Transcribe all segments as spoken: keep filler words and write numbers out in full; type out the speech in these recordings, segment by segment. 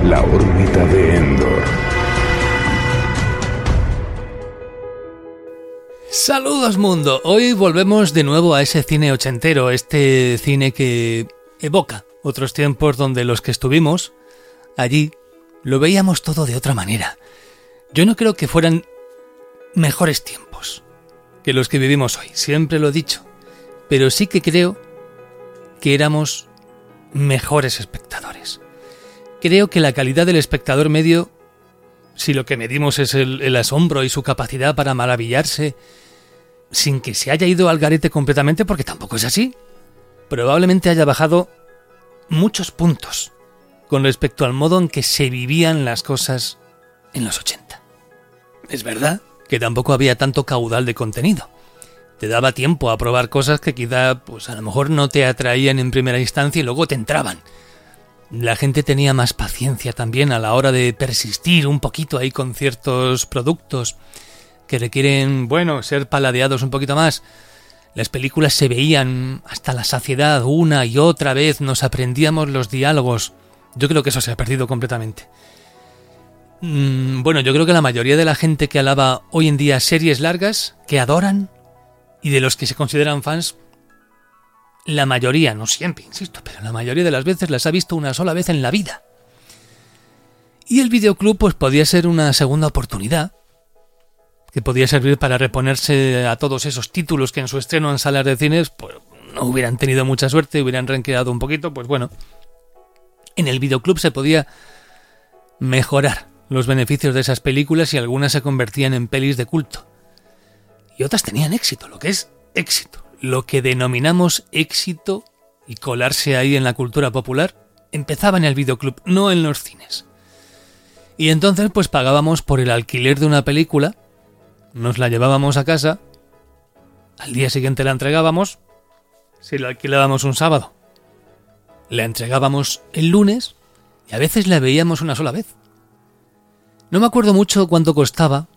La órbita de Endor. Saludos mundo, hoy volvemos de nuevo a ese cine ochentero, este cine que evoca otros tiempos donde los que estuvimos allí lo veíamos todo de otra manera. Yo no creo que fueran mejores tiempos que los que vivimos hoy, siempre lo he dicho, pero sí que creo que éramos mejores espectadores. Creo que la calidad del espectador medio, si lo que medimos es el, el asombro y su capacidad para maravillarse, sin que se haya ido al garete completamente, porque tampoco es así, probablemente haya bajado muchos puntos con respecto al modo en que se vivían las cosas en los ochenta. Es verdad que tampoco había tanto caudal de contenido. Te daba tiempo a probar cosas que quizá, pues a lo mejor no te atraían en primera instancia y luego te entraban. La gente tenía más paciencia también a la hora de persistir un poquito ahí con ciertos productos que requieren, bueno, ser paladeados un poquito más. Las películas se veían hasta la saciedad una y otra vez, nos aprendíamos los diálogos. Yo creo que eso se ha perdido completamente. Mm, bueno, yo creo que la mayoría de la gente que alaba hoy en día series largas, que adoran, y de los que se consideran fans, la mayoría, no siempre, insisto, pero la mayoría de las veces las ha visto una sola vez en la vida. Y el videoclub pues podía ser una segunda oportunidad, que podía servir para reponerse a todos esos títulos que en su estreno en salas de cines pues no hubieran tenido mucha suerte, hubieran renqueado un poquito, pues bueno, en el videoclub se podía mejorar los beneficios de esas películas y algunas se convertían en pelis de culto. Y otras tenían éxito, lo que es éxito, lo que denominamos éxito y colarse ahí en la cultura popular, empezaba en el videoclub, no en los cines. Y entonces pues pagábamos por el alquiler de una película, nos la llevábamos a casa, al día siguiente la entregábamos, si la alquilábamos un sábado, la entregábamos el lunes y a veces la veíamos una sola vez. No me acuerdo mucho cuánto costaba.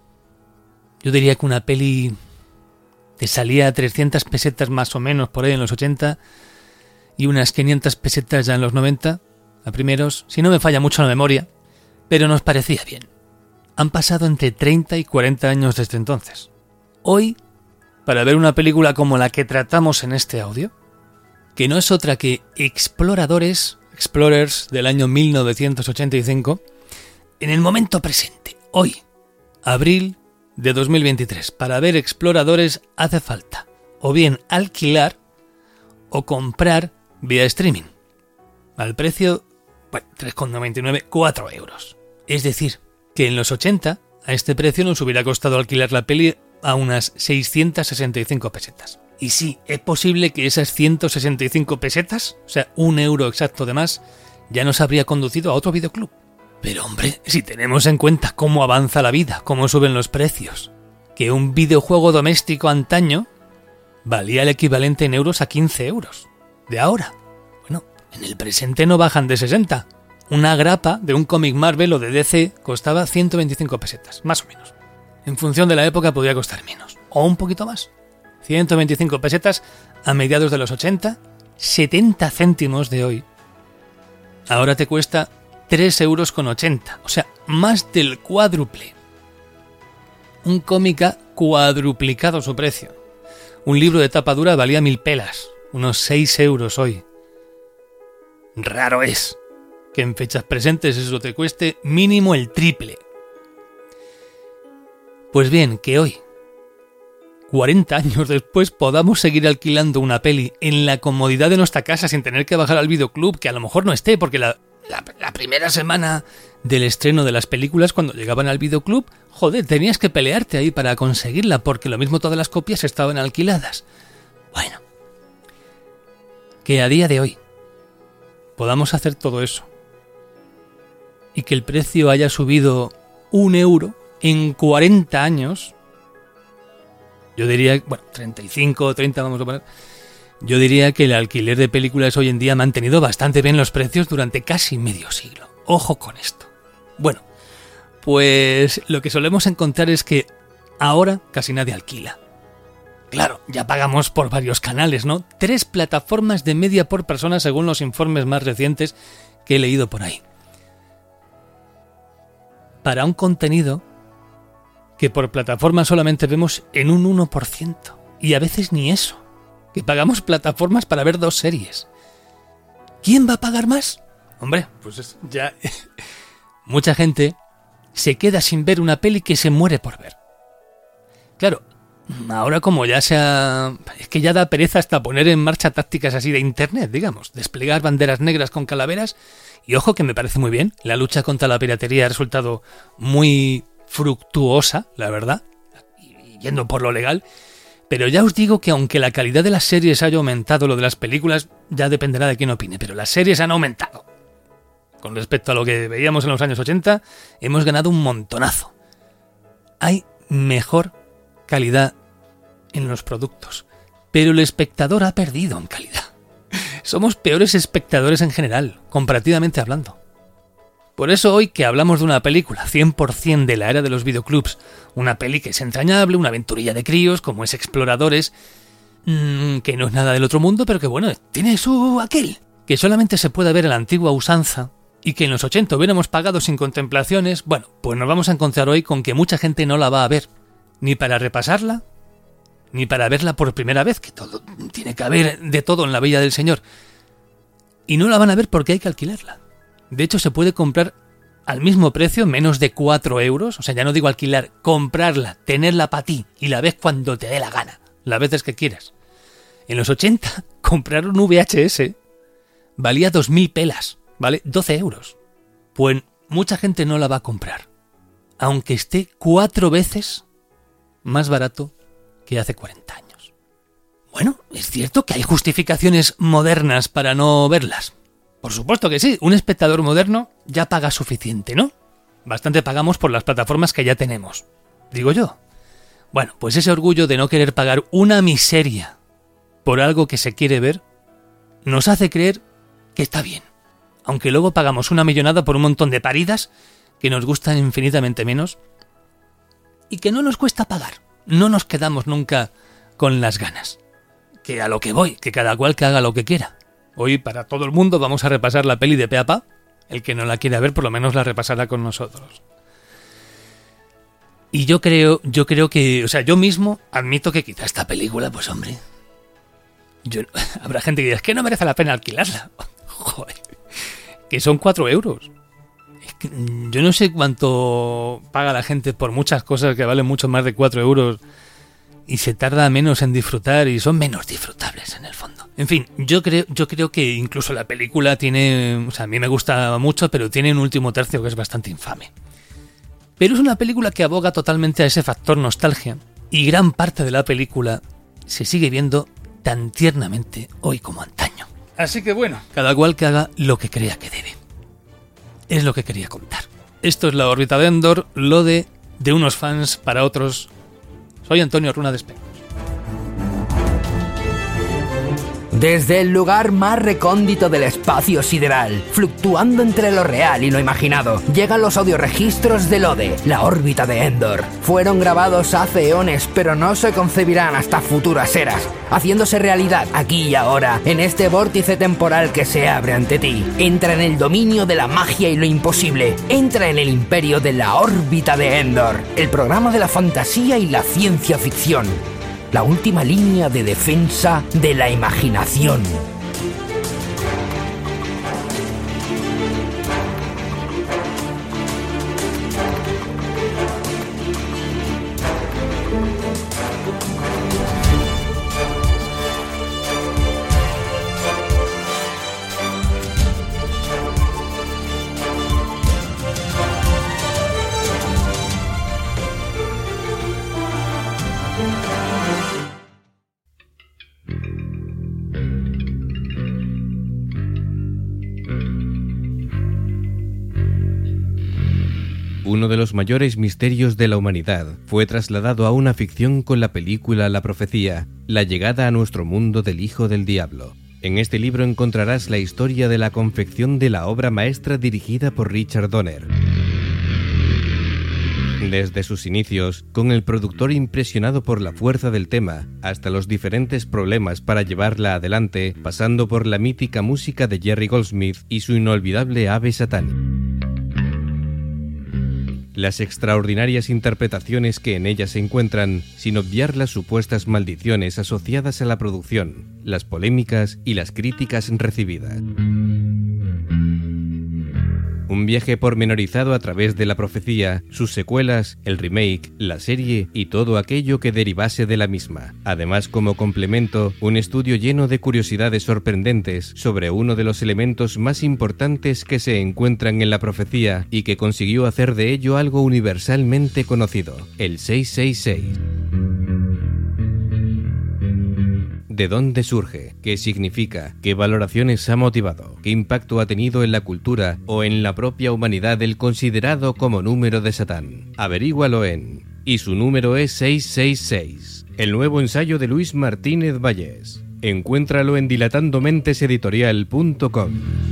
Yo diría que una peli te salía a trescientas pesetas más o menos por ahí en los ochenta y unas quinientas pesetas ya en los noventa, a primeros, si no me falla mucho la memoria, pero nos parecía bien. Han pasado entre treinta y cuarenta años desde entonces. Hoy, para ver una película como la que tratamos en este audio, que no es otra que Exploradores, Explorers del año mil novecientos ochenta y cinco, en el momento presente, hoy, abril de dos mil veintitrés, para ver Exploradores hace falta o bien alquilar o comprar vía streaming, al precio, bueno, tres con noventa y nueve, cuatro euros. Es decir, que en los ochenta a este precio nos hubiera costado alquilar la peli a unas seiscientas sesenta y cinco pesetas. Y sí, es posible que esas ciento sesenta y cinco pesetas, o sea, un euro exacto de más, ya nos habría conducido a otro videoclub. Pero hombre, si tenemos en cuenta cómo avanza la vida, cómo suben los precios, que un videojuego doméstico antaño valía el equivalente en euros a quince euros. De ahora, bueno, en el presente no bajan de sesenta. Una grapa de un cómic Marvel o de D C costaba ciento veinticinco pesetas, más o menos. En función de la época podría costar menos, o un poquito más. ciento veinticinco pesetas a mediados de los ochenta, setenta céntimos de hoy. Ahora te cuesta tres euros con ochenta, o sea, más del cuádruple. Un cómic ha cuadruplicado su precio. Un libro de tapa dura valía mil pelas, unos seis euros hoy. Raro es que en fechas presentes eso te cueste mínimo el triple. Pues bien, que hoy, cuarenta años después, podamos seguir alquilando una peli en la comodidad de nuestra casa sin tener que bajar al videoclub, que a lo mejor no esté, porque la, la, la primera semana del estreno de las películas, cuando llegaban al videoclub, joder, tenías que pelearte ahí para conseguirla, porque lo mismo todas las copias estaban alquiladas. Bueno, que a día de hoy podamos hacer todo eso y que el precio haya subido un euro en cuarenta años, yo diría, bueno, treinta y cinco o treinta vamos a poner, yo diría que el alquiler de películas hoy en día ha mantenido bastante bien los precios durante casi medio siglo. Ojo con esto. Bueno, pues lo que solemos encontrar es que ahora casi nadie alquila. Claro, ya pagamos por varios canales, ¿no? Tres plataformas de media por persona según los informes más recientes que he leído por ahí. para un contenido que por plataforma solamente vemos en un uno por ciento. Y a veces ni eso. Que pagamos plataformas para ver dos series. ¿Quién va a pagar más? Hombre, pues es ya... Mucha gente se queda sin ver una peli que se muere por ver. Claro, ahora como ya se ha... Es que ya da pereza hasta poner en marcha tácticas así de internet, digamos. Desplegar banderas negras con calaveras. Y ojo que me parece muy bien. La lucha contra la piratería ha resultado muy fructuosa, la verdad. Y yendo por lo legal. Pero ya os digo que aunque la calidad de las series haya aumentado, lo de las películas ya dependerá de quién opine. Pero las series han aumentado. Con respecto a lo que veíamos en los años ochenta, hemos ganado un montonazo. Hay mejor calidad en los productos, pero el espectador ha perdido en calidad. Somos peores espectadores en general, comparativamente hablando. Por eso hoy que hablamos de una película cien por ciento de la era de los videoclubs, una peli que es entrañable, una aventurilla de críos, como es Exploradores, mmm, que no es nada del otro mundo, pero que bueno, tiene su aquel, que solamente se puede ver a la antigua usanza, y que en los ochenta hubiéramos pagado sin contemplaciones. Bueno, pues nos vamos a encontrar hoy con que mucha gente no la va a ver, ni para repasarla, ni para verla por primera vez, que todo tiene que haber de todo en la Villa del Señor. Y no la van a ver porque hay que alquilarla. De hecho, se puede comprar al mismo precio, menos de cuatro euros. O sea, ya no digo alquilar, comprarla, tenerla para ti y la ves cuando te dé la gana, las veces que quieras. En los ochenta, comprar un V H S valía dos mil pelas, ¿vale? doce euros. Pues mucha gente no la va a comprar, aunque esté cuatro veces más barato que hace cuarenta años. Bueno, es cierto que hay justificaciones modernas para no verlas. Por supuesto que sí, un espectador moderno ya paga suficiente, ¿no? Bastante pagamos por las plataformas que ya tenemos, digo yo. Bueno, pues ese orgullo de no querer pagar una miseria por algo que se quiere ver nos hace creer que está bien, aunque luego pagamos una millonada por un montón de paridas que nos gustan infinitamente menos y que no nos cuesta pagar. No nos quedamos nunca con las ganas. Que a lo que voy, que cada cual que haga lo que quiera. Hoy para todo el mundo vamos a repasar la peli de pe a pa. El que no la quiera ver por lo menos la repasará con nosotros. Y yo creo, yo creo que, o sea, yo mismo admito que quizá esta película, pues hombre, yo, habrá gente que diga, es que no merece la pena alquilarla. Joder, que son cuatro euros. Es que yo no sé cuánto paga la gente por muchas cosas que valen mucho más de cuatro euros y se tarda menos en disfrutar y son menos disfrutables en el fondo. En fin, yo creo, yo creo que incluso la película tiene, o sea, a mí me gusta mucho, pero tiene un último tercio que es bastante infame. Pero es una película que aboga totalmente a ese factor nostalgia y gran parte de la película se sigue viendo tan tiernamente hoy como antaño. Así que bueno, cada cual que haga lo que crea que debe. Es lo que quería contar. Esto es La órbita de Endor, lo de de unos fans para otros. Soy Antonio Runa de Espejos. Desde el lugar más recóndito del espacio sideral, fluctuando entre lo real y lo imaginado, llegan los audioregistros del Ode, la órbita de Endor. Fueron grabados hace eones, pero no se concebirán hasta futuras eras, haciéndose realidad aquí y ahora, en este vórtice temporal que se abre ante ti. Entra en el dominio de la magia y lo imposible. Entra en el imperio de la órbita de Endor, el programa de la fantasía y la ciencia ficción. La última línea de defensa de la imaginación. Uno de los mayores misterios de la humanidad fue trasladado a una ficción con la película La Profecía, la llegada a nuestro mundo del Hijo del Diablo. En este libro encontrarás la historia de la confección de la obra maestra dirigida por Richard Donner. Desde sus inicios, con el productor impresionado por la fuerza del tema, hasta los diferentes problemas para llevarla adelante, pasando por la mítica música de Jerry Goldsmith y su inolvidable ave satánica. las extraordinarias interpretaciones que en ella se encuentran, sin obviar las supuestas maldiciones asociadas a la producción, las polémicas y las críticas recibidas. Un viaje pormenorizado a través de la profecía, sus secuelas, el remake, la serie y todo aquello que derivase de la misma. Además, como complemento, un estudio lleno de curiosidades sorprendentes sobre uno de los elementos más importantes que se encuentran en la profecía y que consiguió hacer de ello algo universalmente conocido, el seiscientos sesenta y seis. ¿De dónde surge? ¿Qué significa? ¿Qué valoraciones ha motivado? ¿Qué impacto ha tenido en la cultura o en la propia humanidad el considerado como número de Satán? Averígualo en Y su número es seiscientos sesenta y seis, el nuevo ensayo de Luis Martínez Vallés. Encuéntralo en dilatandomenteseditorial punto com.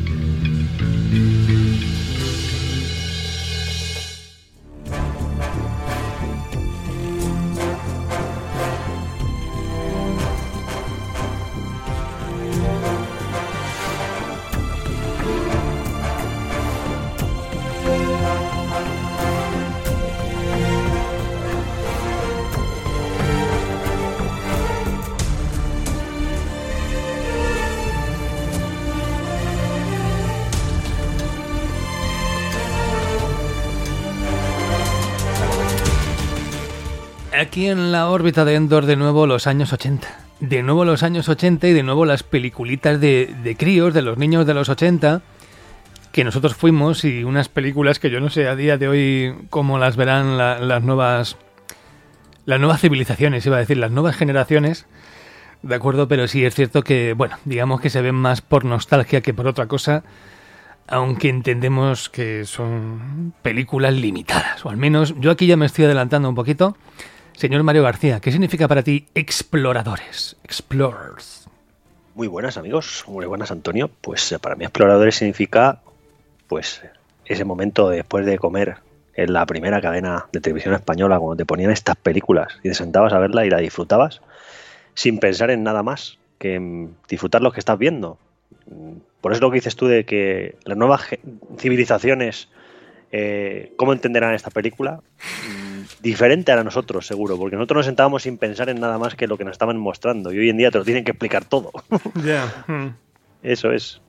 Aquí en la órbita de Endor de nuevo los años ochenta. De nuevo los años ochenta y de nuevo las peliculitas de, de críos, de los niños de los ochenta, que nosotros fuimos, y unas películas que yo no sé a día de hoy cómo las verán la, las nuevas las nuevas civilizaciones, iba a decir, las nuevas generaciones, de acuerdo, pero sí es cierto que, bueno, digamos que se ven más por nostalgia que por otra cosa, aunque entendemos que son películas limitadas, o al menos yo aquí ya me estoy adelantando un poquito. Señor Mario García, ¿qué significa para ti exploradores? Explorers. Muy buenas, amigos. Muy buenas, Antonio. Pues para mí exploradores significa pues ese momento después de comer en la primera cadena de televisión española, cuando te ponían estas películas y te sentabas a verla y la disfrutabas sin pensar en nada más que en disfrutar lo que estás viendo. Por eso lo que dices tú de que las nuevas civilizaciones, eh, ¿cómo entenderán esta película? Diferente a nosotros, seguro, porque nosotros nos sentábamos sin pensar en nada más que lo que nos estaban mostrando, y hoy en día te lo tienen que explicar todo. Ya. Yeah. Eso es.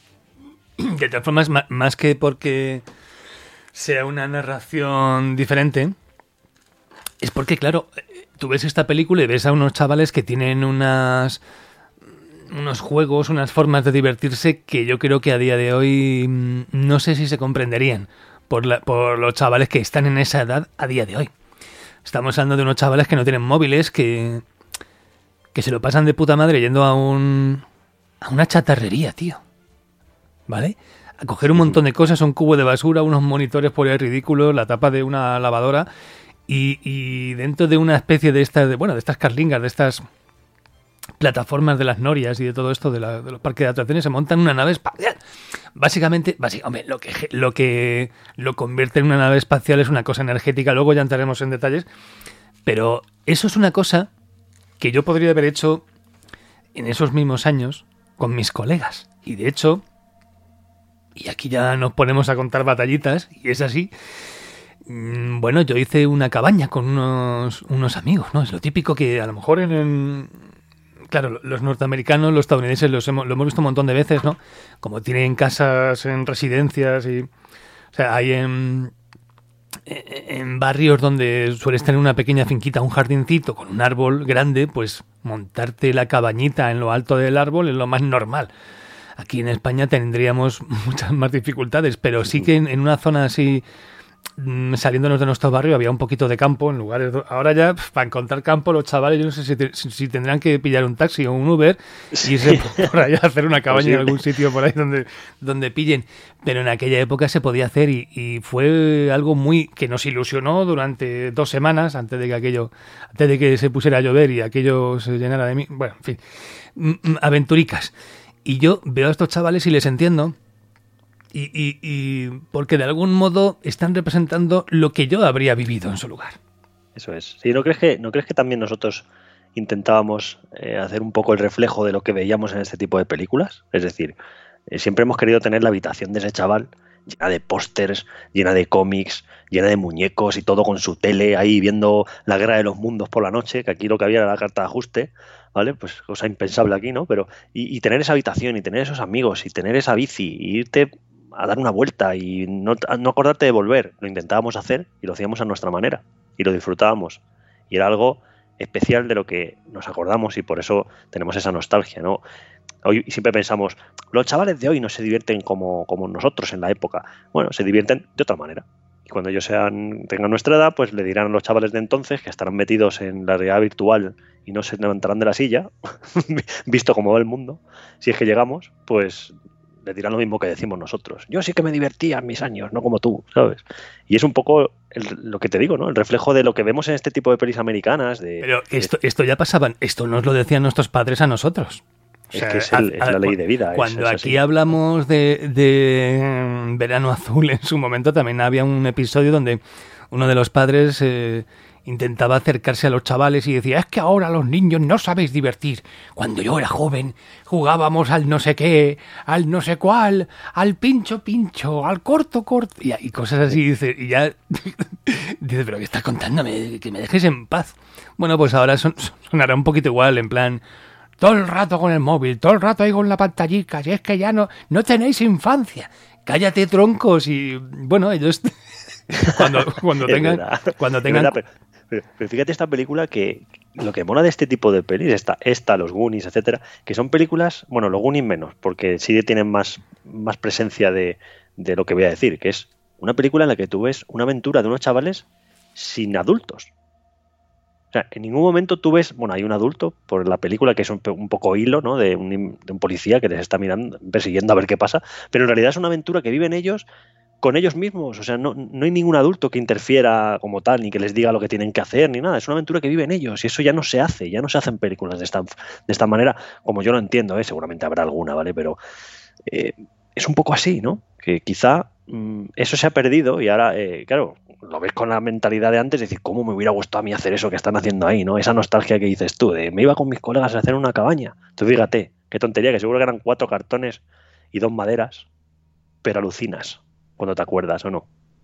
De todas formas, más que porque sea una narración diferente, es porque, claro, tú ves esta película y ves a unos chavales que tienen unas unos juegos, unas formas de divertirse que yo creo que a día de hoy no sé si se comprenderían por, la, por los chavales que están en esa edad a día de hoy. Estamos hablando de unos chavales que no tienen móviles, que, que se lo pasan de puta madre yendo a un a una chatarrería, tío. ¿Vale? A coger un montón de cosas, un cubo de basura, unos monitores por ahí ridículos, la tapa de una lavadora y, y dentro de una especie de estas, de, bueno, de estas carlingas, de estas plataformas de las norias y de todo esto de, la, de los parques de atracciones, se montan una nave espacial. Básicamente, básicamente lo que lo que lo convierte en una nave espacial es una cosa energética, luego ya entraremos en detalles, pero eso es una cosa que yo podría haber hecho en esos mismos años con mis colegas. Y de hecho, y aquí ya nos ponemos a contar batallitas, y es así, bueno, yo hice una cabaña con unos, unos amigos, ¿no? Es lo típico que a lo mejor en... en claro, los norteamericanos, los estadounidenses los hemos, lo hemos visto un montón de veces, ¿no? Como tienen casas en residencias y... O sea, hay en, en barrios donde sueles tener una pequeña finquita, un jardincito con un árbol grande, pues montarte la cabañita en lo alto del árbol es lo más normal. Aquí en España tendríamos muchas más dificultades, pero sí que en, en una zona así... saliéndonos de nuestro barrio había un poquito de campo en lugares. Ahora ya para encontrar campo los chavales yo no sé si, te, si tendrán que pillar un taxi o un Uber y irse sí. por allá a hacer una cabaña sí. en algún sitio por ahí donde, donde pillen, pero en aquella época se podía hacer y, y fue algo muy que nos ilusionó durante dos semanas antes de que aquello antes de que se pusiera a llover y aquello se llenara de mí, bueno, en fin, aventuricas. Y yo veo a estos chavales y les entiendo. Y, y, y porque de algún modo están representando lo que yo habría vivido en su lugar. Eso es. Sí, ¿no crees que, no crees que también nosotros intentábamos eh, hacer un poco el reflejo de lo que veíamos en este tipo de películas? Es decir, eh, siempre hemos querido tener la habitación de ese chaval llena de pósters, llena de cómics, llena de muñecos y todo con su tele ahí viendo la Guerra de los Mundos por la noche, que aquí lo que había era la carta de ajuste, ¿vale? Pues cosa impensable aquí, ¿no? Pero y, y tener esa habitación y tener esos amigos y tener esa bici y irte a dar una vuelta y no, no acordarte de volver. Lo intentábamos hacer y lo hacíamos a nuestra manera y lo disfrutábamos. Y era algo especial de lo que nos acordamos y por eso tenemos esa nostalgia, ¿no? Hoy siempre pensamos, los chavales de hoy no se divierten como, como nosotros en la época. Bueno, se divierten de otra manera. Y cuando ellos sean, tengan nuestra edad, pues le dirán a los chavales de entonces que estarán metidos en la realidad virtual y no se levantarán de la silla, visto cómo va el mundo, si es que llegamos, pues le dirán lo mismo que decimos nosotros. Yo sí que me divertía en mis años, no como tú, ¿sabes? Y es un poco el, lo que te digo, ¿no? El reflejo de lo que vemos en este tipo de pelis americanas. De, Pero esto, de, esto ya pasaba, esto nos lo decían nuestros padres a nosotros. O es sea, que es, el, es a, a, la ley de vida. Cuando es, es aquí hablamos de, de Verano Azul, en su momento también había un episodio donde uno de los padres eh, intentaba acercarse a los chavales y decía, es que ahora los niños no sabéis divertir. Cuando yo era joven jugábamos al no sé qué, al no sé cuál, al pincho pincho, al corto corto, y, y cosas así. Y, dice, y ya dice, pero ¿qué estás contándome? Que me dejes en paz. Bueno, pues ahora son, sonará un poquito igual, en plan... Todo el rato con el móvil, todo el rato ahí con la pantallica, si es que ya no, no tenéis infancia. Cállate, troncos, y bueno, ellos cuando, cuando tengan... verdad, cuando tengan... Verdad, pero, pero, pero fíjate esta película que lo que mola de este tipo de pelis, esta, esta los Goonies, etcétera, que son películas, bueno, los Goonies menos, porque sí tienen más, más presencia de, de lo que voy a decir, que es una película en la que tú ves una aventura de unos chavales sin adultos. O sea, en ningún momento tú ves, bueno, hay un adulto por la película que es un, un poco hilo, ¿no? De un, de un policía que les está mirando, persiguiendo a ver qué pasa, pero en realidad es una aventura que viven ellos con ellos mismos. O sea, no, no hay ningún adulto que interfiera como tal, ni que les diga lo que tienen que hacer, ni nada. Es una aventura que viven ellos y eso ya no se hace, ya no se hacen películas de esta, de esta manera, como yo lo entiendo, ¿eh? Seguramente habrá alguna, ¿vale? Pero eh, es un poco así, ¿no? Que quizá mmm, eso se ha perdido y ahora, eh, claro, lo ves con la mentalidad de antes, decir, ¿cómo me hubiera gustado a mí hacer eso que están haciendo ahí, ¿no? Esa nostalgia que dices tú, de me iba con mis colegas a hacer una cabaña. Tú fíjate, qué tontería, que seguro que eran cuatro cartones y dos maderas, pero alucinas cuando te acuerdas, ¿o no?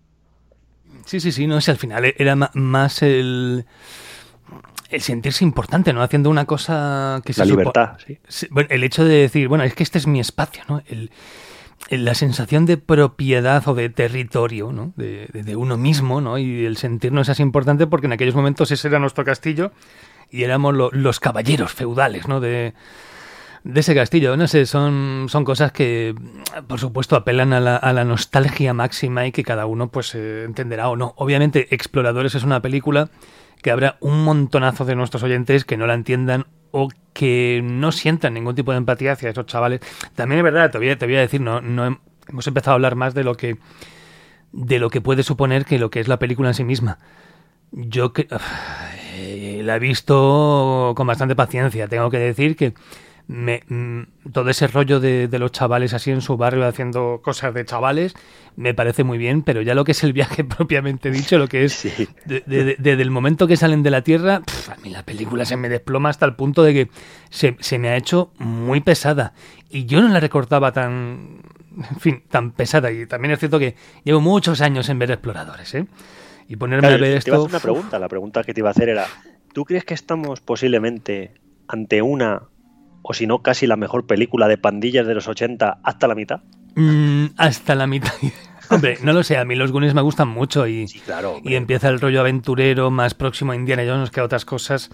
Sí, sí, sí, no, si al final era más el... el sentirse importante, ¿no? Haciendo una cosa que se... La libertad, supo... sí. Bueno, el hecho de decir, bueno, es que este es mi espacio, ¿no? El... la sensación de propiedad o de territorio, ¿no? de, de, de uno mismo, ¿no? Y el sentirnos así importante porque en aquellos momentos ese era nuestro castillo y éramos lo, los caballeros feudales, ¿no? de, de ese castillo. No sé, son, son cosas que por supuesto apelan a la, a la nostalgia máxima y que cada uno pues eh, entenderá o no. Obviamente Exploradores es una película que habrá un montonazo de nuestros oyentes que no la entiendan o que no sientan ningún tipo de empatía hacia esos chavales. También es verdad, te voy a, te voy a decir, no, no hemos empezado a hablar más de lo que de lo que puede suponer que lo que es la película en sí misma. Yo que eh, la he visto con bastante paciencia. Tengo que decir que me, todo ese rollo de, de los chavales así en su barrio haciendo cosas de chavales me parece muy bien, pero ya lo que es el viaje propiamente dicho, lo que es sí. desde de, de, de, el momento que salen de la Tierra, pff, a mí la película se me desploma hasta el punto de que se, se me ha hecho muy pesada y yo no la recordaba tan, en fin, tan pesada. Y también es cierto que llevo muchos años en ver Exploradores, ¿eh? Y ponerme claro, a ver te esto... Te iba a hacer una pregunta, la pregunta que te iba a hacer era, ¿tú crees que estamos posiblemente ante una... o si no, casi la mejor película de pandillas de los ochenta hasta la mitad? Mm, hasta la mitad. Hombre, no lo sé, a mí los Goonies me gustan mucho y, sí, claro, y empieza el rollo aventurero más próximo a Indiana Jones que a otras cosas.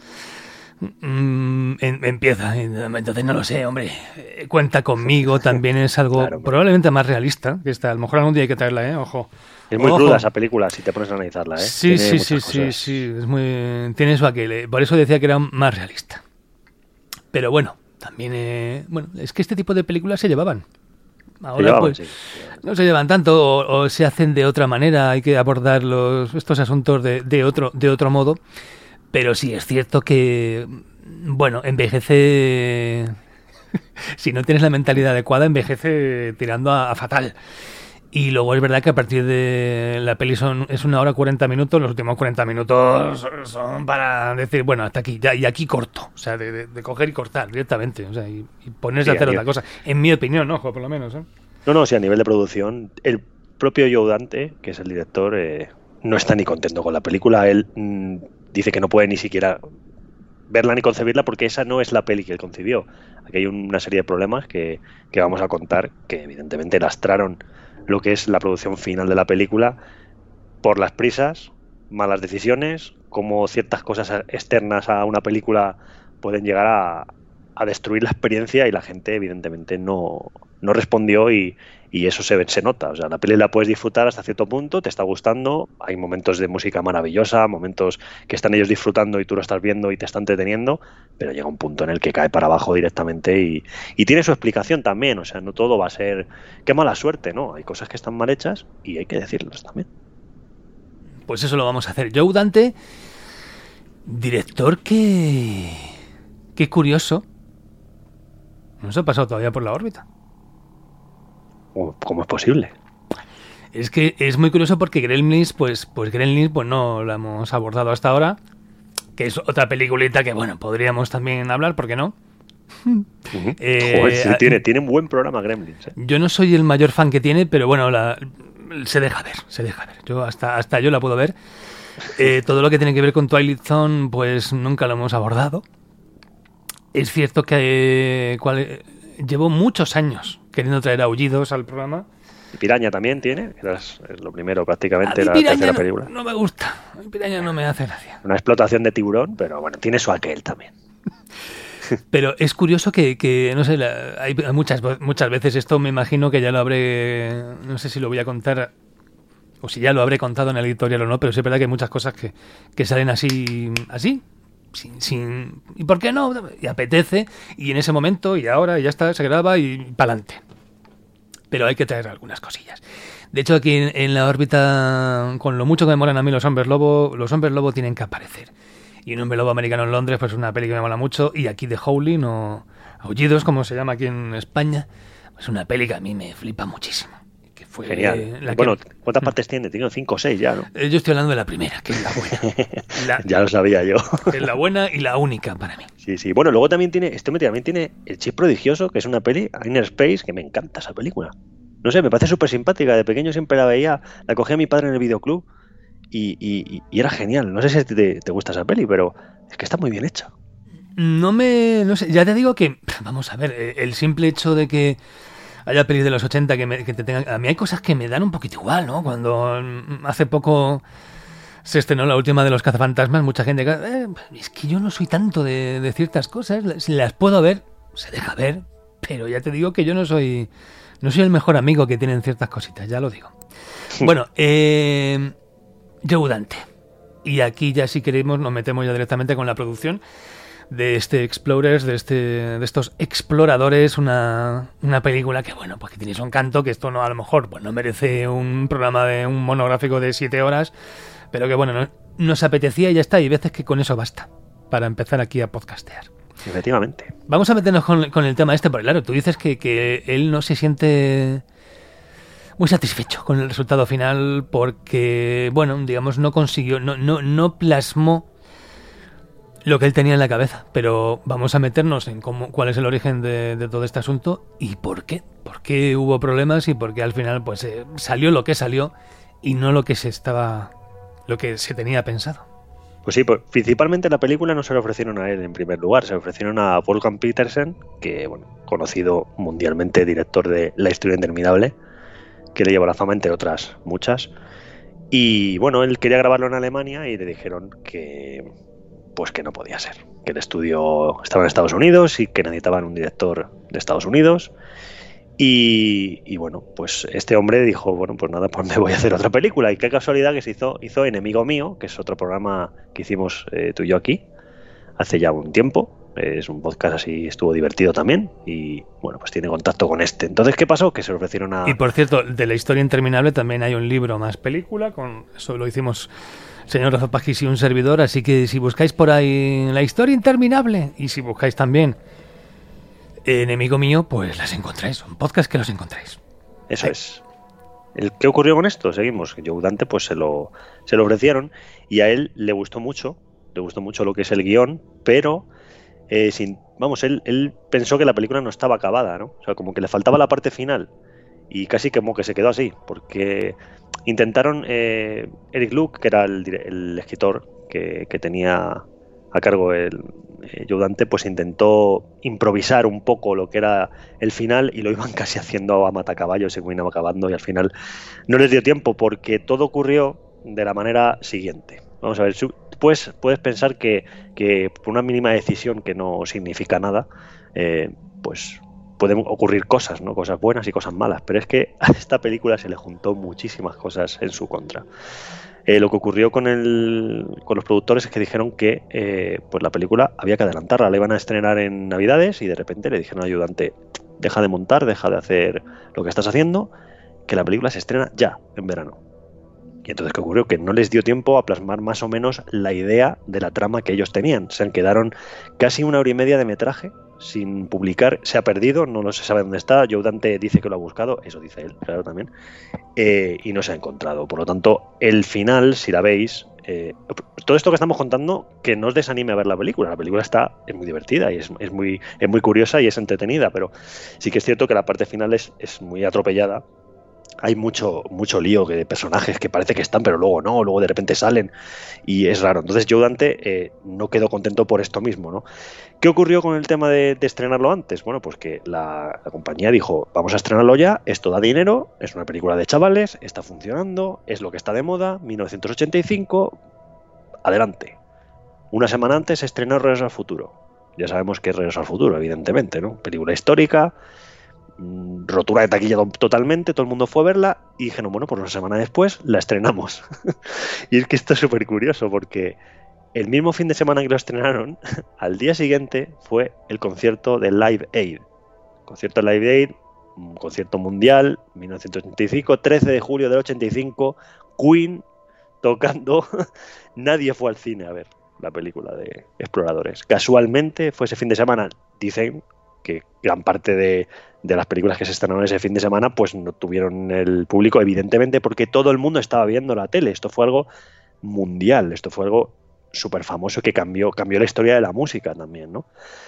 Mm, en, empieza, entonces no lo sé, hombre. Cuenta conmigo también es algo claro, probablemente más realista que esta. A lo mejor algún día hay que traerla, ¿eh? Ojo. Es muy Ojo. cruda esa película si te pones a analizarla, ¿eh? Sí, Tiene sí, sí, cosas. sí, sí, es muy... tiene su aquel. Por eso decía que era más realista. Pero bueno, también, eh, bueno, es que este tipo de películas se llevaban. Ahora se llevaban, pues sí, se llevaban. No se llevan tanto o, o se hacen de otra manera. Hay que abordar los, estos asuntos de, de otro de otro modo. Pero sí es cierto que, bueno, envejece. Si no tienes la mentalidad adecuada, envejece tirando a, a fatal. Y luego es verdad que a partir de la peli son, es una hora cuarenta minutos, los últimos cuarenta minutos son para decir, bueno, hasta aquí, ya, y aquí corto, o sea, de, de, de coger y cortar directamente, o sea, y, y ponerse sí, a hacer a otra cosa, en mi opinión, ojo, por lo menos, ¿eh? No, no, sí, a nivel de producción, el propio Joe Dante, que es el director, eh, no está ni contento con la película. Él mmm, dice que no puede ni siquiera verla ni concebirla porque esa no es la peli que él concibió. Aquí hay una serie de problemas que, que vamos a contar que evidentemente lastraron lo que es la producción final de la película por las prisas, malas decisiones, cómo ciertas cosas externas a una película pueden llegar a, a destruir la experiencia, y la gente evidentemente no, no respondió, y, y eso se, se nota. O sea, la peli la puedes disfrutar hasta cierto punto, te está gustando, hay momentos de música maravillosa, momentos que están ellos disfrutando y tú lo estás viendo y te está entreteniendo, pero llega un punto en el que cae para abajo directamente, y, y tiene su explicación también. O sea, no todo va a ser qué mala suerte, ¿no? Hay cosas que están mal hechas y hay que decirlas también. Pues eso lo vamos a hacer. Joe Dante, director que... Qué curioso. No se ha pasado todavía por La órbita. ¿Cómo es posible? Es que es muy curioso porque Gremlins, pues, pues Gremlins, pues no lo hemos abordado hasta ahora. Que es otra peliculita que, bueno, podríamos también hablar, ¿por qué no? Uh-huh. eh, Joder, sí, tiene, tiene un buen programa Gremlins. ¿eh? Yo no soy el mayor fan que tiene, pero bueno, la, se deja ver, se deja ver. Yo hasta, hasta yo la puedo ver. Eh, todo lo que tiene que ver con Twilight Zone, pues nunca lo hemos abordado. Es cierto que eh, cual, llevo muchos años queriendo traer Aullidos al programa. Piraña también tiene, que es lo primero prácticamente, la tercera no, película. No me gusta, Piraña no me hace gracia. Una explotación de tiburón, pero bueno, tiene su aquel también. Pero es curioso que, que no sé, la, hay muchas, muchas veces esto me imagino que ya lo habré, no sé si lo voy a contar o si ya lo habré contado en el editorial o no, pero sí es verdad que hay muchas cosas que, que salen así, así. Sin, sin, ¿y por qué no? Y apetece, y en ese momento, y ahora, y ya está, se graba y pa'lante. Pero hay que traer algunas cosillas. De hecho, aquí en, en La órbita, con lo mucho que me molan a mí los hombres lobo, los hombres lobo tienen que aparecer. Y un hombre lobo americano en Londres, pues es una peli que me mola mucho. Y aquí The Howling, o Aullidos, como se llama aquí en España, es una peli que a mí me flipa muchísimo. Que fue Genial. La bueno, que... ¿cuántas partes tiene? Tiene cinco o seis ya, ¿no? Yo estoy hablando de la primera, que es la buena. La... ya lo sabía yo. Que es la buena y la única para mí. Sí, sí. Bueno, luego también tiene, este también tiene El Chip Prodigioso, que es una peli, Inner Space, que me encanta esa película. No sé, me parece súper simpática. De pequeño siempre la veía, la cogía a mi padre en el videoclub y, y, y era genial. No sé si te, te gusta esa peli, pero es que está muy bien hecha. No me... no sé, ya te digo que... Vamos a ver, el simple hecho de que haya pelis de los ochenta que, me, que te tengan... A mí hay cosas que me dan un poquito igual, ¿no? Cuando hace poco se estrenó la última de los cazafantasmas, mucha gente... Eh, es que yo no soy tanto de, de ciertas cosas. Las, las puedo ver, se deja ver, pero ya te digo que yo no soy... No soy el mejor amigo que tienen ciertas cositas, ya lo digo. Bueno, eh... Joe Dante. Y aquí ya si queremos nos metemos ya directamente con la producción de este Explorers, de este de estos exploradores, una, una película que, bueno, pues que tiene su encanto, que esto no a lo mejor pues no merece un programa de un monográfico de siete horas, pero que bueno, no, nos apetecía y ya está, y veces que con eso basta para empezar aquí a podcastear. Efectivamente. Vamos a meternos con, con el tema este, porque claro, tú dices que, que él no se siente muy satisfecho con el resultado final porque, bueno, digamos, no consiguió, no, no, no plasmó lo que él tenía en la cabeza, pero vamos a meternos en cómo, cuál es el origen de, de todo este asunto y por qué, por qué hubo problemas y por qué al final pues eh, salió lo que salió y no lo que se estaba, lo que se tenía pensado. Pues sí, pues, principalmente la película no se le ofrecieron a él en primer lugar, se le ofrecieron a Wolfgang Petersen, que, bueno, conocido mundialmente director de La historia interminable, que le lleva la fama entre otras muchas. Y bueno, él quería grabarlo en Alemania y le dijeron que pues que no podía ser, que el estudio estaba en Estados Unidos y que necesitaban un director de Estados Unidos. Y, y bueno, pues este hombre dijo, bueno, pues nada, pues me voy a hacer otra película. Y qué casualidad que se hizo, hizo Enemigo Mío, que es otro programa que hicimos eh, tú y yo aquí hace ya un tiempo. Es un podcast así, estuvo divertido también. Y bueno, pues tiene contacto con este. Entonces, ¿qué pasó? Que se lo ofrecieron a... Y por cierto, de La historia interminable también hay un libro más película, con eso lo hicimos señor Rafa Pagis y un servidor. Así que si buscáis por ahí La historia interminable y si buscáis también Enemigo Mío, pues las encontráis. Un podcast que los encontráis. Eso Ay. es. ¿El qué ocurrió con esto? Seguimos. Joe Dante pues se lo, se lo ofrecieron y a él le gustó mucho, le gustó mucho lo que es el guión, pero eh, sin, vamos, él, él pensó que la película no estaba acabada, ¿no? O sea, como que le faltaba la parte final y casi como que se quedó así, porque intentaron, eh, Eric Luke, que era el, el escritor que, que tenía a cargo el eh, Joe Dante, pues intentó improvisar un poco lo que era el final y lo iban casi haciendo a matacaballo, se iban acabando y al final no les dio tiempo porque todo ocurrió de la manera siguiente. Vamos a ver, pues puedes pensar que, que por una mínima decisión que no significa nada, eh, pues pueden ocurrir cosas, ¿no? Cosas buenas y cosas malas, pero es que a esta película se le juntó muchísimas cosas en su contra. Eh, lo que ocurrió con, el, con los productores es que dijeron que eh, pues la película había que adelantarla, la iban a estrenar en Navidades y de repente le dijeron al ayudante, deja de montar, deja de hacer lo que estás haciendo, que la película se estrena ya, en verano. Y entonces, ¿qué ocurrió? Que no les dio tiempo a plasmar más o menos la idea de la trama que ellos tenían. Se quedaron casi una hora y media de metraje sin publicar, se ha perdido, no se sabe dónde está. Joe Dante dice que lo ha buscado, eso dice él, claro, también, eh, y no se ha encontrado. Por lo tanto, el final, si la veis, eh, todo esto que estamos contando, que no os desanime a ver la película. La película está, es muy divertida y es, es, muy, es muy curiosa y es entretenida, pero sí que es cierto que la parte final es, es muy atropellada. Hay mucho, mucho lío de personajes que parece que están, pero luego no, luego de repente salen y es raro. Entonces Joe Dante eh, no quedó contento por esto mismo, ¿no? ¿Qué ocurrió con el tema de, de estrenarlo antes? Bueno, pues que la, la compañía dijo, vamos a estrenarlo ya, esto da dinero, es una película de chavales, está funcionando, es lo que está de moda, mil novecientos ochenta y cinco, adelante. Una semana antes se estrenó Regreso al Futuro. Ya sabemos que es Regreso al Futuro, evidentemente, ¿no? Película histórica, rotura de taquilla totalmente, todo el mundo fue a verla y dijeron, bueno, pues una semana después la estrenamos. Y es que esto es súper curioso porque el mismo fin de semana que lo estrenaron, al día siguiente fue el concierto de Live Aid. Concierto de Live Aid, un concierto mundial, mil novecientos ochenta y cinco, trece de julio del ochenta y cinco, Queen tocando. Nadie fue al cine a ver la película de Exploradores. Casualmente fue ese fin de semana, dicen que gran parte de, de las películas que se estrenaron ese fin de semana pues no tuvieron el público, evidentemente, porque todo el mundo estaba viendo la tele. Esto fue algo mundial, esto fue algo súper famoso que cambió, cambió la historia de la música también, ¿no?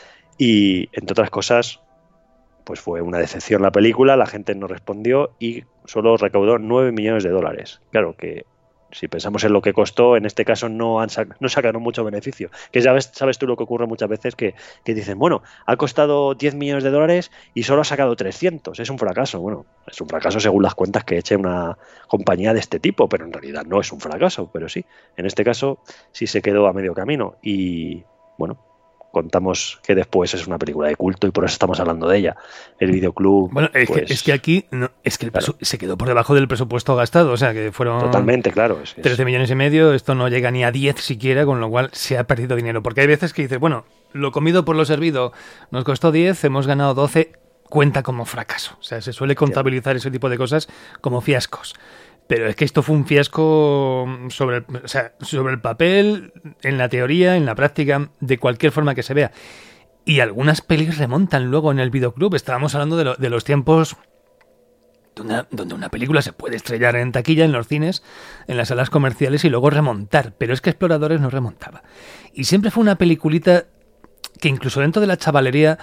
Y, entre otras cosas, pues fue una decepción la película, la gente no respondió y solo recaudó nueve millones de dólares. Claro que si pensamos en lo que costó, en este caso no, han sac- no sacaron mucho beneficio. Que sabes, sabes tú lo que ocurre muchas veces, que, que dicen, bueno, ha costado diez millones de dólares y solo ha sacado trescientos. Es un fracaso. Bueno, es un fracaso según las cuentas que eche una compañía de este tipo, pero en realidad no es un fracaso, pero sí. En este caso sí se quedó a medio camino y, bueno, contamos que después es una película de culto y por eso estamos hablando de ella. El videoclub... Bueno, es, pues, que, es que aquí no, es que el claro. presu- se quedó por debajo del presupuesto gastado, o sea que fueron... Totalmente, claro. Es, es... trece millones y medio, esto no llega ni a diez siquiera, con lo cual se ha perdido dinero. Porque hay veces que dices, bueno, lo comido por lo servido nos costó diez, hemos ganado doce, cuenta como fracaso. O sea, se suele contabilizar ese tipo de cosas como fiascos. Pero es que esto fue un fiasco sobre el, o sea, sobre el papel, en la teoría, en la práctica, de cualquier forma que se vea. Y algunas pelis remontan luego en el videoclub. Estábamos hablando de, lo, de los tiempos donde una, donde una película se puede estrellar en taquilla, en los cines, en las salas comerciales y luego remontar. Pero es que Exploradores no remontaba. Y siempre fue una peliculita que incluso dentro de la chavalería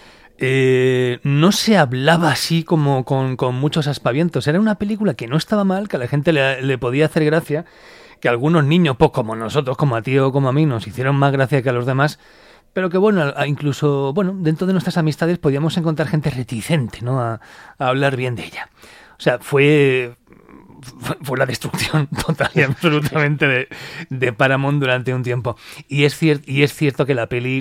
Eh, no se hablaba así como con, con muchos aspavientos. Era una película que no estaba mal, que a la gente le, le podía hacer gracia, que algunos niños, pues como nosotros, como a ti o como a mí, nos hicieron más gracia que a los demás, pero que bueno, incluso bueno, dentro de nuestras amistades podíamos encontrar gente reticente, ¿no? a, a hablar bien de ella. O sea, fue fue la destrucción total y absolutamente de, de Paramount durante un tiempo. Y es cier- y es cierto que la peli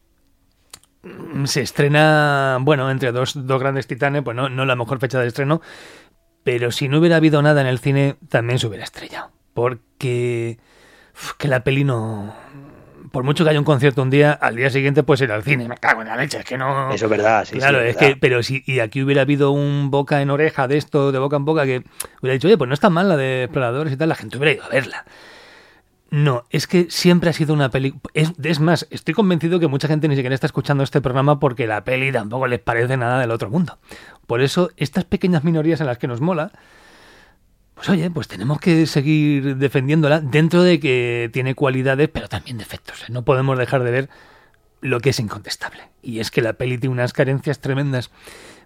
se estrena, bueno, entre dos, dos grandes titanes, pues no, no la mejor fecha de estreno, pero si no hubiera habido nada en el cine, también se hubiera estrellado. Porque uf, que la peli no... Por mucho que haya un concierto un día, al día siguiente puedes ir al cine. Me cago en la leche, es que no... Eso es verdad, sí, claro, sí, es verdad. que, pero si y aquí hubiera habido un boca en oreja de esto, de boca en boca, que hubiera dicho, oye, pues no está mal la de Exploradores y tal, la gente hubiera ido a verla. No, es que siempre ha sido una peli... Es, es más, estoy convencido que mucha gente ni siquiera está escuchando este programa porque la peli tampoco les parece nada del otro mundo. Por eso, estas pequeñas minorías en las que nos mola, pues oye, pues tenemos que seguir defendiéndola dentro de que tiene cualidades, pero también defectos. ¿eh? No podemos dejar de ver lo que es incontestable. Y es que la peli tiene unas carencias tremendas.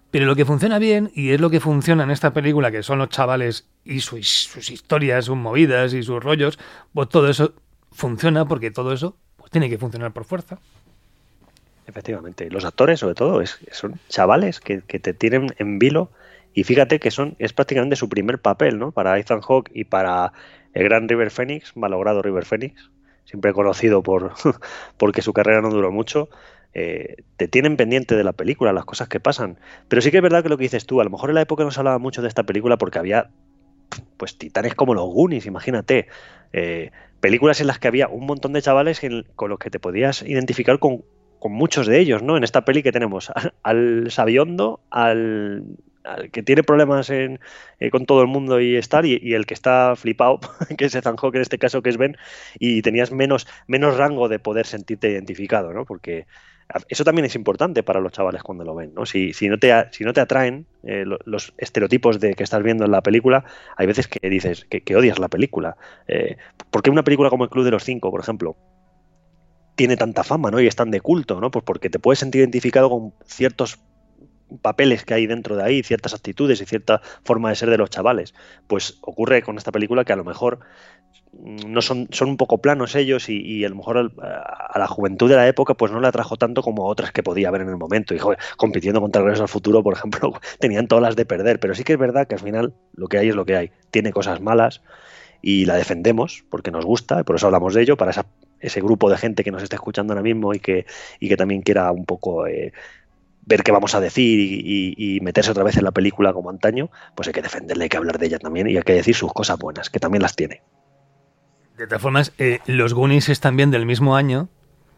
Pero lo que funciona bien, y es lo que funciona en esta película, que son los chavales y sus, sus historias, sus movidas y sus rollos, pues todo eso funciona porque todo eso pues tiene que funcionar por fuerza. Efectivamente. Los actores, sobre todo, es, son chavales que, que te tienen en vilo, y fíjate que son es prácticamente su primer papel, ¿no? Para Ethan Hawke y para el gran River Phoenix, malogrado River Phoenix, siempre conocido por porque su carrera no duró mucho. Eh, te tienen pendiente de la película, las cosas que pasan. Pero sí que es verdad que lo que dices tú, a lo mejor en la época no se hablaba mucho de esta película porque había pues titanes como los Goonies, imagínate, eh, películas en las que había un montón de chavales en, con los que te podías identificar con, con muchos de ellos, ¿no? En esta peli que tenemos al, al sabiondo, al, al que tiene problemas en, eh, con todo el mundo y estar, y, y el que está flipado, que es Ethan Hawke en este caso, que es Ben, y tenías menos, menos rango de poder sentirte identificado, ¿no? Porque eso también es importante para los chavales cuando lo ven, ¿no? Si, si, no, te, si no te atraen eh, los estereotipos de que estás viendo en la película, hay veces que dices que, que odias la película. Eh, ¿Por qué una película como El Club de los Cinco, por ejemplo, tiene tanta fama, ¿no? Y es tan de culto, ¿no? Pues porque te puedes sentir identificado con ciertos papeles que hay dentro de ahí, ciertas actitudes y cierta forma de ser de los chavales. Pues ocurre con esta película que a lo mejor no son, son un poco planos ellos, y, y a lo mejor al, a la juventud de la época pues no le atrajo tanto como otras que podía haber en el momento. Y joder, compitiendo contra Regreso al Futuro, por ejemplo, tenían todas las de perder. Pero sí que es verdad que al final lo que hay es lo que hay. Tiene cosas malas y la defendemos porque nos gusta, y por eso hablamos de ello, para esa, ese grupo de gente que nos está escuchando ahora mismo y que, y que también quiera un poco eh, ver qué vamos a decir y, y, y meterse otra vez en la película como antaño, pues hay que defenderla, hay que hablar de ella también, y hay que decir sus cosas buenas, que también las tiene. De todas formas, eh, los Goonies es también del mismo año,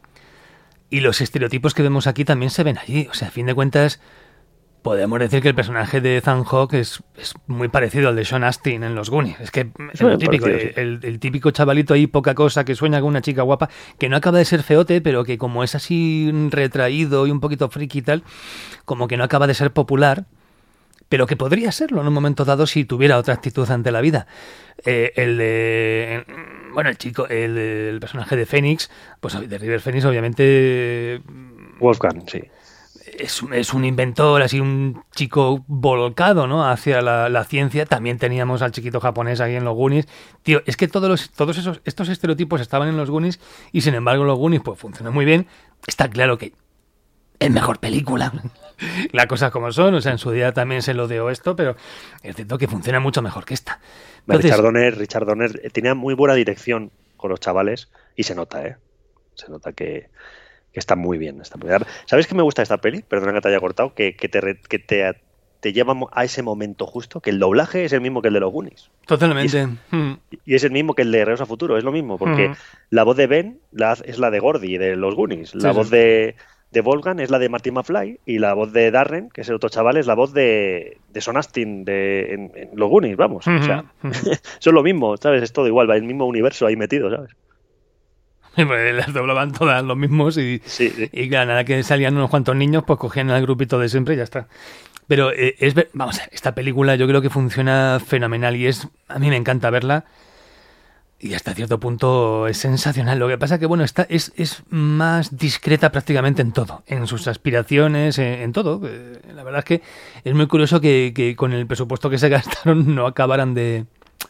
y los estereotipos que vemos aquí también se ven allí. O sea, a fin de cuentas, podemos decir que el personaje de Ethan Hawke es, es muy parecido al de Sean Astin en los Goonies. Es que es lo típico, parecido, sí. el, el típico chavalito ahí, poca cosa, que sueña con una chica guapa, que no acaba de ser feote, pero que como es así retraído y un poquito friki y tal, como que no acaba de ser popular, pero que podría serlo en un momento dado si tuviera otra actitud ante la vida. Eh, el de... Bueno, el chico, el, el personaje de Phoenix, pues de River Phoenix, obviamente... Wolfgang, sí. Es, es un inventor, así un chico volcado, ¿no? Hacia la, la ciencia. También teníamos al chiquito japonés ahí en los Goonies. Tío, es que todos los, todos esos, estos estereotipos estaban en los Goonies, y sin embargo los Goonies pues funcionan muy bien. Está claro que es mejor película. Las cosas como son, o sea, en su día también se lo dio esto, pero es cierto que funciona mucho mejor que esta. Entonces, Richard Donner, Richard Donner tenía muy buena dirección con los chavales, y se nota, ¿eh? Se nota que, que está muy bien. Está muy bien. ¿Sabes qué me gusta de esta peli? Perdona que te haya cortado, que, que, te, que te, te lleva a ese momento justo, que el doblaje es el mismo que el de los Goonies. Totalmente. Y es, mm. y es el mismo que el de Regreso al Futuro, es lo mismo, porque mm. la voz de Ben la, es la de Gordy, de los Goonies. La sí, voz sí. de... de Wolfgang es la de Martin McFly, y la voz de Darren, que es el otro chaval, es la voz de, de Sean Astin de, en, en los Goonies, vamos. Uh-huh, o sea, uh-huh. Son lo mismo, ¿sabes? Es todo igual, va el mismo universo ahí metido, ¿sabes? Pues las doblaban todas los mismos y, sí, sí. y claro, nada que salían unos cuantos niños, pues cogían al grupito de siempre y ya está. Pero eh, es vamos a ver, esta película yo creo que funciona fenomenal, y es a mí me encanta verla. Y hasta cierto punto es sensacional. Lo que pasa que, bueno, está, es, es más discreta prácticamente en todo. En sus aspiraciones, en, en todo. Eh, la verdad es que es muy curioso que, que con el presupuesto que se gastaron no acabaran de...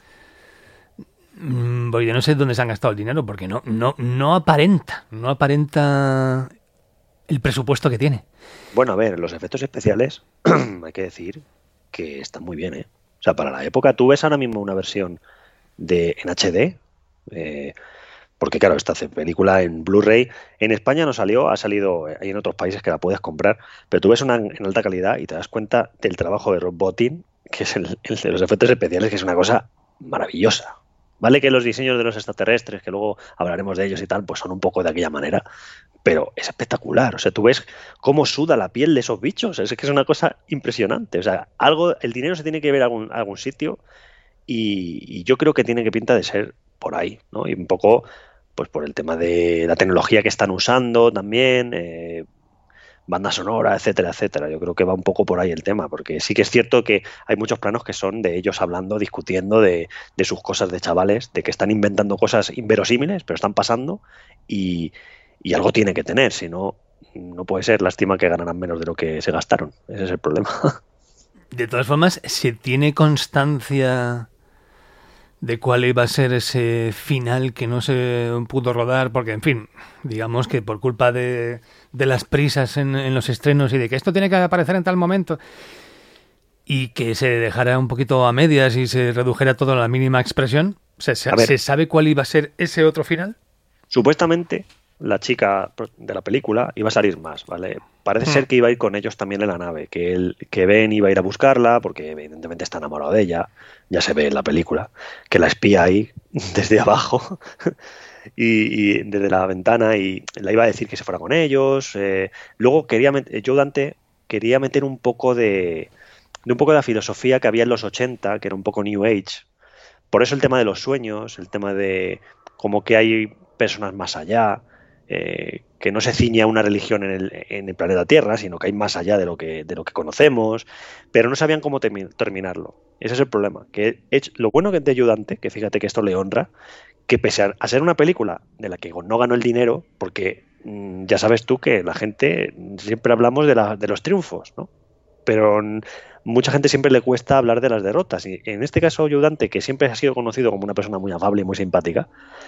Porque yo no sé dónde se han gastado el dinero, porque no, no, no aparenta, no aparenta el presupuesto que tiene. Bueno, a ver, los efectos especiales, hay que decir que están muy bien, ¿eh? O sea, para la época, tú ves ahora mismo una versión de en H D, eh, porque claro, esta película en Blu-ray en España no salió, ha salido hay en otros países que la puedes comprar, pero tú ves una en alta calidad y te das cuenta del trabajo de Rob Bottin, que es el, el de los efectos especiales, que es una cosa maravillosa. Vale que los diseños de los extraterrestres, que luego hablaremos de ellos y tal, pues son un poco de aquella manera, pero es espectacular. O sea, tú ves cómo suda la piel de esos bichos, es que es una cosa impresionante. O sea, algo, el dinero se tiene que ver a algún, a algún sitio, y, y yo creo que tiene que pinta de ser por ahí, ¿no? Y un poco pues por el tema de la tecnología que están usando también, eh, banda sonora, etcétera, etcétera. Yo creo que va un poco por ahí el tema, porque sí que es cierto que hay muchos planos que son de ellos hablando, discutiendo de, de sus cosas de chavales, de que están inventando cosas inverosímiles, pero están pasando, y, y algo tiene que tener, si no, no puede ser, lástima que ganaran menos de lo que se gastaron, ese es el problema. De todas formas, ¿se tiene constancia de cuál iba a ser ese final que no se pudo rodar? Porque, en fin, digamos que por culpa de, de las prisas en, en los estrenos y de que esto tiene que aparecer en tal momento y que se dejara un poquito a medias y se redujera todo a la mínima expresión, ¿se, se, ¿se sabe cuál iba a ser ese otro final? Supuestamente la chica de la película iba a salir más, ¿vale? Parece hmm. ser que iba a ir con ellos también en la nave, que, él, que Ben iba a ir a buscarla, porque evidentemente está enamorado de ella, ya se ve en la película, que la espía ahí desde abajo y, y desde la ventana y la iba a decir que se fuera con ellos. Eh, luego quería met- Joe Dante quería meter un poco de, de un poco de la filosofía que había en los ochenta, que era un poco New Age. Por eso el tema de los sueños, el tema de como que hay personas más allá, Eh, que no se ciñe a una religión en el, en el planeta Tierra, sino que hay más allá de lo que, de lo que conocemos, pero no sabían cómo termi- terminarlo. Ese es el problema. Que hecho, lo bueno que es de Ayudante, que fíjate que esto le honra, que pese a, a ser una película de la que no ganó el dinero, porque mmm, ya sabes tú que la gente, siempre hablamos de, la, de los triunfos, ¿no? Pero mmm, mucha gente siempre le cuesta hablar de las derrotas, y en este caso Ayudante, que siempre ha sido conocido como una persona muy afable y muy simpática,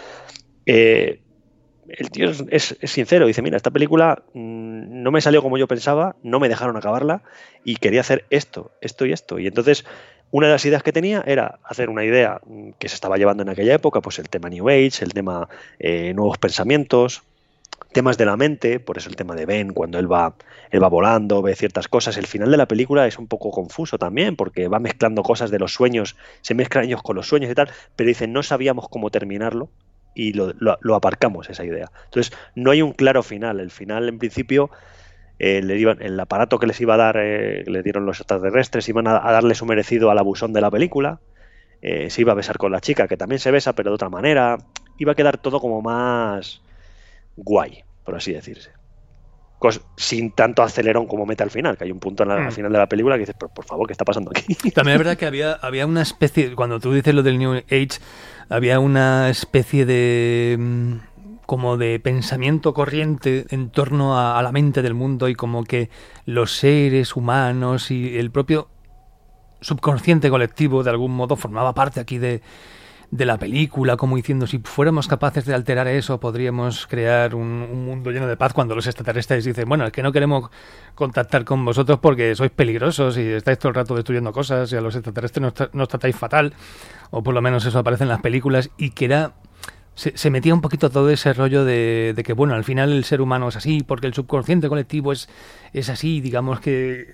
eh, el tío es, es, es sincero, dice, mira, esta película mmm, no me salió como yo pensaba, no me dejaron acabarla y quería hacer esto, esto y esto. Y entonces una de las ideas que tenía era hacer una idea que se estaba llevando en aquella época, pues el tema New Age, el tema eh, nuevos pensamientos, temas de la mente, por eso el tema de Ben, cuando él va, él va volando, ve ciertas cosas. El final de la película es un poco confuso también, porque va mezclando cosas de los sueños, se mezclan ellos con los sueños y tal, pero dicen, no sabíamos cómo terminarlo, y lo, lo, lo aparcamos, esa idea. Entonces, no hay un claro final. El final, en principio, eh, le iban, el aparato que les iba a dar, eh, le dieron los extraterrestres, iban a, a darle su merecido al abusón de la película. Eh, se iba a besar con la chica, que también se besa, pero de otra manera. Iba a quedar todo como más guay, por así decirse. Cos, sin tanto acelerón como mete al final, que hay un punto en la, mm. al final de la película que dices, por, por favor, ¿qué está pasando aquí? También es verdad que había, había una especie, cuando tú dices lo del New Age, había una especie de como de pensamiento corriente en torno a, a la mente del mundo, y como que los seres humanos y el propio subconsciente colectivo de algún modo formaba parte aquí de, de la película, como diciendo, si fuéramos capaces de alterar eso, podríamos crear un, un mundo lleno de paz, cuando los extraterrestres dicen, bueno, es que no queremos contactar con vosotros porque sois peligrosos y estáis todo el rato destruyendo cosas y a los extraterrestres nos, tra- nos tratáis fatal, o por lo menos eso aparece en las películas, y que era se, se metía un poquito todo ese rollo de, de que, bueno, al final el ser humano es así porque el subconsciente colectivo es, es así, digamos que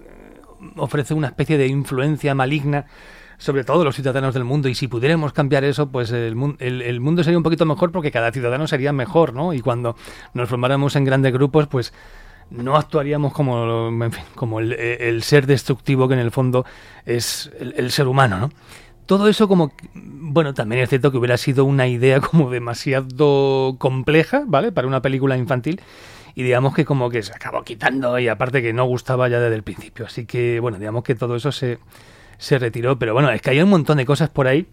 ofrece una especie de influencia maligna sobre todo los ciudadanos del mundo, y si pudiéramos cambiar eso, pues el, el, el mundo sería un poquito mejor porque cada ciudadano sería mejor, ¿no? Y cuando nos formáramos en grandes grupos, pues no actuaríamos como, en fin, como el, el ser destructivo que en el fondo es el, el ser humano, ¿no? Todo eso como, bueno, también es cierto que hubiera sido una idea como demasiado compleja, ¿vale? Para una película infantil, y digamos que como que se acabó quitando, y aparte que no gustaba ya desde el principio, así que, bueno, digamos que todo eso se... se retiró, pero bueno, es que hay un montón de cosas por ahí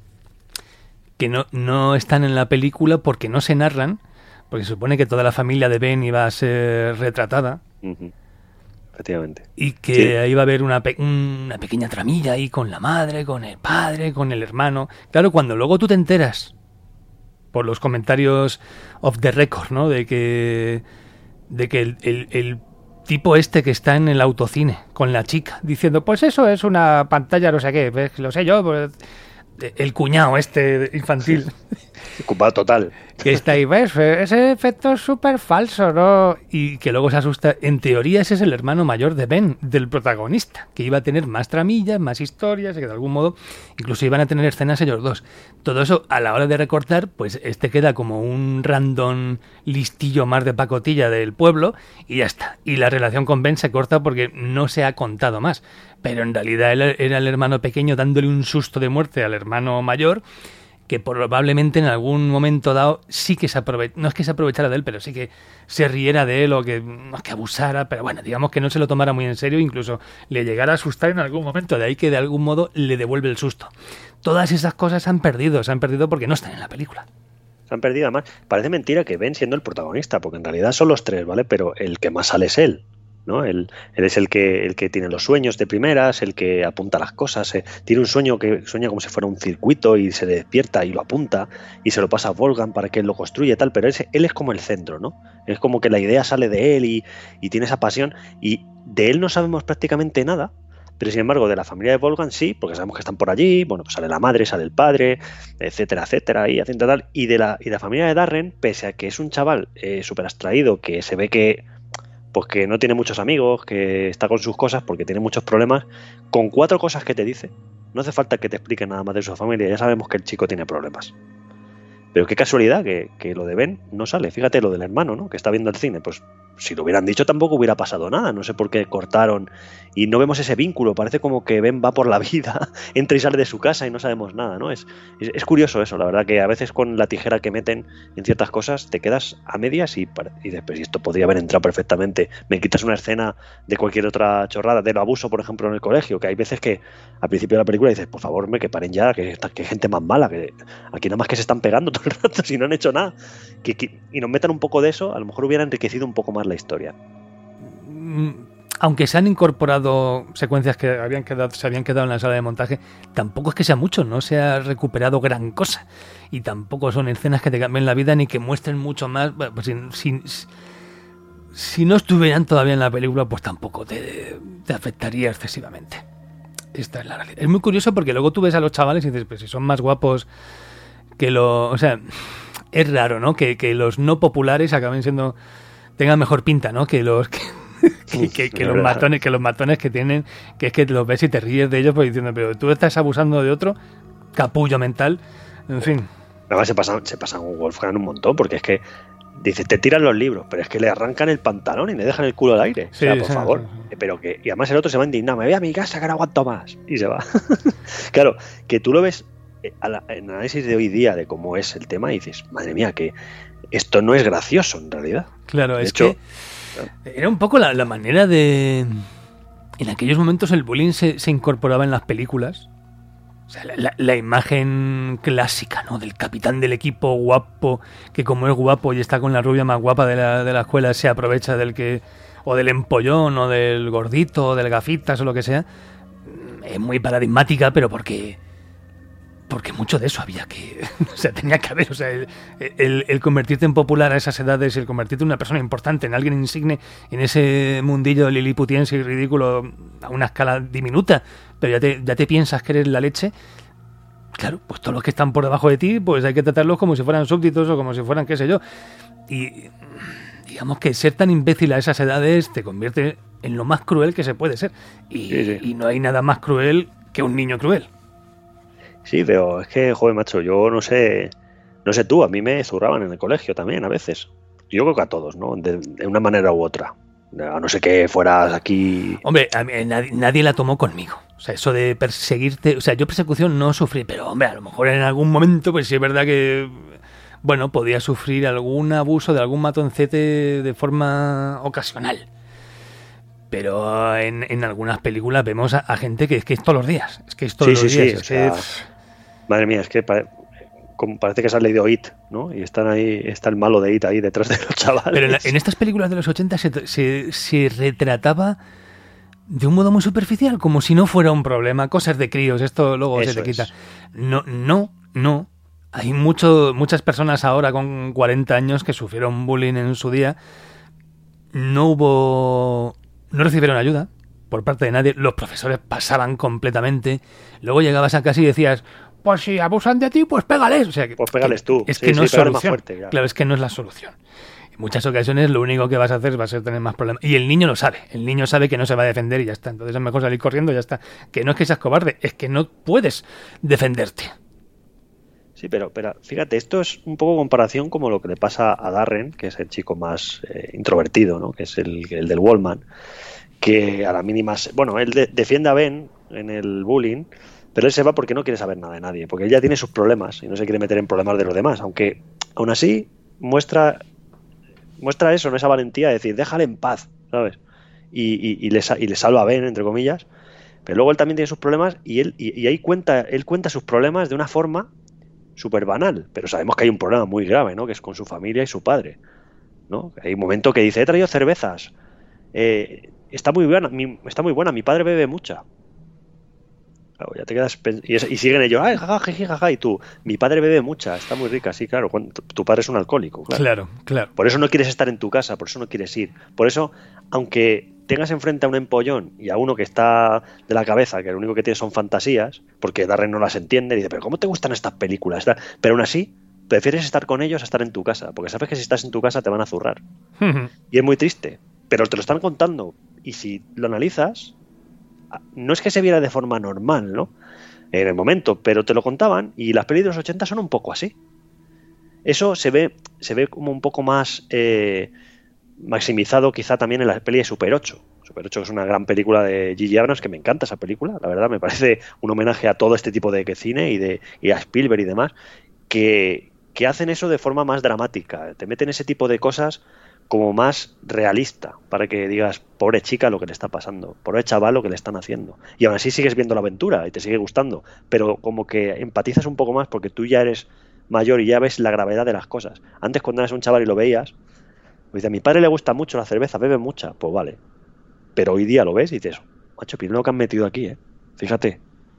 que no, no están en la película porque no se narran, porque se supone que toda la familia de Ben iba a ser retratada. Uh-huh. Efectivamente. Y que sí. Ahí va a haber una, pe- una pequeña tramilla ahí con la madre, con el padre, con el hermano. Claro, cuando luego tú te enteras, por los comentarios off the record, ¿no? De que, de que el, el, el tipo este que está en el autocine con la chica diciendo, pues eso es una pantalla no sé qué, ¿ves? Lo sé yo, pues, el cuñado este infantil ocupado total, que está ahí, ¿ves? Ese efecto es súper falso, ¿no? Y que luego se asusta. En teoría ese es el hermano mayor de Ben, del protagonista, que iba a tener más tramillas, más historias, y que de algún modo incluso iban a tener escenas ellos dos. Todo eso, a la hora de recortar, pues este queda como un random listillo más de pacotilla del pueblo, y ya está. Y la relación con Ben se corta porque no se ha contado más. Pero en realidad él era el hermano pequeño dándole un susto de muerte al hermano mayor, que probablemente en algún momento dado sí que se aprovechara, no es que se aprovechara de él, pero sí que se riera de él, o que no es que abusara, pero bueno, digamos que no se lo tomara muy en serio, incluso le llegara a asustar en algún momento, de ahí que de algún modo le devuelve el susto. Todas esas cosas se han perdido, se han perdido porque no están en la película. Se han perdido, además. Parece mentira que Ben siendo el protagonista, porque en realidad son los tres, ¿vale? Pero el que más sale es él, ¿no? Él, él es el que, el que tiene los sueños de primeras, el que apunta las cosas. Eh. Tiene un sueño que sueña como si fuera un circuito y se despierta y lo apunta y se lo pasa a Wolfgang para que él lo construya y tal, pero él, él es como el centro, ¿no? Es como que la idea sale de él y, y tiene esa pasión, y de él no sabemos prácticamente nada. Pero sin embargo, de la familia de Wolfgang sí, porque sabemos que están por allí, bueno, pues sale la madre, sale el padre, etcétera, etcétera, y haciendo tal. Y de la, y de la familia de Darren, pese a que es un chaval eh, súper abstraído, que se ve que, pues que no tiene muchos amigos, que está con sus cosas porque tiene muchos problemas, con cuatro cosas que te dice, no hace falta que te explique nada más de su familia, ya sabemos que el chico tiene problemas. Pero qué casualidad que, que lo de Ben no sale. Fíjate lo del hermano, ¿no? Que está viendo el cine. Pues si lo hubieran dicho tampoco hubiera pasado nada. No sé por qué cortaron y no vemos ese vínculo. Parece como que Ben va por la vida, entra y sale de su casa y no sabemos nada, ¿no? Es, es, es curioso eso, la verdad, que a veces con la tijera que meten en ciertas cosas te quedas a medias y, y después, y esto podría haber entrado perfectamente. Me quitas una escena de cualquier otra chorrada, del abuso, por ejemplo, en el colegio, que hay veces que al principio de la película dices, por favor, me que paren ya, que, que gente más mala, que aquí nada más que se están pegando todo el rato si no han hecho nada. Que, que, y nos metan un poco de eso, a lo mejor hubiera enriquecido un poco más la historia. Aunque se han incorporado secuencias que habían quedado, se habían quedado en la sala de montaje, tampoco es que sea mucho, no se ha recuperado gran cosa. Y tampoco son escenas que te cambien la vida ni que muestren mucho más. Bueno, pues si, si, si no estuvieran todavía en la película, pues tampoco te, te afectaría excesivamente. Esta es la realidad. Es muy curioso porque luego tú ves a los chavales y dices, pues si son más guapos que los... O sea, es raro, ¿no? Que, que los no populares acaben siendo... tengan mejor pinta, ¿no? Que los... Que, que, que, que los matones que los matones que tienen, que es que los ves y te ríes de ellos pues diciendo, pero tú estás abusando de otro, capullo mental, en fin. Además se pasa, se pasa un Wolfgang un montón, porque es que dice, te tiran los libros, pero es que le arrancan el pantalón y le dejan el culo al aire. Sí, o sea, por sí, favor. Sí. Pero que, y además el otro se va indignado, me voy a mi casa que no aguanto más. Y se va. Claro, que tú lo ves en análisis de hoy día de cómo es el tema y dices, madre mía, que esto no es gracioso en realidad. Claro, de es hecho, que era un poco la, la manera de... En aquellos momentos el bullying se, se incorporaba en las películas. O sea, la, la, la imagen clásica, ¿no? Del capitán del equipo guapo, que como es guapo y está con la rubia más guapa de la, de la escuela, se aprovecha del que... o del empollón, o del gordito, o del gafitas, o lo que sea. Es muy paradigmática, pero porque... porque mucho de eso había que... O sea, tenía que haber... O sea, el, el, el convertirte en popular a esas edades, el convertirte en una persona importante, en alguien insigne, en ese mundillo liliputiense y ridículo a una escala diminuta, pero ya te, ya te piensas que eres la leche... Claro, pues todos los que están por debajo de ti, pues hay que tratarlos como si fueran súbditos o como si fueran qué sé yo. Y digamos que ser tan imbécil a esas edades te convierte en lo más cruel que se puede ser. Y, sí, sí. y no hay nada más cruel que un niño cruel. Sí, pero es que, joder, macho, yo no sé, no sé tú, a mí me zurraban en el colegio también a veces. Yo creo que a todos, ¿no? De, de una manera u otra. A no ser que fueras aquí... Hombre, a mí, nadie, nadie la tomó conmigo. O sea, eso de perseguirte... O sea, yo persecución no sufrí, pero, hombre, a lo mejor en algún momento, pues sí es verdad que... Bueno, podía sufrir algún abuso de algún matoncete de forma ocasional. Pero en, en algunas películas vemos a, a gente que es que es todos los días. Es que es todos sí, los sí, días. Sí, es o sea, que... Madre mía, es que pare, como parece que se has leído It, ¿no? Y están ahí, está el malo de It ahí detrás de los chavales. Pero en, la, en estas películas de los ochenta se, se, se retrataba de un modo muy superficial, como si no fuera un problema. Cosas de críos, esto luego Eso se te quita. Es. No, no, no. Hay mucho, muchas personas ahora con cuarenta años que sufrieron bullying en su día. No hubo... No recibieron ayuda por parte de nadie. Los profesores pasaban completamente. Luego llegabas a casa y decías, pues si abusan de ti, pues pégales. O sea, pues pégales tú. Es sí, que no sí, es solución. Más fuerte, claro. claro, es que no es la solución. En muchas ocasiones lo único que vas a hacer va a ser tener más problemas. Y el niño lo sabe. El niño sabe que no se va a defender y ya está. Entonces es mejor salir corriendo y ya está. Que no es que seas cobarde, es que no puedes defenderte. Sí, pero, pero fíjate, esto es un poco comparación como lo que le pasa a Darren, que es el chico más eh, introvertido, ¿no? Que es el, el del Wallman, que a la mínima... Bueno, él de, defiende a Ben en el bullying, pero él se va porque no quiere saber nada de nadie, porque él ya tiene sus problemas y no se quiere meter en problemas de los demás, aunque aún así muestra muestra eso, ¿no? Esa valentía de decir, déjale en paz, ¿sabes? Y, y, y, le, y le salva a Ben, entre comillas, pero luego él también tiene sus problemas y él y, y ahí cuenta él cuenta sus problemas de una forma súper banal, pero sabemos que hay un problema muy grave, ¿no? Que es con su familia y su padre, ¿no? Hay un momento que dice, he traído cervezas, eh, está muy buena, mi, está muy buena, mi padre bebe mucha. Claro, ya te quedas pens- y, es- y siguen ellos, ay, jaja, jiji, jaja, y tú, mi padre bebe mucha, está muy rica, sí, claro, cuando, tu, tu padre es un alcohólico, claro. Claro, claro. Por eso no quieres estar en tu casa, por eso no quieres ir. Por eso, aunque tengas enfrente a un empollón y a uno que está de la cabeza, que lo único que tiene son fantasías, porque Darren no las entiende, y dice, pero ¿cómo te gustan estas películas? Pero aún así, prefieres estar con ellos a estar en tu casa, porque sabes que si estás en tu casa te van a zurrar. Y es muy triste, pero te lo están contando. Y si lo analizas, no es que se viera de forma normal, ¿no? En el momento, pero te lo contaban y las pelis de los ochenta son un poco así. Eso se ve, se ve como un poco más eh, maximizado quizá también en la peli de Super ocho. Super ocho es una gran película de J J Abrams, que me encanta esa película, la verdad, me parece un homenaje a todo este tipo de cine y, de, y a Spielberg y demás, que, que hacen eso de forma más dramática, te meten ese tipo de cosas como más realista, para que digas, pobre chica lo que le está pasando, pobre chaval lo que le están haciendo, y aún así sigues viendo la aventura y te sigue gustando, pero como que empatizas un poco más porque tú ya eres mayor y ya ves la gravedad de las cosas. Antes, cuando eras un chaval y lo veías, pues dices, a mi padre le gusta mucho la cerveza, bebe mucha, pues vale, pero hoy día lo ves y dices, macho, mira lo que han metido aquí, ¿eh? Fíjate.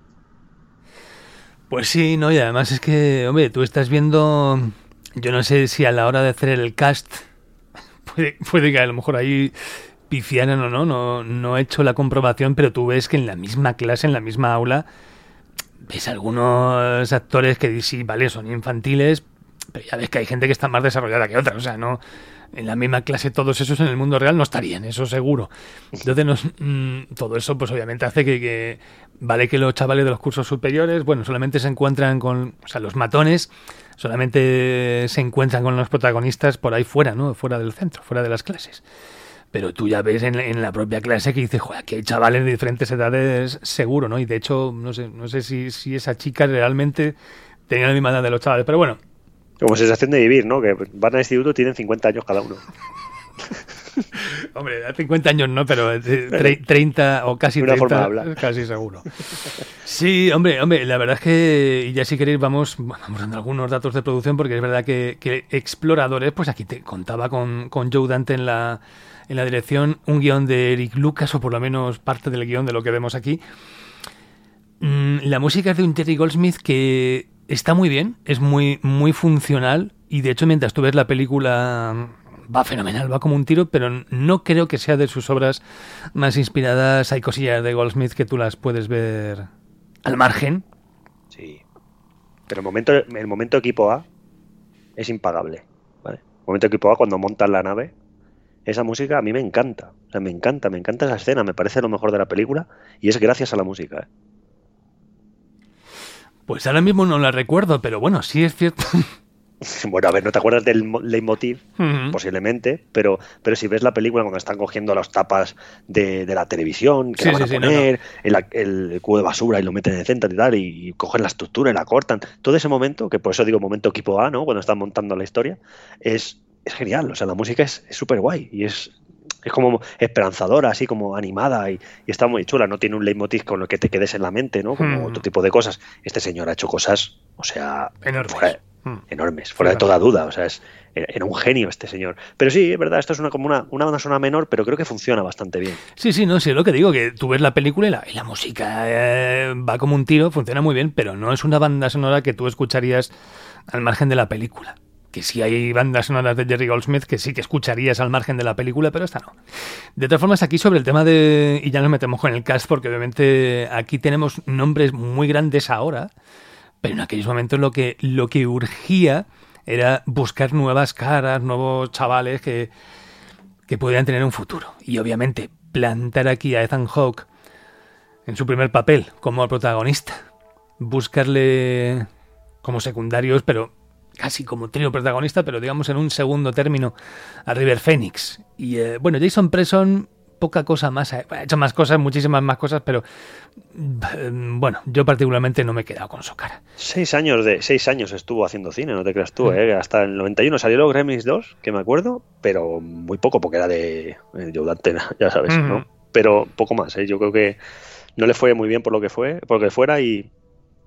Pues sí, no, y además es que, hombre, tú estás viendo, yo no sé si a la hora de hacer el cast puede, puede que a lo mejor ahí pifiaran o no, no, no he hecho la comprobación, pero tú ves que en la misma clase, en la misma aula, ves algunos actores que sí, vale, son infantiles, pero ya ves que hay gente que está más desarrollada que otra, o sea, no, en la misma clase todos esos en el mundo real no estarían, eso seguro. Entonces nos, mmm, todo eso pues obviamente hace que, que vale que los chavales de los cursos superiores, bueno, solamente se encuentran con, o sea, los matones solamente se encuentran con los protagonistas por ahí fuera, ¿no? Fuera del centro, fuera de las clases. Pero tú ya ves en, en la propia clase que dices, joder, aquí hay chavales de diferentes edades seguro, ¿no? Y de hecho, no sé, no sé si, si esa chica realmente tenía la misma edad de los chavales, pero bueno. Como sensación de vivir, ¿no? Que van al instituto y tienen cincuenta años cada uno. Hombre, cincuenta años no, pero treinta o casi una treinta, forma de hablar. Casi seguro. Sí, hombre, hombre, la verdad es que, y ya si queréis vamos, vamos dando algunos datos de producción, porque es verdad que, que Exploradores, pues aquí te contaba con, con Joe Dante en la, en la dirección, un guión de Eric Lucas, o por lo menos parte del guión de lo que vemos aquí. Mm, la música es de un Jerry Goldsmith que está muy bien, es muy, muy funcional, y de hecho mientras tú ves la película va fenomenal, va como un tiro, pero no creo que sea de sus obras más inspiradas. Hay cosillas de Goldsmith que tú las puedes ver al margen. Sí, pero el momento, el momento equipo A es impagable, ¿vale? El momento equipo A, cuando montan la nave, esa música a mí me encanta, o sea, me encanta, me encanta esa escena, me parece lo mejor de la película, y es gracias a la música, ¿eh? Pues ahora mismo no la recuerdo, pero bueno, sí es cierto. Bueno, a ver, no te acuerdas del leitmotiv, Uh-huh. posiblemente, pero, pero si ves la película cuando están cogiendo las tapas de, de la televisión, que Sí, la van sí, a sí, poner, no, no. El, el cubo de basura y lo meten en el centro y tal, y, y cogen la estructura y la cortan, todo ese momento, que por eso digo momento equipo A, ¿no? Cuando están montando la historia, es, es genial, o sea, la música es súper guay, y es, es como esperanzadora, así como animada, y, y está muy chula, no tiene un leitmotiv con lo que te quedes en la mente, ¿no? Como Hmm. otro tipo de cosas. Este señor ha hecho cosas, o sea, Enormes. fuera- Hmm. enormes, fuera de toda duda, o sea, es, era un genio este señor. Pero sí, es verdad, esto es una como una, una banda sonora menor, pero creo que funciona bastante bien. Sí, sí, no, sí, es lo que digo, que tú ves la película y la, y la música eh, va como un tiro, funciona muy bien, pero no es una banda sonora que tú escucharías al margen de la película. Que sí hay bandas sonoras de Jerry Goldsmith que sí que escucharías al margen de la película, pero esta no. De todas formas, aquí sobre el tema de... Y ya nos metemos con el cast, porque obviamente aquí tenemos nombres muy grandes ahora, pero en aquellos momentos lo que, lo que urgía era buscar nuevas caras, nuevos chavales que, que pudieran tener un futuro. Y obviamente plantar aquí a Ethan Hawke en su primer papel como protagonista, buscarle como secundarios, pero casi como trío protagonista, pero digamos en un segundo término, a River Phoenix. Y eh, bueno, Jason Preston, poca cosa más, ha hecho más cosas, muchísimas más cosas, pero eh, bueno, yo particularmente no me he quedado con su cara. Seis años de seis años estuvo haciendo cine, no te creas tú, ¿eh? Hasta el noventa y uno salió los Gremlins dos, que me acuerdo, pero muy poco, porque era de eh, Joe Dante, ya sabes, ¿no? Pero poco más, ¿eh? Yo creo que no le fue muy bien por lo que fue, por lo que fuera, y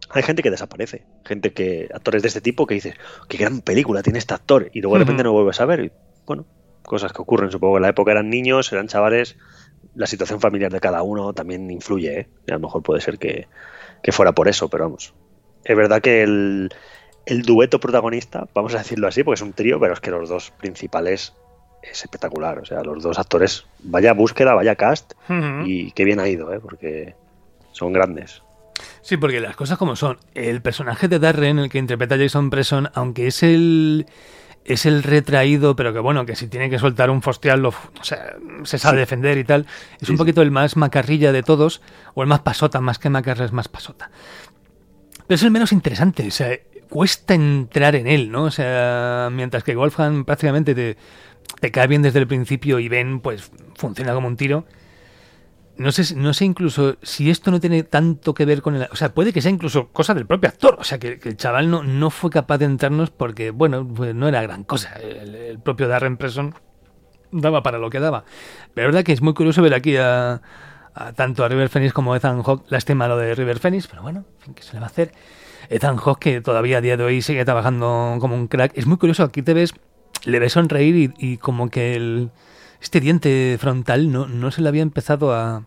hay gente que desaparece, gente que, actores de este tipo que dices, qué gran película tiene este actor, y luego de repente no vuelves a ver, y bueno, cosas que ocurren, supongo que en la época eran niños, eran chavales, la situación familiar de cada uno también influye, ¿eh? Y a lo mejor puede ser que, que fuera por eso, pero vamos, es verdad que el, el dueto protagonista, vamos a decirlo así, porque es un trío, pero es que los dos principales es espectacular, o sea, los dos actores, vaya búsqueda, vaya cast, uh-huh. Y qué bien ha ido, ¿eh? Porque son grandes. Sí, porque las cosas como son. El personaje de Darren, el que interpreta a Jason Preston, aunque es el es el retraído, pero que bueno, que si tiene que soltar un fostial, lo, o sea, se sabe sí. defender y tal, es sí, un poquito sí. el más macarrilla de todos, o el más pasota, más que macarra es más pasota. Pero es el menos interesante, o sea, cuesta entrar en él, ¿no? O sea, mientras que Wolfgang prácticamente te, te cae bien desde el principio y Ben, pues, funciona como un tiro. No sé, no sé incluso si esto no tiene tanto que ver con el... O sea, puede que sea incluso cosa del propio actor. O sea, que, que el chaval no, no fue capaz de entrarnos porque, bueno, pues no era gran cosa. El, el propio Darren Preston daba para lo que daba. Pero es verdad que es muy curioso ver aquí a, a tanto a River Phoenix como a Ethan Hawke. Lástima lo de River Phoenix, pero bueno, en fin, ¿qué se le va a hacer? Ethan Hawke, que todavía a día de hoy sigue trabajando como un crack. Es muy curioso, aquí te ves, le ves sonreír y, y como que el... Este diente frontal no, no se le había empezado a,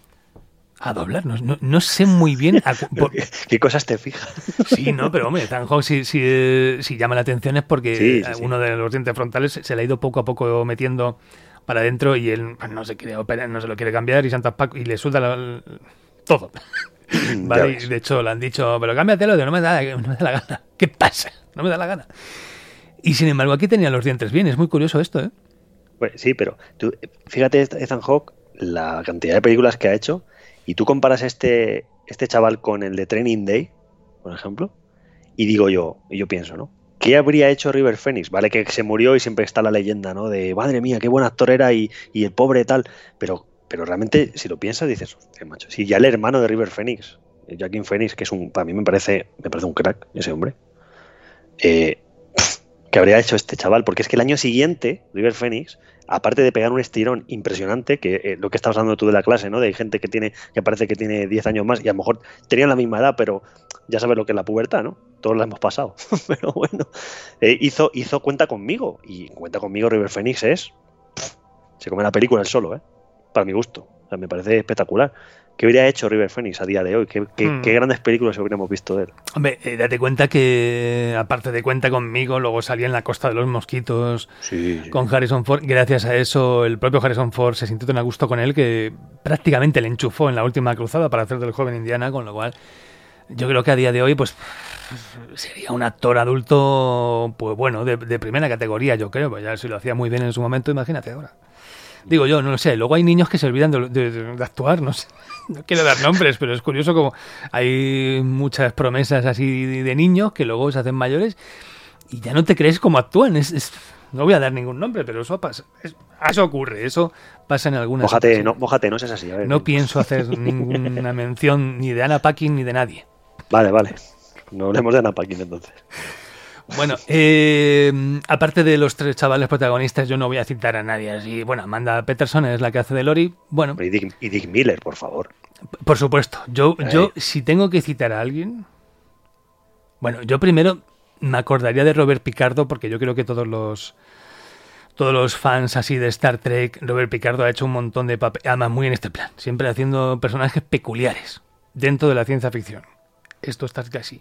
a doblar. No, no, no sé muy bien... A, por... ¿Qué, ¿Qué cosas te fijas? Sí, no, pero hombre, Ethan Hawke si, si, si llama la atención es porque sí, sí, uno sí. de los dientes frontales se le ha ido poco a poco metiendo para adentro y él pues, no se quiere operar, no se lo quiere cambiar y Santa Paco y le suelta la, la, todo. Vale, y de hecho le han dicho, pero cámbiatelo, no me da, no me da la gana. ¿Qué pasa? No me da la gana. Y sin embargo aquí tenía los dientes bien. Es muy curioso esto, ¿eh? Pues sí, pero tú, fíjate Ethan Hawke, la cantidad de películas que ha hecho, y tú comparas este, este chaval con el de Training Day, por ejemplo, y digo yo, y yo pienso, ¿no? ¿Qué habría hecho River Phoenix? Vale que se murió y siempre está la leyenda, ¿no? De, madre mía, qué buen actor era y, y el pobre tal, pero, pero realmente, si lo piensas, dices, hostia, macho, si ya el hermano de River Phoenix, Joaquin Phoenix, que es un, para mí me parece, me parece un crack, ese hombre, eh... que habría hecho este chaval, porque es que el año siguiente River Phoenix, aparte de pegar un estirón impresionante, que eh, lo que estabas hablando tú de la clase, ¿no? De gente que tiene, que parece que tiene diez años más y a lo mejor tenían la misma edad, pero ya sabes lo que es la pubertad, ¿no? Todos la hemos pasado. Pero bueno, eh, hizo, hizo Cuenta conmigo, y Cuenta conmigo River Phoenix es, pff, se come la película él solo, ¿eh? Para mi gusto, o sea, me parece espectacular. ¿Qué habría hecho River Phoenix a día de hoy? ¿Qué, qué, mm. qué grandes películas habríamos visto de él? Hombre, eh, date cuenta que, aparte de Cuenta conmigo, luego salía en La Costa de los Mosquitos sí, sí. con Harrison Ford. Gracias a eso, el propio Harrison Ford se sintió tan a gusto con él que prácticamente le enchufó en La Última Cruzada para hacer del joven Indiana, con lo cual yo creo que a día de hoy pues sería un actor adulto, pues bueno, de, de primera categoría, yo creo. Pues ya si lo hacía muy bien en su momento, imagínate ahora. Digo yo, no lo sé. Luego hay niños que se olvidan de, de, de actuar, no sé. No quiero dar nombres, pero es curioso como hay muchas promesas así de niños que luego se hacen mayores y ya no te crees cómo actúan. Es, es, no voy a dar ningún nombre, pero eso pasa. Es, eso ocurre, eso pasa en algunas mójate, ocasiones. No, mójate, no seas así. A ver, no pienso hacer ninguna mención ni de Anna Paquin ni de nadie. Vale, vale. No hablemos de Anna Paquin entonces. Bueno, eh, aparte de los tres chavales protagonistas, yo no voy a citar a nadie así. Bueno, Amanda Peterson es la que hace de Lori. Bueno, y Dick, y Dick Miller, por favor. Por supuesto. Yo, yo, si tengo que citar a alguien, bueno, yo primero me acordaría de Robert Picardo, porque yo creo que todos los todos los fans así de Star Trek, Robert Picardo ha hecho un montón de papeles, además muy en este plan, siempre haciendo personajes peculiares dentro de la ciencia ficción. Esto está casi.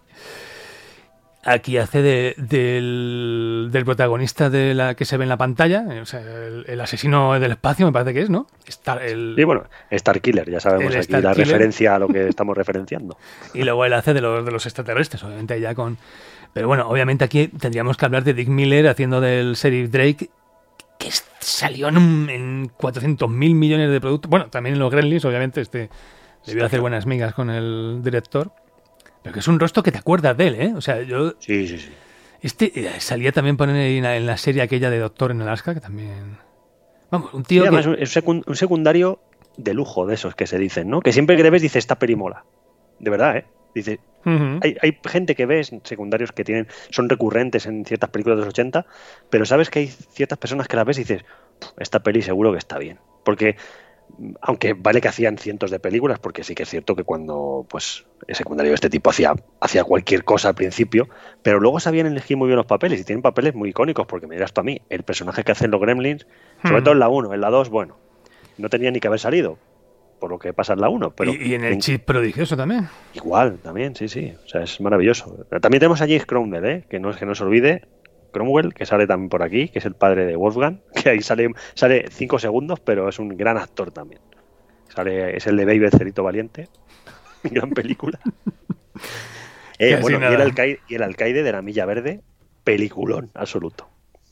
Aquí hace de, del, del protagonista de la que se ve en la pantalla, o sea, el, el asesino del espacio, me parece que es, ¿no? Star, el, sí, bueno, Star Killer, ya sabemos aquí Star la Killer. Referencia a lo que estamos referenciando. Y luego él hace de los, de los extraterrestres, obviamente ya con... Pero bueno, obviamente aquí tendríamos que hablar de Dick Miller haciendo del Sheriff Drake, que salió en, en cuatrocientos mil millones de productos. Bueno, también en los Gremlins, obviamente, este debió hacer buenas migas con el director. Pero que es un rostro que te acuerdas de él, ¿eh? O sea, yo... Sí, sí, sí. Este eh, salía también por en la, en la serie aquella de Doctor en Alaska, que también... Vamos, un tío sí, que... además, es un, un secundario de lujo de esos que se dicen, ¿no? Que siempre que le ves dices, esta perimola. De verdad, ¿eh? Dice... Uh-huh. Hay, hay gente que ves secundarios que tienen son recurrentes en ciertas películas de los ochenta, pero sabes que hay ciertas personas que las ves y dices, esta peli seguro que está bien. Porque aunque vale que hacían cientos de películas, porque sí que es cierto que cuando pues el secundario de este tipo hacía, hacía cualquier cosa al principio, pero luego sabían elegir muy bien los papeles, y tienen papeles muy icónicos, porque me dirás tú a mí, el personaje que hacen los Gremlins, sobre Hmm. todo en la uno, en la dos, bueno, no tenía ni que haber salido, por lo que pasa en la uno, pero y, y en el chip prodigioso también. igual, también, sí, sí, o sea, es maravilloso. También tenemos a James Cromwell, ¿eh? que no es que no se olvide, Cromwell, que sale también por aquí, que es el padre de Wolfgang, que ahí sale sale cinco segundos, pero es un gran actor también. Sale, es el de Baby el Cerito Valiente, gran película. Eh, Casi bueno, y nada. el, alcaide, y el alcaide de la Milla Verde, peliculón absoluto.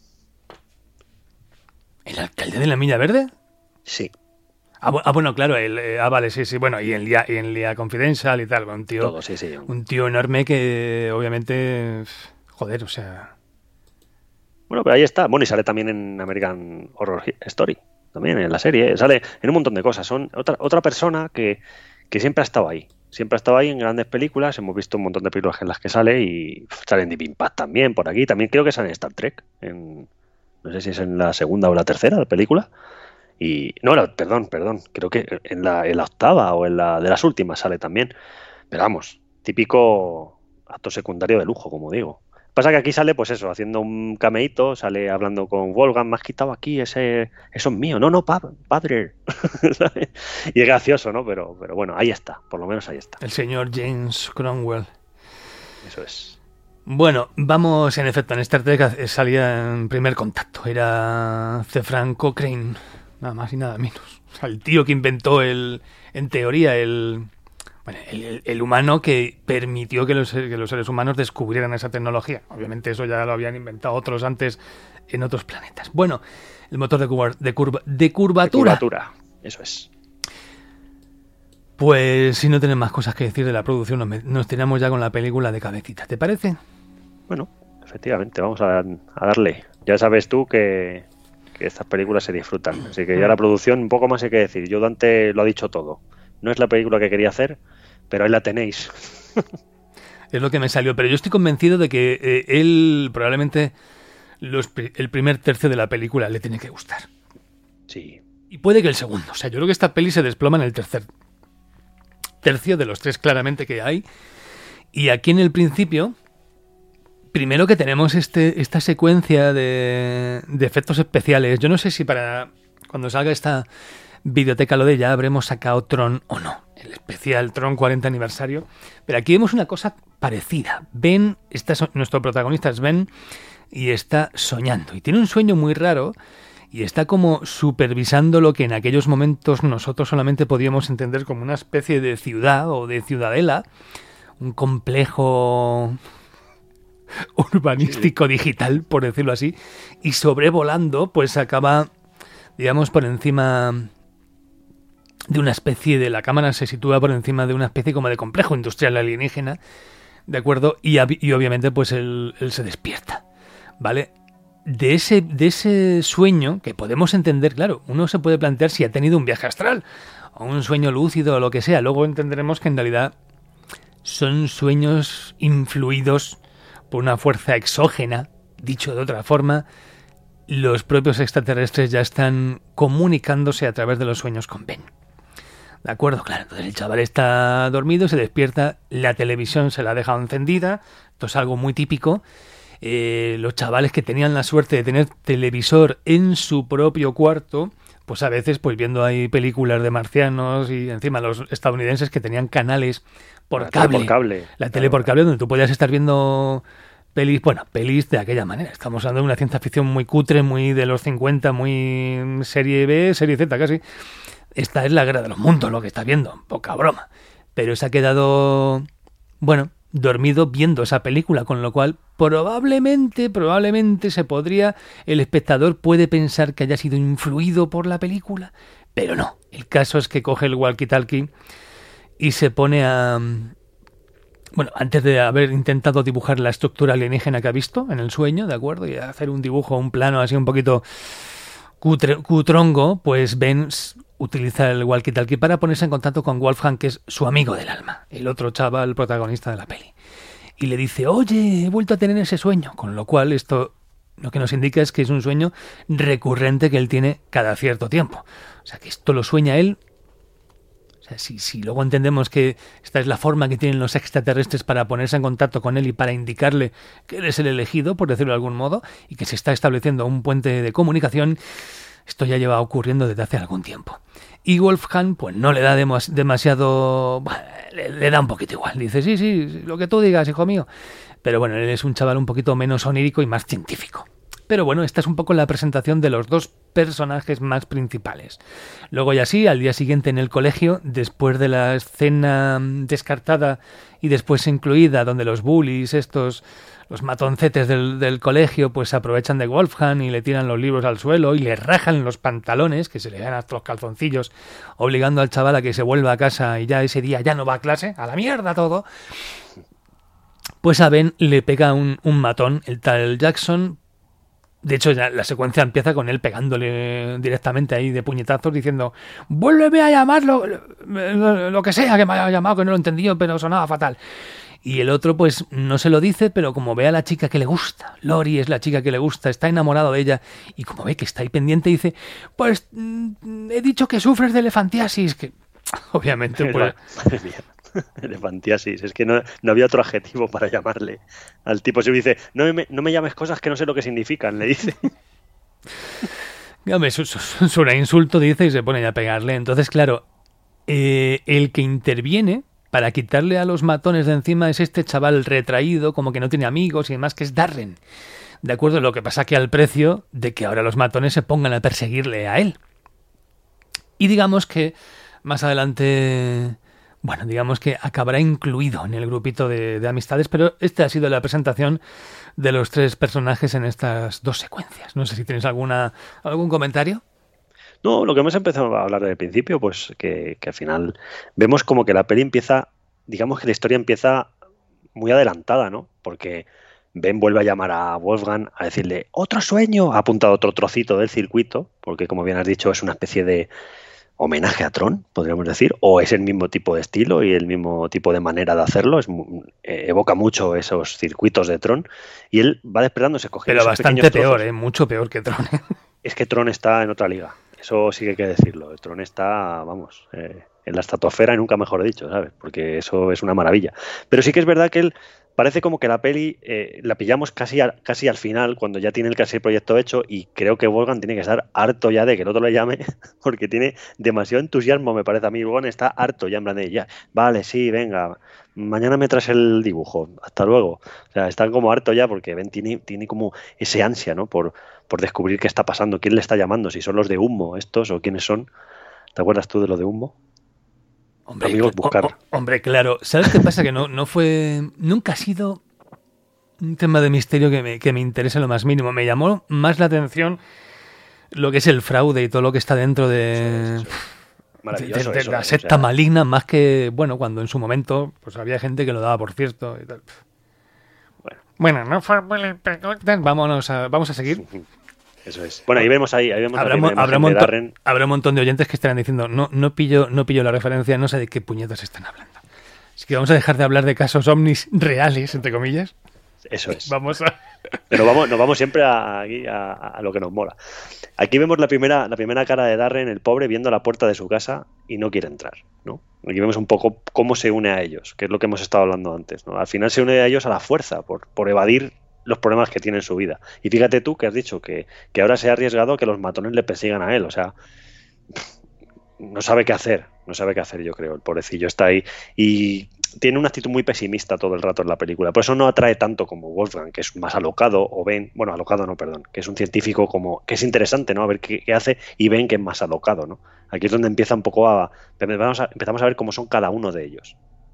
¿El alcalde de la Milla Verde? Sí, Ah, bu- ah, bueno, claro, el, eh, ah, vale, sí, sí, bueno, y en Lia, y en Lia Confidential y tal, un tío, todo, sí, sí. un tío enorme que obviamente, joder, o sea, Bueno, pero ahí está. Bueno, y sale también en American Horror Story, también en la serie. Sale en un montón de cosas. Son otra, otra persona que, que siempre ha estado ahí. Siempre ha estado ahí en grandes películas. Hemos visto un montón de películas en las que sale y pff, sale en Deep Impact también por aquí. También creo que sale en Star Trek. En, no sé si es en la segunda o la tercera película. Y no, la- perdón, perdón. Creo que en la, en la octava o en la de las últimas sale también. Pero vamos, típico actor secundario de lujo, como digo. Pasa que aquí sale, pues eso, haciendo un cameíto, sale hablando con Wolfgang, me has quitado aquí, ese, eso es mío. No, no, pa- padre. ¿Sabes? Y es gracioso, ¿no? Pero, pero bueno, ahí está, por lo menos ahí está. el señor James Cromwell. Eso es. Bueno, vamos, en efecto, en Star Trek eh, salía en Primer Contacto, era C. Frank Cochrane, nada más y nada menos. O sea, el tío que inventó el, en teoría, el, bueno, el, el- el humano que permitió que los, que los seres humanos descubrieran esa tecnología. Obviamente eso ya lo habían inventado otros antes en otros planetas. Bueno, el motor de, curva, de, curva, de curvatura. Curvatura, eso es. Pues si no tienen más cosas que decir de la producción, nos, me- nos tiramos ya con la película de cabecita. ¿Te parece? Bueno, efectivamente, vamos a, a darle. Ya sabes tú que, que estas películas se disfrutan. Así que ya la producción, un poco más hay que decir. Yo Dante lo ha dicho todo. No es la película que quería hacer, pero ahí la tenéis. Es lo que me salió, pero yo estoy convencido de que eh, él probablemente los, pri- el primer tercio de la película le tiene que gustar. Sí, Y puede que el segundo. O sea, yo creo que esta peli se desploma en el tercer tercio de los tres claramente que hay. Y aquí en el principio, primero que tenemos este, esta secuencia de, de efectos especiales. Yo no sé si para cuando salga esta videoteca lo de ya habremos sacado Tron o no. El especial Tron cuarenta aniversario. Pero aquí vemos una cosa parecida. Ben, está so- nuestro protagonista es Ben y está soñando. Y tiene un sueño muy raro y está como supervisando lo que en aquellos momentos nosotros solamente podíamos entender como una especie de ciudad o de ciudadela. Un complejo urbanístico digital, por decirlo así. Y sobrevolando, pues acaba, digamos, por encima de una especie de... La cámara se sitúa por encima de una especie como de complejo industrial alienígena, ¿de acuerdo? Y, ob- y obviamente pues él, él se despierta, ¿vale? De ese, de ese sueño, que podemos entender, claro, uno se puede plantear si ha tenido un viaje astral, o un sueño lúcido, o lo que sea. Luego entenderemos que en realidad son sueños influidos por una fuerza exógena. Dicho de otra forma, los propios extraterrestres ya están comunicándose a través de los sueños con Ben. ¿De acuerdo? Claro, entonces el chaval está dormido, se despierta, la televisión se la ha dejado encendida, esto es algo muy típico. Eh, los chavales que tenían la suerte de tener televisor en su propio cuarto, pues a veces pues viendo ahí películas de marcianos y encima los estadounidenses que tenían canales por La tele cable. por cable. La tele por cable donde tú podías estar viendo pelis, bueno, pelis de aquella manera. Estamos hablando de una ciencia ficción muy cutre, muy de los cincuenta, muy serie B, serie Z casi. Esta es la guerra de los mundos, lo que está viendo, poca broma. Pero se ha quedado, bueno, dormido viendo esa película, con lo cual probablemente, probablemente se podría, el espectador puede pensar que haya sido influido por la película, pero no. El caso es que coge el walkie-talkie y se pone a... Bueno, antes de haber intentado dibujar la estructura alienígena que ha visto en el sueño, ¿de acuerdo? Y hacer un dibujo, un plano así un poquito cutre, cutrongo, pues Ben utiliza el walkie-talkie para ponerse en contacto con Wolfgang, que es su amigo del alma, el otro chaval protagonista de la peli. Y le dice, oye, he vuelto a tener ese sueño, con lo cual esto Lo que nos indica es que es un sueño recurrente que él tiene cada cierto tiempo. O sea, que esto lo sueña él. O sea, si, si luego entendemos que esta es la forma que tienen los extraterrestres para ponerse en contacto con él y para indicarle que él es el elegido, por decirlo de algún modo, y que se está estableciendo un puente de comunicación, esto ya lleva ocurriendo desde hace algún tiempo. Y Wolfgang, pues no le da demas, demasiado... Bueno, le, le da un poquito igual. Dice, sí, sí, lo que tú digas, hijo mío. Pero bueno, él es un chaval un poquito menos onírico y más científico. Pero bueno, esta es un poco la presentación de los dos personajes más principales. Luego ya sí, al día siguiente en el colegio, después de la escena descartada y después incluida, donde los bullies, estos... los matoncetes del, del colegio, pues se aprovechan de Wolfgang y le tiran los libros al suelo y le rajan los pantalones, que se le dan hasta los calzoncillos, obligando al chaval a que se vuelva a casa y ya ese día ya no va a clase, a la mierda todo. Pues a Ben le pega un, un matón, el tal Jackson. De hecho, ya la secuencia empieza con él pegándole directamente ahí de puñetazos, diciendo, vuélveme a llamar lo, lo, lo que sea que me haya llamado, que no lo he entendido, pero sonaba fatal. Y el otro pues no se lo dice, pero como ve a la chica que le gusta, Lori es la chica que le gusta, está enamorado de ella, y como ve que está ahí pendiente, dice, pues mm, he dicho que sufres de elefantiasis, que obviamente... Madre pues, mía. Elefantiasis, es que no, no había otro adjetivo para llamarle al tipo. Si dice, no me, no me llames cosas que no sé lo que significan, le dice. Hombre, suena insulto, dice, y se pone a pegarle. Entonces, claro, eh, el que interviene para quitarle a los matones de encima es este chaval retraído, como que no tiene amigos y demás, que es Darren. De acuerdo, lo que pasa que al precio de que ahora los matones se pongan a perseguirle a él. Y digamos que más adelante... Bueno, digamos que acabará incluido en el grupito de, de amistades, pero esta ha sido la presentación de los tres personajes en estas dos secuencias. No sé si tienes alguna algún comentario. No, lo que hemos empezado a hablar desde el principio, pues que, que al final vemos como que la peli empieza, digamos que la historia empieza muy adelantada, ¿no? Porque Ben vuelve a llamar a Wolfgang a decirle, ¡otro sueño! Ha apuntado otro trocito del circuito, porque como bien has dicho es una especie de homenaje a Tron, podríamos decir, o es el mismo tipo de estilo y el mismo tipo de manera de hacerlo, es, eh, evoca mucho esos circuitos de Tron, y él va despertándose cogiendo Pero esos bastante pequeños peor, trozos. eh, mucho peor que Tron. ¿eh? Es que Tron está en otra liga, eso sí que hay que decirlo, el Tron está, vamos, eh, en la estratosfera y nunca mejor dicho, ¿sabes? Porque eso es una maravilla. Pero sí que es verdad que él parece como que la peli eh, la pillamos casi, a, casi al final, cuando ya tiene el casi el proyecto hecho, y creo que Wolfgang tiene que estar harto ya de que el otro le llame, porque tiene demasiado entusiasmo, me parece a mí. Wolfgang está harto ya, en plan de, ya, vale, sí, venga, mañana me traes el dibujo, hasta luego. O sea, están como harto ya, porque Ben tiene, tiene como ese ansia, ¿no? Por, por descubrir qué está pasando, quién le está llamando, si son los de Humo estos o quiénes son. ¿Te acuerdas tú de lo de Humo? Hombre, Amigos, buscar. o, o, hombre, claro. ¿Sabes qué pasa? Que no, no fue... Nunca ha sido un tema de misterio que me, que me interese lo más mínimo. Me llamó más la atención lo que es el fraude y todo lo que está dentro de... Eso, eso. Maravilloso. De, de eso, la o secta sea, maligna, más que, bueno, cuando en su momento pues había gente que lo daba por cierto y tal. Bueno, bueno no fue... Vámonos a, vamos a seguir. Eso es. Bueno, ahí vemos ahí, ahí vemos habrá, la mo- primera habrá, imagen de monto- Darren. habrá un montón de oyentes que estarán diciendo no, no pillo, no pillo la referencia, no sé de qué puñetas están hablando. Así que vamos a dejar de hablar de casos ovnis reales, entre comillas. Eso es. Vamos a... Pero vamos, nos vamos siempre a, aquí a, a lo que nos mola. Aquí vemos la primera, la primera cara de Darren, el pobre, viendo la puerta de su casa y no quiere entrar, ¿no? Aquí vemos un poco cómo se une a ellos, que es lo que hemos estado hablando antes, ¿no? Al final se une a ellos a la fuerza, por, por evadir los problemas que tiene en su vida. Y fíjate tú que has dicho que, que ahora se ha arriesgado a que los matones le persigan a él, o sea, no sabe qué hacer, no sabe qué hacer, yo creo, el pobrecillo está ahí y tiene una actitud muy pesimista todo el rato en la película, por eso no atrae tanto como Wolfgang, que es más alocado, o Ben, bueno, alocado no, perdón, que es un científico como, que es interesante, ¿no? A ver qué, qué hace, y Ben, que es más alocado, ¿no? Aquí es donde empieza un poco a, empezamos a, empezamos a ver cómo son cada uno de ellos.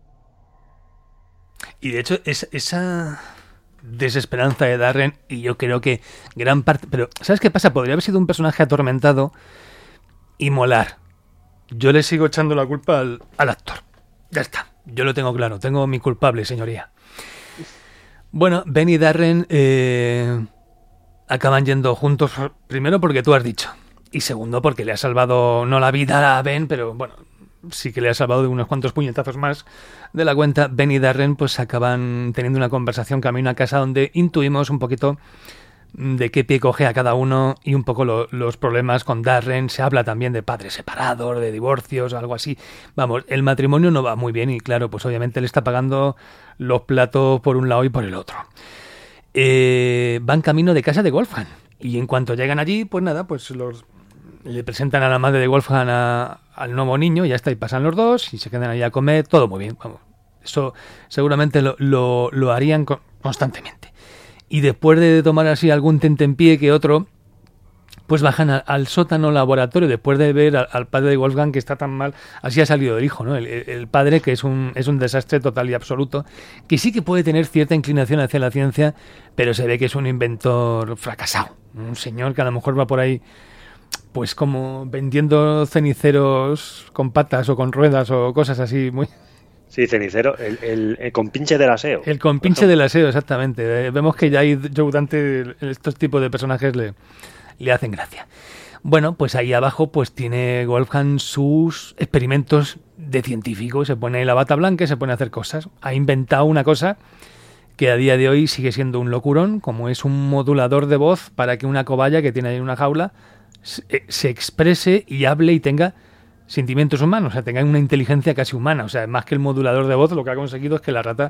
Y de hecho, es, esa desesperanza de Darren, y yo creo que gran parte... Pero, ¿sabes qué pasa? Podría haber sido un personaje atormentado y molar. Yo le sigo echando la culpa al, al actor. Ya está. Yo lo tengo claro. Tengo mi culpable, señoría. Bueno, Ben y Darren eh, acaban yendo juntos, primero porque tú has dicho, y segundo porque le ha salvado, no la vida a Ben, pero bueno, sí que le ha salvado de unos cuantos puñetazos más de la cuenta. Ben y Darren pues acaban teniendo una conversación camino a casa donde intuimos un poquito de qué pie coge a cada uno y un poco lo, los problemas con Darren. Se habla también de padres separados, de divorcios, algo así. Vamos, el matrimonio no va muy bien y claro, pues obviamente le está pagando los platos por un lado y por el otro. Eh, van camino de casa de Wolfgang y en cuanto llegan allí, pues nada, pues los le presentan a la madre de Wolfgang a, al nuevo niño, y ya está, y pasan los dos y se quedan ahí a comer, todo muy bien. Vamos, eso seguramente lo, lo, lo harían con, constantemente. Y después de tomar así algún tentempié que otro, pues bajan a, al sótano laboratorio después de ver a, al padre de Wolfgang que está tan mal. Así ha salido del hijo, ¿no? El, el padre, que es un, es un desastre total y absoluto, que sí que puede tener cierta inclinación hacia la ciencia, pero se ve que es un inventor fracasado. Un señor que a lo mejor va por ahí pues como vendiendo ceniceros con patas o con ruedas o cosas así muy... Sí, cenicero, el, el, el compinche del aseo. El compinche del aseo, exactamente. Eh, vemos que ya hay Joe Dante, estos tipos de personajes le, le hacen gracia. Bueno, pues ahí abajo pues tiene Wolfgang sus experimentos de científico. Se pone la bata blanca y se pone a hacer cosas. Ha inventado una cosa que a día de hoy sigue siendo un locurón, como es un modulador de voz para que una cobaya que tiene ahí en una jaula se, se exprese y hable y tenga sentimientos humanos, o sea, tenga una inteligencia casi humana. O sea, más que el modulador de voz, lo que ha conseguido es que la rata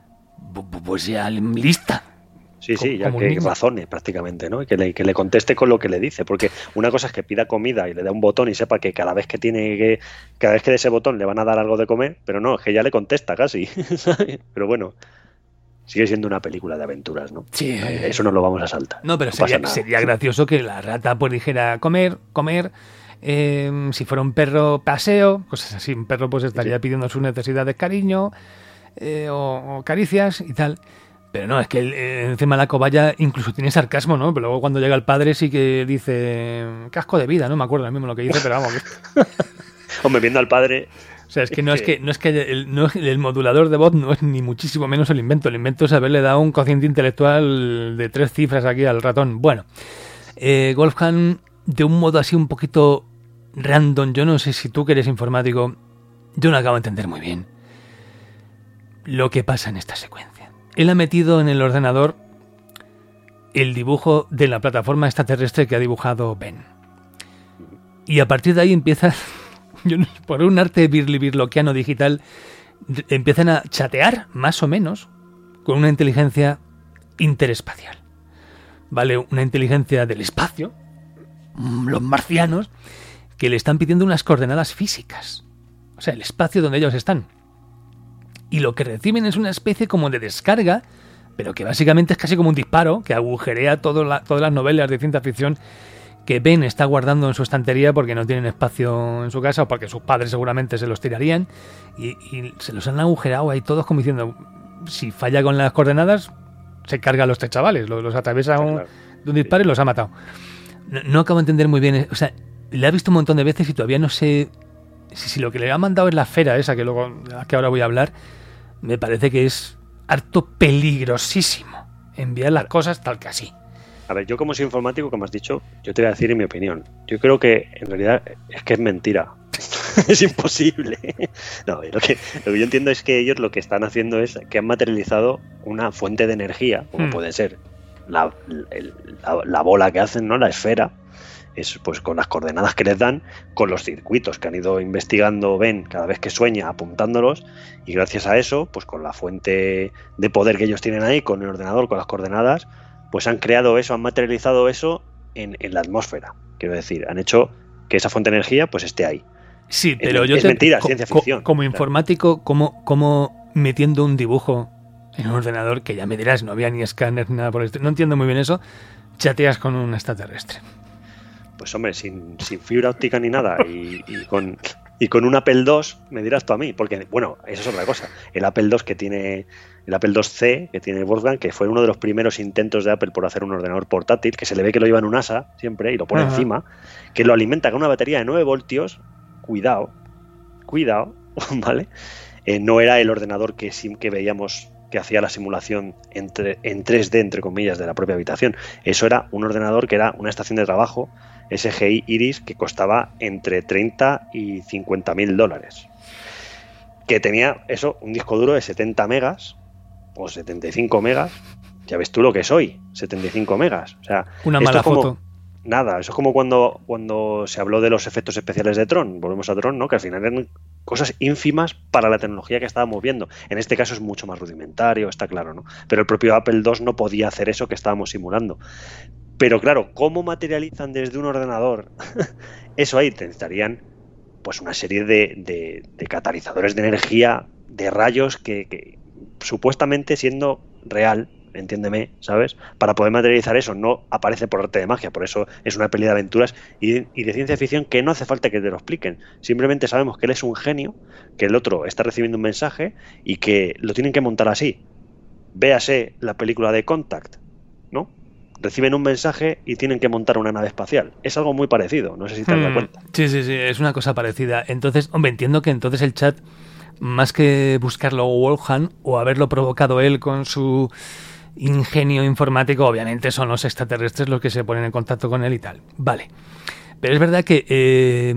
pues sea lista. Sí, sí, ya que razone prácticamente, ¿no? Y que le, que le conteste con lo que le dice, porque una cosa es que pida comida y le da un botón y sepa que cada vez que tiene que, cada vez que de ese botón le van a dar algo de comer, pero no, es que ya le contesta casi, ¿sabes? Pero bueno, sigue siendo una película de aventuras, ¿no? Sí. Eso no lo vamos a saltar. No, pero no sería, sería gracioso que la rata pues dijera comer, comer. Eh, si fuera un perro, paseo, cosas así. Un perro pues estaría sí. pidiendo sus necesidades, cariño eh, o, o caricias y tal. Pero no, es que eh, encima la cobaya incluso tiene sarcasmo, ¿no? Pero luego cuando llega el padre sí que dice casco de vida, no me acuerdo mismo lo que dice, pero vamos. Que... Hombre, viendo al padre... O sea, es que no es que no es que el, no, el modulador de voz no es ni muchísimo menos el invento. El invento es haberle dado un cociente intelectual de tres cifras aquí al ratón. Bueno, eh, Wolfgang, de un modo así un poquito random, yo no sé si tú que eres informático, yo no acabo de entender muy bien lo que pasa en esta secuencia. Él ha metido en el ordenador el dibujo de la plataforma extraterrestre que ha dibujado Ben. Y a partir de ahí empieza, yo no, por un arte birloquiano digital, empiezan a chatear, más o menos, con una inteligencia interespacial. ¿Vale? Una inteligencia del espacio, los marcianos, que le están pidiendo unas coordenadas físicas. O sea, el espacio donde ellos están. Y lo que reciben es una especie como de descarga, pero que básicamente es casi como un disparo que agujerea todo la, todas las novelas de ciencia ficción que Ben está guardando en su estantería porque no tienen espacio en su casa o porque sus padres seguramente se los tirarían, y, y se los han agujerado ahí todos como diciendo, si falla con las coordenadas se carga a los tres chavales, los, los atraviesa un, de un disparo y los ha matado. No, no acabo de entender muy bien, o sea, le he visto un montón de veces y todavía no sé si, si lo que le ha mandado es la esfera esa que luego de la que ahora voy a hablar. Me parece que es harto peligrosísimo enviar las cosas tal que así. A ver, yo como soy informático, como has dicho, yo te voy a decir en mi opinión. Yo creo que en realidad es que es mentira. Es imposible. No, lo que, lo que yo entiendo es que ellos lo que están haciendo es que han materializado una fuente de energía, como hmm. puede ser la, la, la bola que hacen, ¿no? La esfera. Es pues con las coordenadas que les dan, con los circuitos que han ido investigando Ben cada vez que sueña, apuntándolos, y gracias a eso, pues con la fuente de poder que ellos tienen ahí, con el ordenador, con las coordenadas, pues han creado eso, han materializado eso en, en la atmósfera. Quiero decir, han hecho que esa fuente de energía pues esté ahí. Sí, pero es, yo es te, mentira, co, ciencia ficción. Co, como claro. informático, como, como metiendo un dibujo en un ordenador, que ya me dirás, no había ni escáner ni nada por esto, no entiendo muy bien eso, chateas con un extraterrestre. Pues hombre, sin, sin fibra óptica ni nada y, y con y con un Apple dos, me dirás tú a mí, porque bueno, eso es otra cosa. El Apple dos que tiene, el Apple dos C que tiene Wolfgang, que fue uno de los primeros intentos de Apple por hacer un ordenador portátil, que se le ve que lo lleva en un asa siempre y lo pone Ajá. encima, que lo alimenta con una batería de nueve voltios, cuidado, cuidado, ¿vale? Eh, no era el ordenador que, que veíamos que hacía la simulación entre, en tres D, entre comillas, de la propia habitación. Eso era un ordenador que era una estación de trabajo S G I Iris que costaba entre treinta y cincuenta mil dólares. Que tenía eso, un disco duro de setenta megas o setenta y cinco megas ya ves tú lo que es hoy, setenta y cinco megas. O sea, una esto mala es como, foto. Nada, eso es como cuando, cuando se habló de los efectos especiales de Tron, volvemos a Tron, ¿no? Que al final eran cosas ínfimas para la tecnología que estábamos viendo. En este caso es mucho más rudimentario, está claro, ¿no? Pero el propio Apple dos no podía hacer eso que estábamos simulando. Pero claro, ¿cómo materializan desde un ordenador eso ahí? Necesitarían pues una serie de, de, de catalizadores de energía, de rayos que, que supuestamente siendo real, entiéndeme, ¿sabes? Para poder materializar eso no aparece por arte de magia, por eso es una peli de aventuras y, y de ciencia ficción que no hace falta que te lo expliquen. Simplemente sabemos que él es un genio, que el otro está recibiendo un mensaje y que lo tienen que montar así. Véase la película de Contact, ¿no? Reciben un mensaje y tienen que montar una nave espacial. Es algo muy parecido, no sé si te has dado cuenta. Sí, sí, sí, es una cosa parecida. Entonces, hombre, entiendo que entonces el chat, más que buscarlo Wolfgang o haberlo provocado él con su ingenio informático, obviamente son los extraterrestres los que se ponen en contacto con él y tal. Vale. Pero es verdad que eh,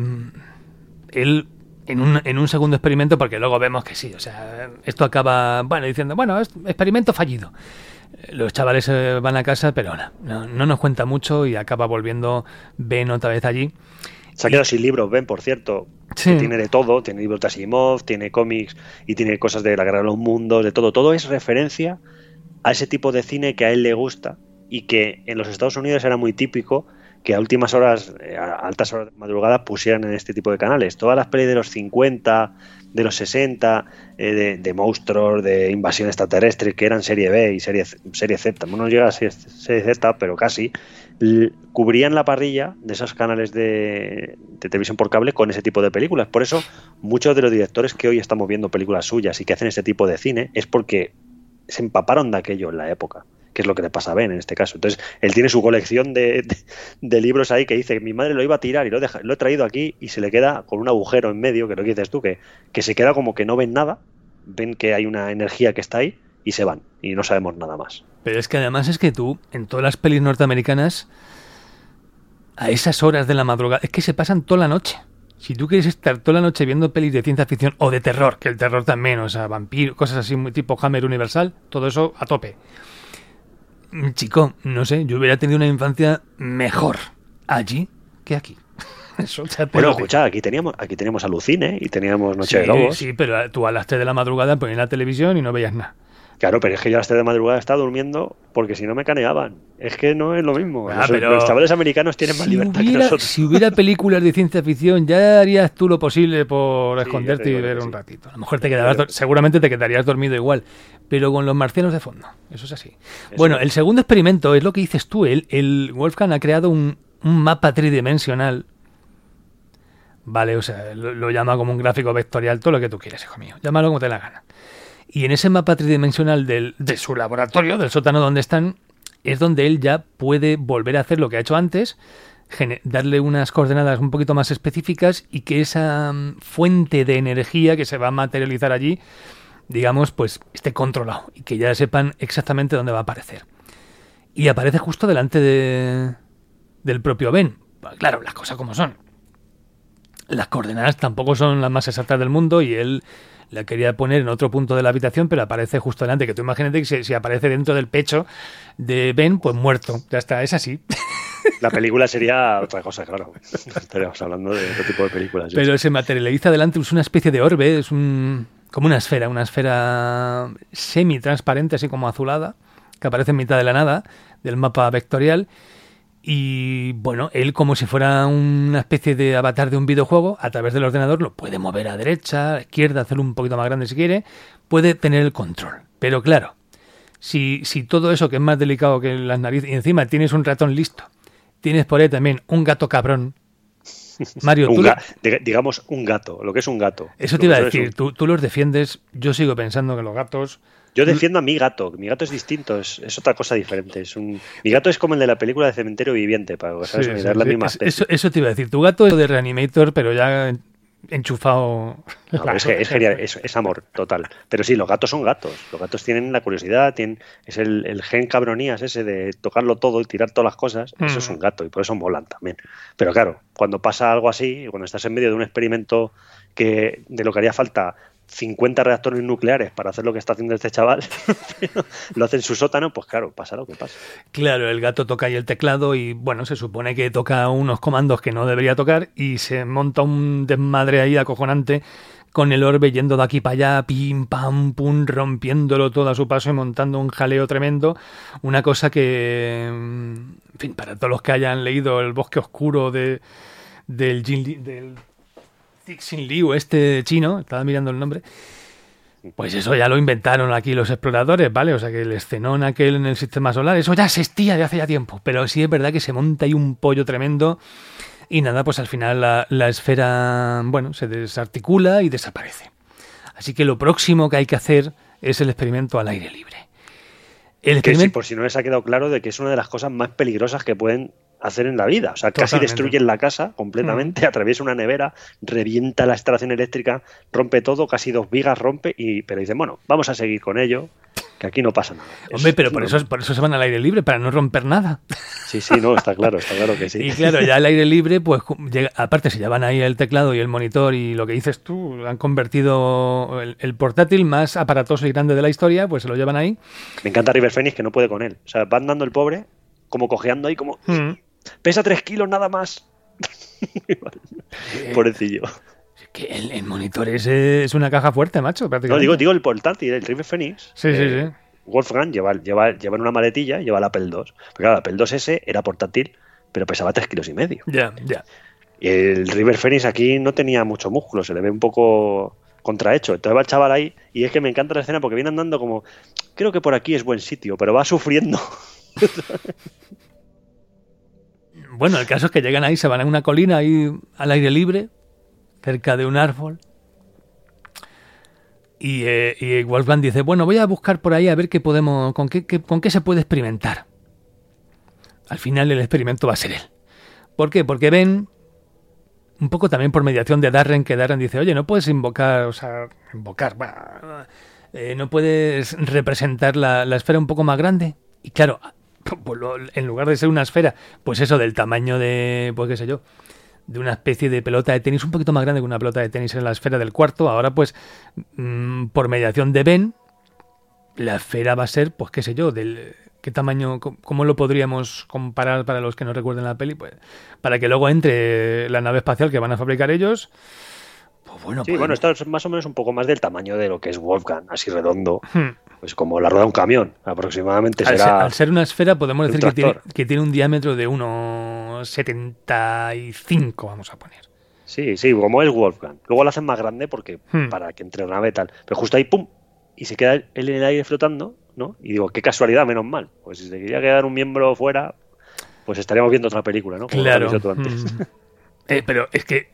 él, en un, en un segundo experimento, porque luego vemos que sí, o sea, esto acaba, bueno, diciendo, bueno, es experimento fallido. Los chavales eh, van a casa, pero no, no, no nos cuenta mucho y acaba volviendo Ben otra vez allí. Se ha quedado sin libros, Ben, por cierto. Sí. Que tiene de todo, tiene libros de Asimov, tiene cómics y tiene cosas de la Guerra de los Mundos, de todo. Todo es referencia a ese tipo de cine que a él le gusta y que en los Estados Unidos era muy típico que a últimas horas, a altas horas de madrugada, pusieran en este tipo de canales. Todas las pelis de los cincuenta, de los sesenta, eh, de, de monstruos, de invasión extraterrestre, que eran serie B y serie, serie Z, no llega a serie, serie Z, pero casi, l- cubrían la parrilla de esos canales de, de televisión por cable con ese tipo de películas. Por eso, muchos de los directores que hoy estamos viendo películas suyas y que hacen este tipo de cine es porque se empaparon de aquello en la época, que es lo que le pasa a Ben en este caso. Entonces, él tiene su colección de, de, de libros ahí que dice que mi madre lo iba a tirar y lo, deja, lo he traído aquí y se le queda con un agujero en medio, que es lo que dices tú, que, que se queda como que no ven nada, ven que hay una energía que está ahí y se van y no sabemos nada más. Pero es que además es que tú, en todas las pelis norteamericanas, a esas horas de la madrugada, es que se pasan toda la noche. Si tú quieres estar toda la noche viendo pelis de ciencia ficción o de terror, que el terror también, o sea, vampiros, cosas así muy tipo Hammer Universal, todo eso a tope. Chico, no sé, yo hubiera tenido una infancia mejor allí que aquí. Eso ya te bueno, lo digo. escucha, aquí teníamos, aquí teníamos Alucine y teníamos Noche Sí, de Lobos. sí, pero tú a las tres de la madrugada ponías la televisión y no veías nada. Claro, pero es que yo a las tres de madrugada estaba durmiendo porque si no me caneaban. Es que no es lo mismo. Ah, los, pero los chavales americanos tienen más si libertad hubiera, que nosotros. Si hubiera películas de ciencia ficción, ya harías tú lo posible por Sí, esconderte yo te y digo ver que un sí. ratito. A lo mejor te quedarás, seguramente te quedarías dormido igual, pero con los marcianos de fondo. Eso es así. Eso Bueno, es. el segundo experimento es lo que dices tú. El, el Wolfgang ha creado un, un mapa tridimensional. Vale, o sea, lo, lo llama como un gráfico vectorial, todo lo que tú quieras, hijo mío. Llámalo como te la gana. Y en ese mapa tridimensional del, de su laboratorio, del sótano donde están, es donde él ya puede volver a hacer lo que ha hecho antes, gener- darle unas coordenadas un poquito más específicas y que esa mm, fuente de energía que se va a materializar allí, digamos, pues esté controlado y que ya sepan exactamente dónde va a aparecer. Y aparece justo delante de, del propio Ben. Claro, las cosas como son. Las coordenadas tampoco son las más exactas del mundo y él la quería poner en otro punto de la habitación, pero aparece justo delante. Que tú imagínate que si, si aparece dentro del pecho de Ben, pues muerto. Ya está, es así. La película sería otra cosa, claro. Estaríamos hablando de otro tipo de películas. Pero se materializa delante, es una especie de orbe, es un como una esfera, una esfera semi-transparente, así como azulada, que aparece en mitad de la nada, del mapa vectorial. Y bueno, él como si fuera una especie de avatar de un videojuego, a través del ordenador lo puede mover a derecha, a izquierda, hacerlo un poquito más grande si quiere, puede tener el control. Pero claro, si, si todo eso que es más delicado que las narices, y encima tienes un ratón listo, tienes por ahí también un gato cabrón, Mario, un tú ga- lo- dig- digamos un gato, lo que es un gato. eso Lo te iba a que es decir, un- tú, tú los defiendes, yo sigo pensando que los gatos... Yo defiendo a mi gato. Mi gato es distinto, es, es otra cosa diferente. Es un... Mi gato es como el de la película de Cementerio Viviente, para que os hagáis Sí, una sí, idea, es la sí. misma Es- especie. Eso, eso te iba a decir, tu gato es de Reanimator, pero ya en- enchufado... No, pero es, que es genial, es, es amor total. Pero sí, los gatos son gatos. Los gatos tienen la curiosidad, tienen, es el, el gen cabronías ese de tocarlo todo y tirar todas las cosas. Eso Mm. es un gato y por eso molan también. Pero claro, cuando pasa algo así, cuando estás en medio de un experimento que de lo que haría falta cincuenta reactores nucleares para hacer lo que está haciendo este chaval, lo hace en su sótano, pues claro, pasa lo que pasa. Claro, el gato toca ahí el teclado y bueno, se supone que toca unos comandos que no debería tocar y se monta un desmadre ahí acojonante con el orbe yendo de aquí para allá, pim, pam, pum, rompiéndolo todo a su paso y montando un jaleo tremendo. Una cosa que, en fin, para todos los que hayan leído El bosque oscuro de, del, Jin, del Cixin Liu, este chino, estaba mirando el nombre, pues eso ya lo inventaron aquí los exploradores, ¿vale? O sea que el escenón aquel en el sistema solar, eso ya existía de hace ya tiempo, pero sí es verdad que se monta ahí un pollo tremendo. Y nada, pues al final la, la esfera, bueno, se desarticula y desaparece. Así que lo próximo que hay que hacer es el experimento al aire libre. El experimento... Que sí, por si no les ha quedado claro, de que es una de las cosas más peligrosas que pueden hacer en la vida. O sea, casi Totalmente. destruyen la casa completamente, mm. atraviesa una nevera, revienta la instalación eléctrica, rompe todo, casi dos vigas rompe, y pero dicen, bueno, vamos a seguir con ello, que aquí no pasa nada. Hombre, es, pero es por una... eso, por eso se van al aire libre, para no romper nada. Sí, sí, no, está claro, está claro que sí. Y claro, ya al aire libre, pues llega, aparte si llevan ahí el teclado y el monitor y lo que dices tú, han convertido el, el portátil más aparatoso y grande de la historia, pues se lo llevan ahí. Me encanta River Phoenix, que no puede con él. O sea, va andando el pobre, como cojeando ahí, como... Mm. Pesa tres kilos nada más. Pobrecillo. Que el, el monitor es, es una caja fuerte, macho, prácticamente. No, digo, digo el portátil, el River Phoenix. Sí, eh, sí, sí. Wolfgang lleva, lleva, lleva en una maletilla, lleva el Apple dos. Pero claro, el Apple dos ese era portátil, pero pesaba tres kilos y medio. Ya, ya. Y el River Phoenix aquí no tenía mucho músculo, se le ve un poco contrahecho. Entonces va el chaval ahí, y es que me encanta la escena porque viene andando como, creo que por aquí es buen sitio, pero va sufriendo. Bueno, el caso es que llegan ahí, se van a una colina ahí al aire libre, cerca de un árbol. Y, eh, y Wolfgang dice, bueno, voy a buscar por ahí a ver qué podemos, con qué, qué, con qué se puede experimentar. Al final el experimento va a ser él. ¿Por qué? Porque ven, un poco también por mediación de Darren, que Darren dice, oye, no puedes invocar, o sea, invocar, bah, eh, no puedes representar la, la esfera un poco más grande. Y claro, pues lo, en lugar de ser una esfera, pues eso del tamaño de, pues qué sé yo, de una especie de pelota de tenis un poquito más grande que una pelota de tenis en la esfera del cuarto, ahora pues mmm, por mediación de Ben, la esfera va a ser, pues qué sé yo, del qué tamaño, cómo lo podríamos comparar para los que no recuerden la peli, pues para que luego entre la nave espacial que van a fabricar ellos. Pues bueno, sí, pues, bueno, esto es más o menos un poco más del tamaño de lo que es Wolfgang, así redondo, hmm. pues como la rueda de un camión, aproximadamente al será. Ser, al ser una esfera podemos decir que tiene, tractor. que tiene un diámetro de uno setenta y cinco, vamos a poner. Sí, sí, como es Wolfgang. Luego lo hacen más grande porque hmm. para que entre la nave tal, pero justo ahí, pum, y se queda él en el aire flotando, ¿no? Y digo, qué casualidad, menos mal. Pues si se quería quedar un miembro fuera, pues estaríamos viendo otra película, ¿no? Como claro. tú antes. Hmm. eh, pero es que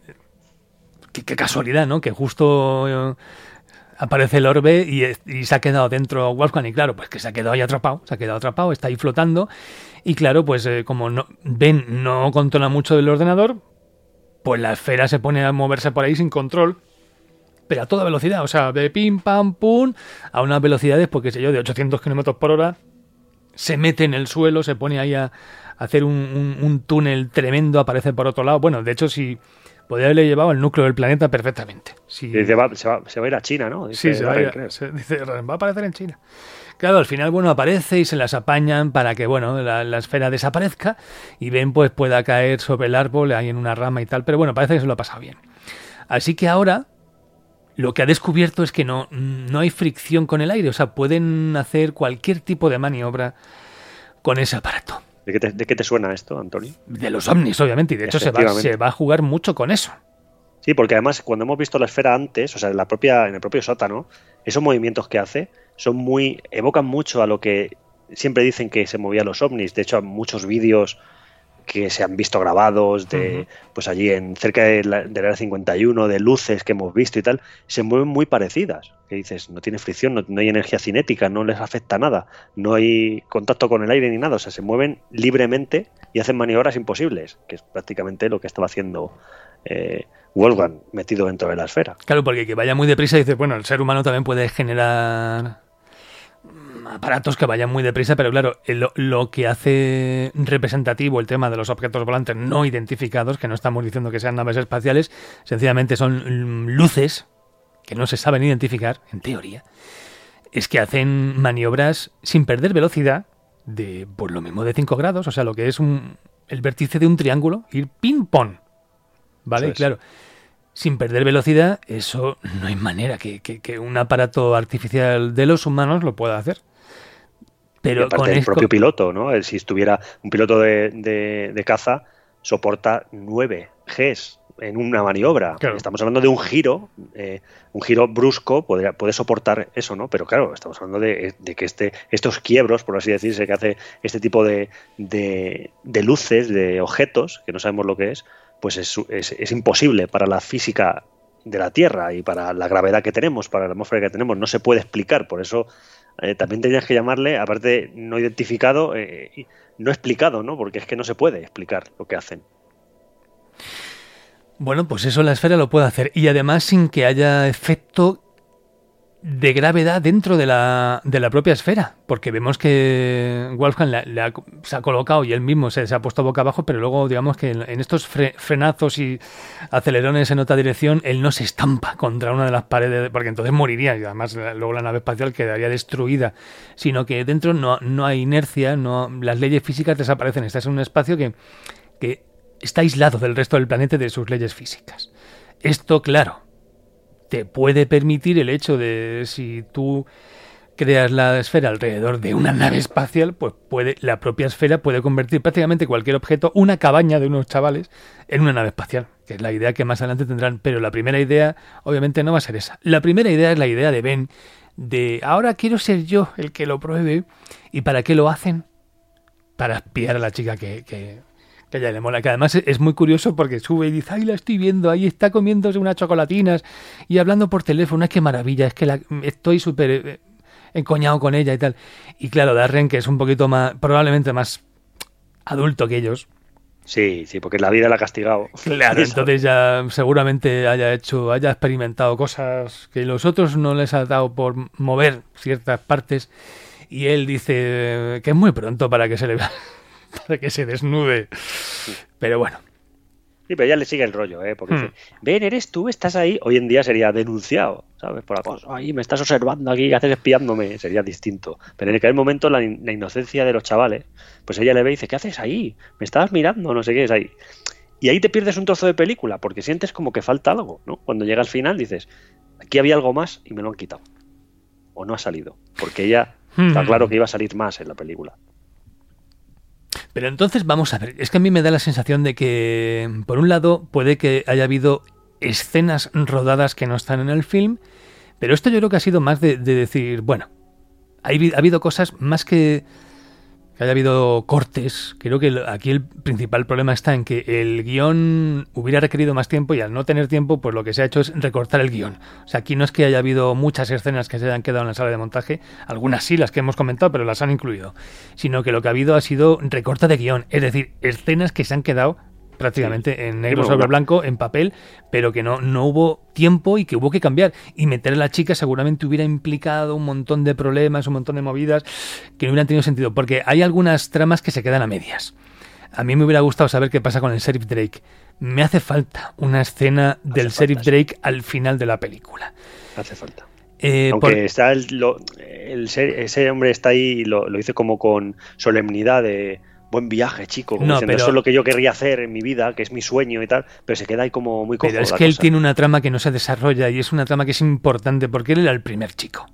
Qué, qué casualidad, ¿no? Que justo eh, aparece el orbe y, y se ha quedado dentro Wolfgang y claro, pues que se ha quedado ahí atrapado, se ha quedado atrapado, está ahí flotando y claro, pues eh, como no, Ben no controla mucho del ordenador, pues la esfera se pone a moverse por ahí sin control, pero a toda velocidad, o sea, de pim, pam, pum, a unas velocidades, pues qué sé yo, de ochocientos kilómetros por hora, se mete en el suelo, se pone ahí a, a hacer un, un, un túnel tremendo, aparece por otro lado, bueno, de hecho si... podría haberle llevado al núcleo del planeta perfectamente. Sí. Dice, va, se, va, se va a ir a China, ¿no? Dice, sí, se va, a ir, se, dice, va a aparecer en China. Claro, al final, bueno, aparece y se las apañan para que, bueno, la, la esfera desaparezca y Ben, pues, pueda caer sobre el árbol, ahí en una rama y tal. Pero bueno, parece que se lo ha pasado bien. Así que ahora, lo que ha descubierto es que no, no hay fricción con el aire. O sea, pueden hacer cualquier tipo de maniobra con ese aparato. ¿De qué, te, ¿De qué te suena esto, Antonio? De los ovnis, obviamente, y de hecho se va, se va a jugar mucho con eso. Sí, porque además cuando hemos visto la esfera antes, o sea, en, la propia, en el propio sótano, esos movimientos que hace son muy evocan mucho a lo que siempre dicen que se movían los ovnis. De hecho, hay muchos vídeos que se han visto grabados de uh-huh. pues allí en cerca de la, del área cincuenta y uno, de luces que hemos visto y tal, se mueven muy parecidas. Que dices, no tiene fricción, no, no hay energía cinética, no les afecta nada, no hay contacto con el aire ni nada, o sea, se mueven libremente y hacen maniobras imposibles, que es prácticamente lo que estaba haciendo eh, Wolfgang metido dentro de la esfera. Claro, porque que vaya muy deprisa, dices, bueno, el ser humano también puede generar aparatos que vayan muy deprisa, pero claro, lo, lo que hace representativo el tema de los objetos volantes no identificados, que no estamos diciendo que sean naves espaciales, sencillamente son luces que no se saben identificar, en teoría, es que hacen maniobras sin perder velocidad de, por lo mismo, de cinco grados, o sea, lo que es un, el vértice de un triángulo, ir ping-pong, ¿vale? Claro, sin perder velocidad, eso no hay manera que, que, que un aparato artificial de los humanos lo pueda hacer. Pero aparte con el esto... propio piloto, ¿no? El, si estuviera un piloto de, de, de caza, soporta nueve Gs en una maniobra. Claro. Estamos hablando de un giro, eh, un giro brusco podría, puede soportar eso, ¿no? Pero claro, estamos hablando de, de que este, estos quiebros, por así decirse, que hace este tipo de, de, de luces, de objetos, que no sabemos lo que es, pues es, es, es imposible para la física de la Tierra y para la gravedad que tenemos, para la atmósfera que tenemos, no se puede explicar. Por eso eh, también tenías que llamarle, aparte no identificado, eh, no explicado, ¿no? Porque es que no se puede explicar lo que hacen. Bueno, pues eso la esfera lo puede hacer. Y además sin que haya efecto de gravedad dentro de la, de la propia esfera. Porque vemos que Wolfgang le, le ha, se ha colocado y él mismo se, se ha puesto boca abajo, pero luego digamos que en, en estos fre, frenazos y acelerones en otra dirección, él no se estampa contra una de las paredes, porque entonces moriría y además luego la nave espacial quedaría destruida. Sino que dentro no, no hay inercia, no, las leyes físicas desaparecen. Estás en un espacio que... que está aislado del resto del planeta y de sus leyes físicas. Esto, claro, te puede permitir el hecho de si tú creas la esfera alrededor de una nave espacial, pues puede la propia esfera puede convertir prácticamente cualquier objeto, una cabaña de unos chavales, en una nave espacial, que es la idea que más adelante tendrán. Pero la primera idea, obviamente, no va a ser esa. La primera idea es la idea de Ben, de ahora quiero ser yo el que lo pruebe. ¿Y para qué lo hacen? Para espiar a la chica que... que que ya le mola, que además es muy curioso porque sube y dice, ay, la estoy viendo, ahí está comiéndose unas chocolatinas y hablando por teléfono, es que maravilla, es que la, estoy súper eh, encoñado con ella y tal. Y claro, Darren, que es un poquito más, probablemente más adulto que ellos. Sí, sí, porque la vida la ha castigado. Claro, entonces ya seguramente haya hecho, haya experimentado cosas que los otros no les ha dado por mover ciertas partes y él dice que es muy pronto para que se le vea. Para que se desnude. Pero bueno. Sí, pero ya le sigue el rollo, ¿eh? Porque hmm. dice, ven, eres tú, estás ahí. Hoy en día sería denunciado, ¿sabes? Por la cosa. Ahí me estás observando aquí, ¿qué haces espiándome? Sería distinto. Pero en aquel momento la, la inocencia de los chavales, pues ella le ve y dice, ¿qué haces ahí? Me estabas mirando, no sé qué es ahí. Y ahí te pierdes un trozo de película, porque sientes como que falta algo, ¿no? Cuando llega al final dices, aquí había algo más y me lo han quitado. O no ha salido. Porque ella, hmm. está claro que iba a salir más en la película. Pero entonces vamos a ver, es que a mí me da la sensación de que, por un lado, puede que haya habido escenas rodadas que no están en el film, pero esto yo creo que ha sido más de, de decir, bueno, ha habido cosas más que que haya habido cortes. Creo que aquí el principal problema está en que el guión hubiera requerido más tiempo y al no tener tiempo, pues lo que se ha hecho es recortar el guión. O sea, aquí no es que haya habido muchas escenas que se hayan quedado en la sala de montaje, algunas sí, las que hemos comentado, pero las han incluido, sino que lo que ha habido ha sido recorte de guión, es decir, escenas que se han quedado prácticamente sí. en negro sobre blanco, en papel, pero que no, no hubo tiempo y que hubo que cambiar. Y meter a la chica seguramente hubiera implicado un montón de problemas, un montón de movidas que no hubieran tenido sentido, porque hay algunas tramas que se quedan a medias. A mí me hubiera gustado saber qué pasa con el Sheriff Drake. Me hace falta una escena del hace Sheriff falta, Drake sí. al final de la película. Hace falta. Eh, Aunque por... está el, lo, el, ese hombre está ahí, lo, lo dice como con solemnidad de buen viaje, chico, como no, diciendo, pero... eso es lo que yo querría hacer en mi vida, que es mi sueño y tal, pero se queda ahí como muy cojo. Pero es la que cosa. él tiene una trama que no se desarrolla y es una trama que es importante porque él era el primer chico.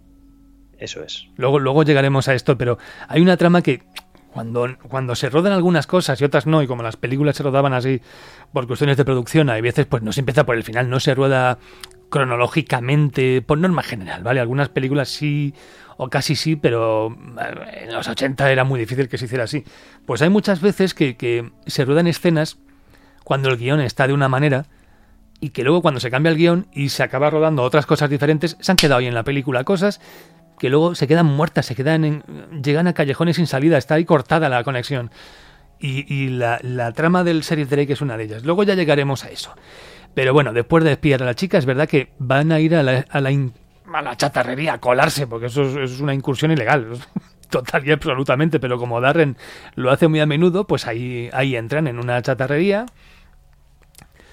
Eso es. Luego, luego llegaremos a esto, pero hay una trama que cuando, cuando se rodan algunas cosas y otras no, y como las películas se rodaban así por cuestiones de producción, hay veces pues no se empieza por el final, no se rueda cronológicamente, por norma general, ¿vale? Algunas películas sí, o casi sí, pero en los ochenta era muy difícil que se hiciera así. Pues hay muchas veces que, que se ruedan escenas cuando el guión está de una manera y que luego cuando se cambia el guión y se acaba rodando otras cosas diferentes, se han quedado ahí en la película cosas que luego se quedan muertas, se quedan en, llegan a callejones sin salida, está ahí cortada la conexión. Y, y la, la trama del Sheriff Drake es una de ellas. Luego ya llegaremos a eso. Pero bueno, después de espiar a la chica, es verdad que van a ir a la, a la, in, a la chatarrería a colarse, porque eso es, eso es una incursión ilegal, total y absolutamente. Pero como Darren lo hace muy a menudo, pues ahí, ahí entran en una chatarrería,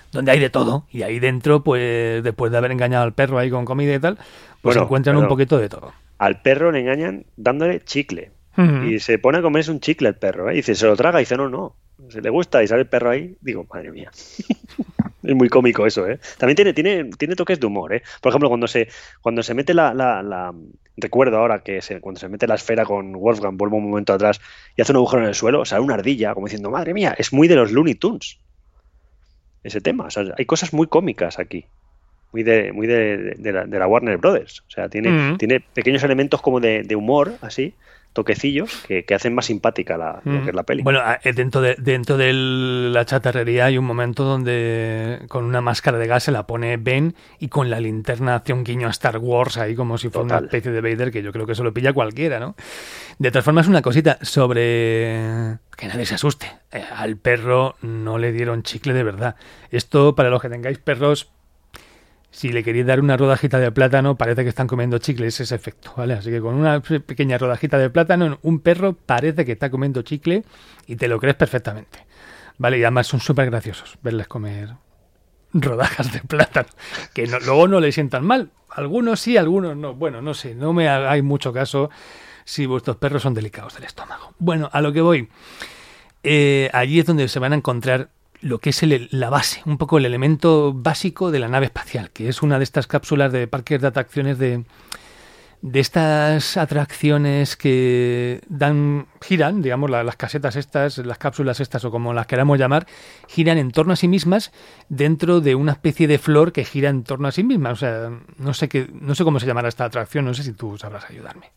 donde hay de todo. Y ahí dentro, pues después de haber engañado al perro ahí con comida y tal, pues Bueno, encuentran pero un poquito de todo. Al perro le engañan dándole chicle. Uh-huh. Y se pone a comerse un chicle el perro, ¿eh? Y dice, se lo traga, y dice, no, no, se le gusta, y sale el perro ahí, digo, madre mía. Es muy cómico eso, ¿eh? También tiene, tiene, tiene toques de humor, ¿eh? Por ejemplo, cuando se, cuando se mete la, la, la... Recuerdo ahora que se, cuando se mete la esfera con Wolfgang, vuelvo un momento atrás, y hace un agujero en el suelo, sale una ardilla, como diciendo, madre mía, es muy de los Looney Tunes. Ese tema, o sea, hay cosas muy cómicas aquí. Muy de, muy de, de, la, de la Warner Brothers. O sea, tiene, uh-huh. tiene pequeños elementos como de, de humor, así, toquecillos, que, que hacen más simpática la, uh-huh. lo que es la peli. Bueno, dentro de, dentro de la chatarrería hay un momento donde con una máscara de gas se la pone Ben y con la linterna hace un guiño a Star Wars ahí como si fuera Total. Una especie de Vader, que yo creo que eso lo pilla cualquiera, ¿no? De todas formas, una cosita sobre... Que nadie se asuste. Eh, al perro no le dieron chicle de verdad. Esto, para los que tengáis perros... Si le queréis dar una rodajita de plátano, parece que están comiendo chicle, es ese efecto, ¿vale? Así que con una pequeña rodajita de plátano, un perro parece que está comiendo chicle y te lo crees perfectamente, ¿vale? Y además son súper graciosos verles comer rodajas de plátano, que no, luego no le sientan mal. Algunos sí, algunos no. Bueno, no sé, no me hagáis mucho caso si vuestros perros son delicados del estómago. Bueno, a lo que voy. Eh, allí es donde se van a encontrar lo que es el, la base, un poco el elemento básico de la nave espacial, que es una de estas cápsulas de parques de atracciones de, de estas atracciones que dan, giran, digamos, la, las casetas estas, las cápsulas estas o como las queramos llamar, giran en torno a sí mismas dentro de una especie de flor que gira en torno a sí misma. O sea, no sé qué, no sé cómo se llamará esta atracción, no sé si tú sabrás ayudarme.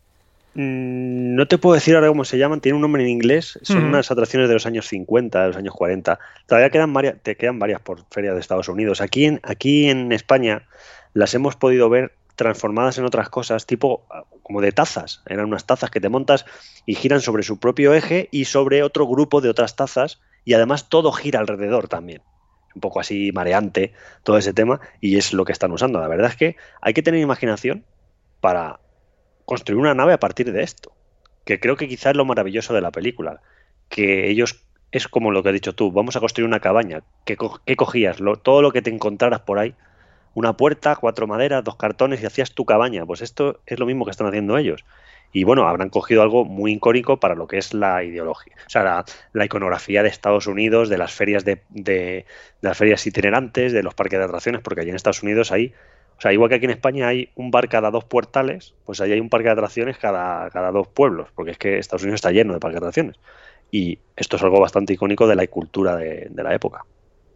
No te puedo decir ahora cómo se llaman, tiene un nombre en inglés, son mm. unas atracciones de los años cincuenta, de los años cuarenta. Todavía quedan varias, te quedan varias por ferias de Estados Unidos. Aquí en, aquí en España las hemos podido ver transformadas en otras cosas, tipo como de tazas. Eran unas tazas que te montas y giran sobre su propio eje y sobre otro grupo de otras tazas, y además todo gira alrededor también. Un poco así mareante todo ese tema, y es lo que están usando. La verdad es que hay que tener imaginación para construir una nave a partir de esto, que creo que quizás es lo maravilloso de la película, que ellos, es como lo que has dicho tú, vamos a construir una cabaña. ¿Qué, co- qué cogías? Lo, todo lo que te encontraras por ahí, una puerta, cuatro maderas, dos cartones, y hacías tu cabaña. Pues esto es lo mismo que están haciendo ellos. Y bueno, habrán cogido algo muy icónico para lo que es la ideología, o sea, la, la iconografía de Estados Unidos, de las ferias de, de, de las ferias itinerantes, de los parques de atracciones, porque allí en Estados Unidos hay, o sea, igual que aquí en España hay un bar cada dos puertales, pues allí hay un parque de atracciones cada, cada dos pueblos, porque es que Estados Unidos está lleno de parques de atracciones. Y esto es algo bastante icónico de la cultura de, de la época.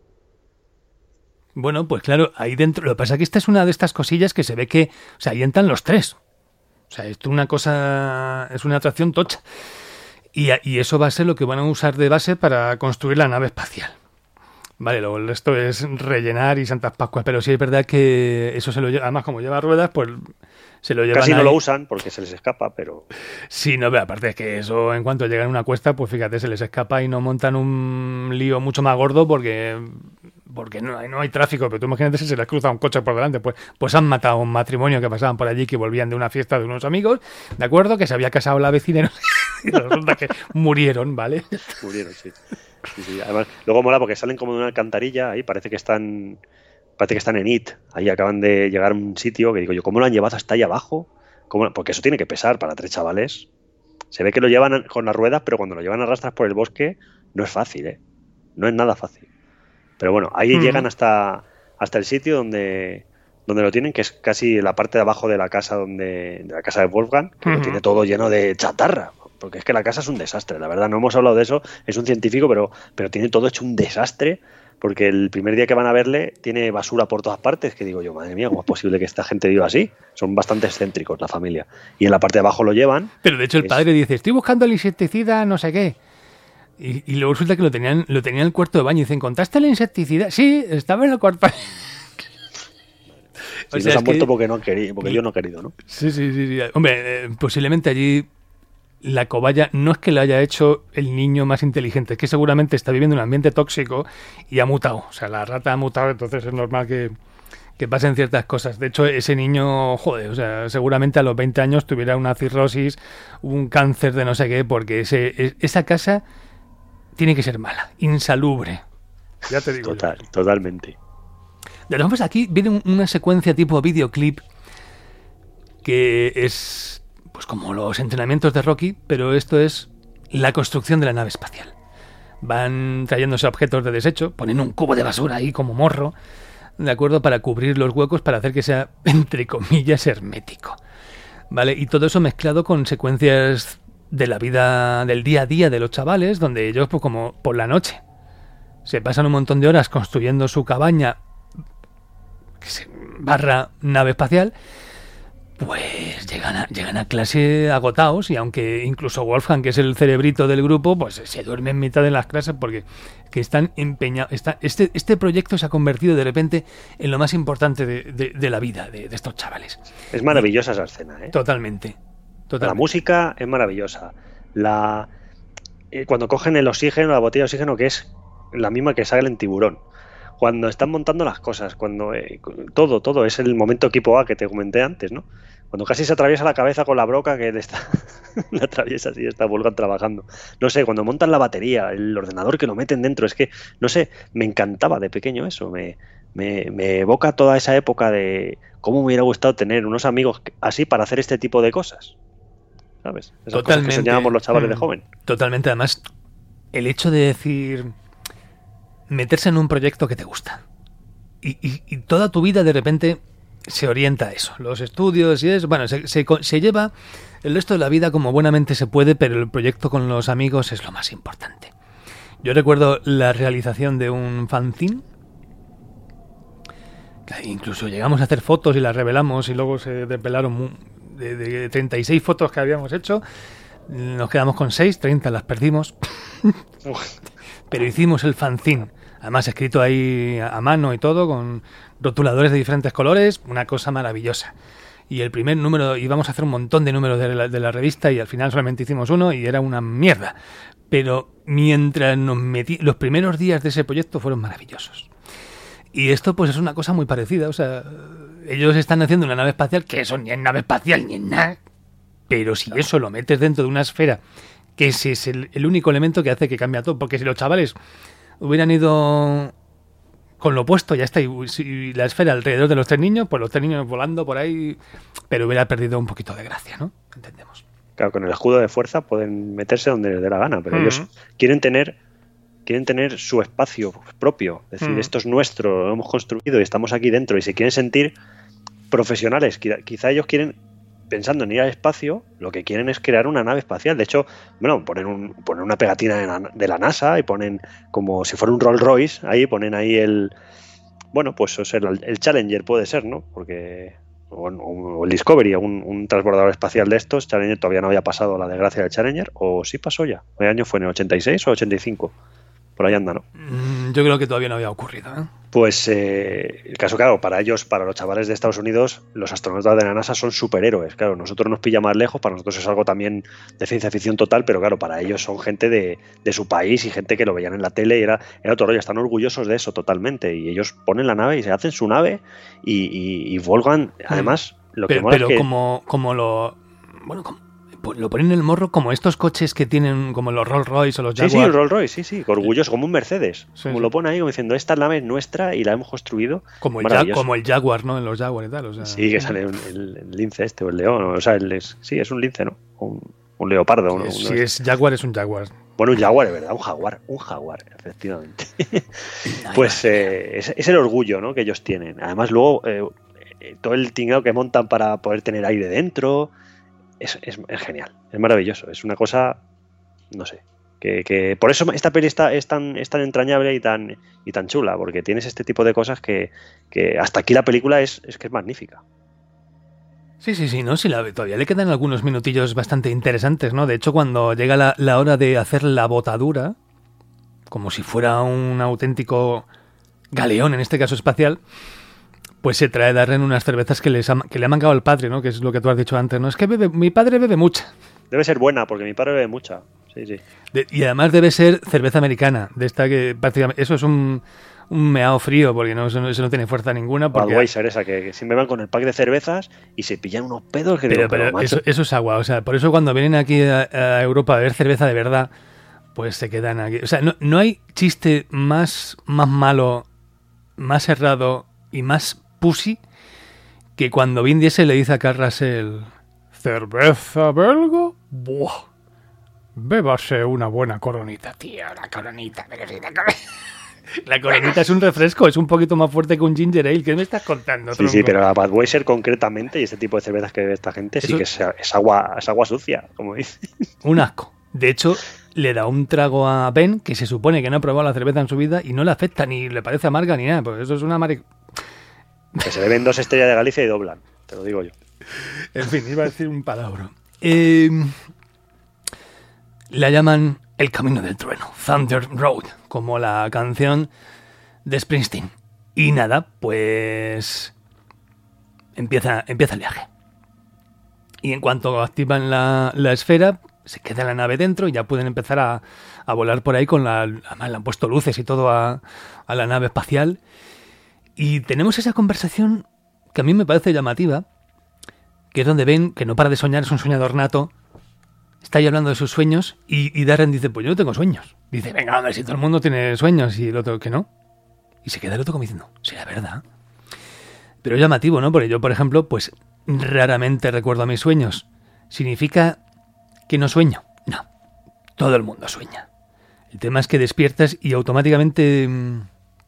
Bueno, pues claro, ahí dentro, lo que pasa es que esta es una de estas cosillas que se ve que, o sea, ahí entran los tres. O sea, esto es una cosa, es una atracción tocha. Y, y eso va a ser lo que van a usar de base para construir la nave espacial. Vale, luego el resto es rellenar y Santas Pascuas, pero sí es verdad que eso se lo lleva, además como lleva ruedas, pues se lo llevan. Casi no ahí. lo usan porque se les escapa, pero... Sí, no, pero aparte es que eso en cuanto llegan a una cuesta, pues fíjate, se les escapa y no montan un lío mucho más gordo porque... porque no hay, no hay tráfico, pero tú imagínate si se les cruza un coche por delante, pues, pues han matado a un matrimonio que pasaban por allí, que volvían de una fiesta de unos amigos, ¿de acuerdo? Que se había casado la vecina y, no, y resulta que murieron, ¿vale? Murieron, sí. Sí, sí. Además, luego mola porque salen como de una alcantarilla, ahí parece que están parece que están en It, ahí acaban de llegar a un sitio que digo yo, ¿cómo lo han llevado hasta ahí abajo? ¿Cómo? Porque eso tiene que pesar para tres chavales. Se ve que lo llevan con las ruedas, pero cuando lo llevan a rastras por el bosque no es fácil, ¿eh? No es nada fácil. Pero bueno, ahí mm. llegan hasta, hasta el sitio donde, donde lo tienen, que es casi la parte de abajo de la casa donde de la casa de Wolfgang, que mm. lo tiene todo lleno de chatarra, porque es que la casa es un desastre, la verdad, no hemos hablado de eso, es un científico, pero, pero tiene todo hecho un desastre, porque el primer día que van a verle tiene basura por todas partes, que digo yo, madre mía, ¿cómo es posible que esta gente viva así? Son bastante excéntricos la familia. Y en la parte de abajo lo llevan. Pero de hecho el es... padre dice, estoy buscando el insecticida, no sé qué. Y, y luego resulta que lo tenían, lo tenían en el cuarto de baño y dicen, ¿encontraste el insecticida? Sí, estaba en el cuarto. Sí, o sea, nos han muerto que... porque no han querido, porque yo no he querido, ¿no? Sí, sí, sí, sí. Hombre, eh, posiblemente allí la cobaya no es que lo haya hecho el niño más inteligente, es que seguramente está viviendo en un ambiente tóxico y ha mutado. O sea, la rata ha mutado, entonces es normal que, que pasen ciertas cosas. De hecho, ese niño, joder, o sea, seguramente a los veinte años tuviera una cirrosis, un cáncer de no sé qué, porque ese, esa casa tiene que ser mala, insalubre. Ya te digo. Total, yo. Totalmente. De todas formas, aquí viene un- una secuencia tipo videoclip que es pues como los entrenamientos de Rocky, pero esto es la construcción de la nave espacial. Van trayéndose objetos de desecho, ponen un cubo de basura ahí como morro, ¿de acuerdo? Para cubrir los huecos, para hacer que sea, entre comillas, hermético. ¿Vale? Y todo eso mezclado con secuencias de la vida, del día a día de los chavales, donde ellos, pues como por la noche, se pasan un montón de horas construyendo su cabaña que se barra nave espacial, pues llegan a, llegan a clase agotados, y aunque incluso Wolfgang, que es el cerebrito del grupo, pues se duerme en mitad de las clases porque que están empeñados. Está, este, este proyecto se ha convertido de repente en lo más importante de, de, de la vida de, de estos chavales. Es maravillosa esa escena, ¿eh? Totalmente. Totalmente. La música es maravillosa. La eh, cuando cogen el oxígeno, la botella de oxígeno, que es la misma que sale en Tiburón. Cuando están montando las cosas, cuando eh, todo, todo, es el momento equipo A que te comenté antes, ¿no? Cuando casi se atraviesa la cabeza con la broca que le está la atraviesa así, está Volgan trabajando. No sé, cuando montan la batería, el ordenador que lo meten dentro, es que, no sé, me encantaba de pequeño eso, me, me, me evoca toda esa época de cómo me hubiera gustado tener unos amigos así para hacer este tipo de cosas, ¿sabes? Esas cosas que soñábamos los chavales de joven. Totalmente, además, el hecho de decir, meterse en un proyecto que te gusta, y, y, y toda tu vida de repente se orienta a eso, los estudios y eso, bueno, se, se, se lleva el resto de la vida como buenamente se puede, pero el proyecto con los amigos es lo más importante. Yo recuerdo la realización de un fanzine, incluso llegamos a hacer fotos y las revelamos, y luego se desvelaron de, de treinta y seis fotos que habíamos hecho, nos quedamos con seis, treinta las perdimos, pero hicimos el fanzine, además escrito ahí a mano y todo, con rotuladores de diferentes colores, una cosa maravillosa. Y el primer número, íbamos a hacer un montón de números de la, de la revista, y al final solamente hicimos uno y era una mierda. Pero mientras nos metí, los primeros días de ese proyecto fueron maravillosos. Y esto pues es una cosa muy parecida, o sea, ellos están haciendo una nave espacial, que eso ni es nave espacial ni es nada, pero si eso lo metes dentro de una esfera, que ese es el, el único elemento que hace que cambie todo, porque si los chavales hubieran ido con lo opuesto, ya está, y, y la esfera alrededor de los tres niños, pues los tres niños volando por ahí, pero hubiera perdido un poquito de gracia, ¿no? Entendemos. Claro, con el escudo de fuerza pueden meterse donde les dé la gana, pero mm. ellos quieren tener quieren tener su espacio propio, es decir, mm. esto es nuestro, lo hemos construido y estamos aquí dentro, y se quieren sentir profesionales. Quizá ellos quieren, pensando en ir al espacio, lo que quieren es crear una nave espacial. De hecho, bueno, ponen, un, ponen una pegatina de la, de la NASA y ponen como si fuera un Rolls Royce, ahí ponen ahí el, bueno, pues o sea, el, el Challenger puede ser, ¿no? Porque, o, o el Discovery, un, un transbordador espacial de estos. Challenger todavía no había pasado la desgracia del Challenger, o sí pasó ya. ¿Qué año fue? ¿En el ochenta y seis o ochenta y cinco? Por ahí anda, ¿no? Yo creo que todavía no había ocurrido, ¿eh? Pues eh, el caso, claro, para ellos, para los chavales de Estados Unidos, los astronautas de la NASA son superhéroes. Claro, nosotros nos pilla más lejos, para nosotros es algo también de ciencia ficción total, pero claro, para ellos son gente de, de su país y gente que lo veían en la tele y era, era otro rollo. Están orgullosos de eso totalmente, y ellos ponen la nave y se hacen su nave y, y, y Volgan, además, lo que pero, mola pero es que... como, como lo... Bueno, como... lo ponen en el morro como estos coches que tienen como los Rolls Royce o los Jaguar. Sí, sí, el Rolls Royce, sí, sí, orgulloso, como un Mercedes. Sí, como sí. lo pone ahí, como diciendo, esta nave es nuestra y la hemos construido. Como el, ja como el Jaguar, ¿no? En los Jaguar y tal. O sea, sí, que sale un, el, el lince este, o el león, o sea, el, es, sí, es un lince, ¿no? Un, un leopardo. Uno, si uno es, es Jaguar, es un Jaguar. Bueno, un Jaguar, es verdad, un Jaguar, un Jaguar, efectivamente. Pues eh, es, es el orgullo, ¿no?, que ellos tienen. Además, luego, eh, todo el tinglado que montan para poder tener aire dentro... Es, es, es genial, es maravilloso, es una cosa, no sé, que, que por eso esta peli está, es, tan, es tan entrañable y tan, y tan chula, porque tienes este tipo de cosas que, que hasta aquí la película es, es que es magnífica. Sí, sí, sí, ¿no? Sí, la, todavía le quedan algunos minutillos bastante interesantes, ¿no? De hecho, cuando llega la, la hora de hacer la botadura, como si fuera un auténtico galeón, en este caso espacial, pues se trae Darren unas cervezas que, les ha, que le ha mangado el padre, ¿no? Que es lo que tú has dicho antes, ¿no? Es que bebe, mi padre bebe mucha. Debe ser buena, porque mi padre bebe mucha. Sí, sí. De, y además debe ser cerveza americana, de esta que prácticamente... Eso es un, un meao frío, porque no, eso, no, eso no tiene fuerza ninguna. Porque... Budweiser, esa, que, que siempre van con el pack de cervezas y se pillan unos pedos que... Pero, digo, pero, pero eso, eso es agua, o sea, por eso cuando vienen aquí a, a Europa a beber cerveza de verdad, pues se quedan aquí. O sea, no, no hay chiste más, más malo, más errado... y más pussy que cuando Vin Diesel le dice a Kurt Russell: ¿cerveza belga? ¡Buah! Bébase una buena coronita, tío, la coronita, pero sí, la coronita. La coronita es un refresco, es un poquito más fuerte que un ginger ale. ¿Qué me estás contando, Sí, tronco? sí, pero la Budweiser concretamente y este tipo de cervezas que bebe esta gente Eso- sí que es, es agua es agua sucia, como dice. Un asco. De hecho, le da un trago a Ben, que se supone que no ha probado la cerveza en su vida, y no le afecta, ni le parece amarga, ni nada. Pues eso es una mari... Que se beben dos estrellas de Galicia y doblan, te lo digo yo. En fin, iba a decir un palabra. Eh, la llaman El Camino del Trueno, Thunder Road, como la canción de Springsteen. Y nada, pues empieza, empieza el viaje. Y en cuanto activan la, la esfera, se queda la nave dentro y ya pueden empezar a, a volar por ahí con la... Además le han puesto luces y todo a, a la nave espacial. Y tenemos esa conversación que a mí me parece llamativa, que es donde ven que no para de soñar, es un soñador nato, está ahí hablando de sus sueños, y, y Darren dice: pues yo no tengo sueños. Dice: venga, hombre, si todo el mundo tiene sueños, y el otro que no. Y se queda el otro como diciendo: será verdad. Pero es llamativo, ¿no? Porque yo, por ejemplo, pues raramente recuerdo mis sueños. ¿Significa que no sueño? No. Todo el mundo sueña. El tema es que despiertas y automáticamente mmm,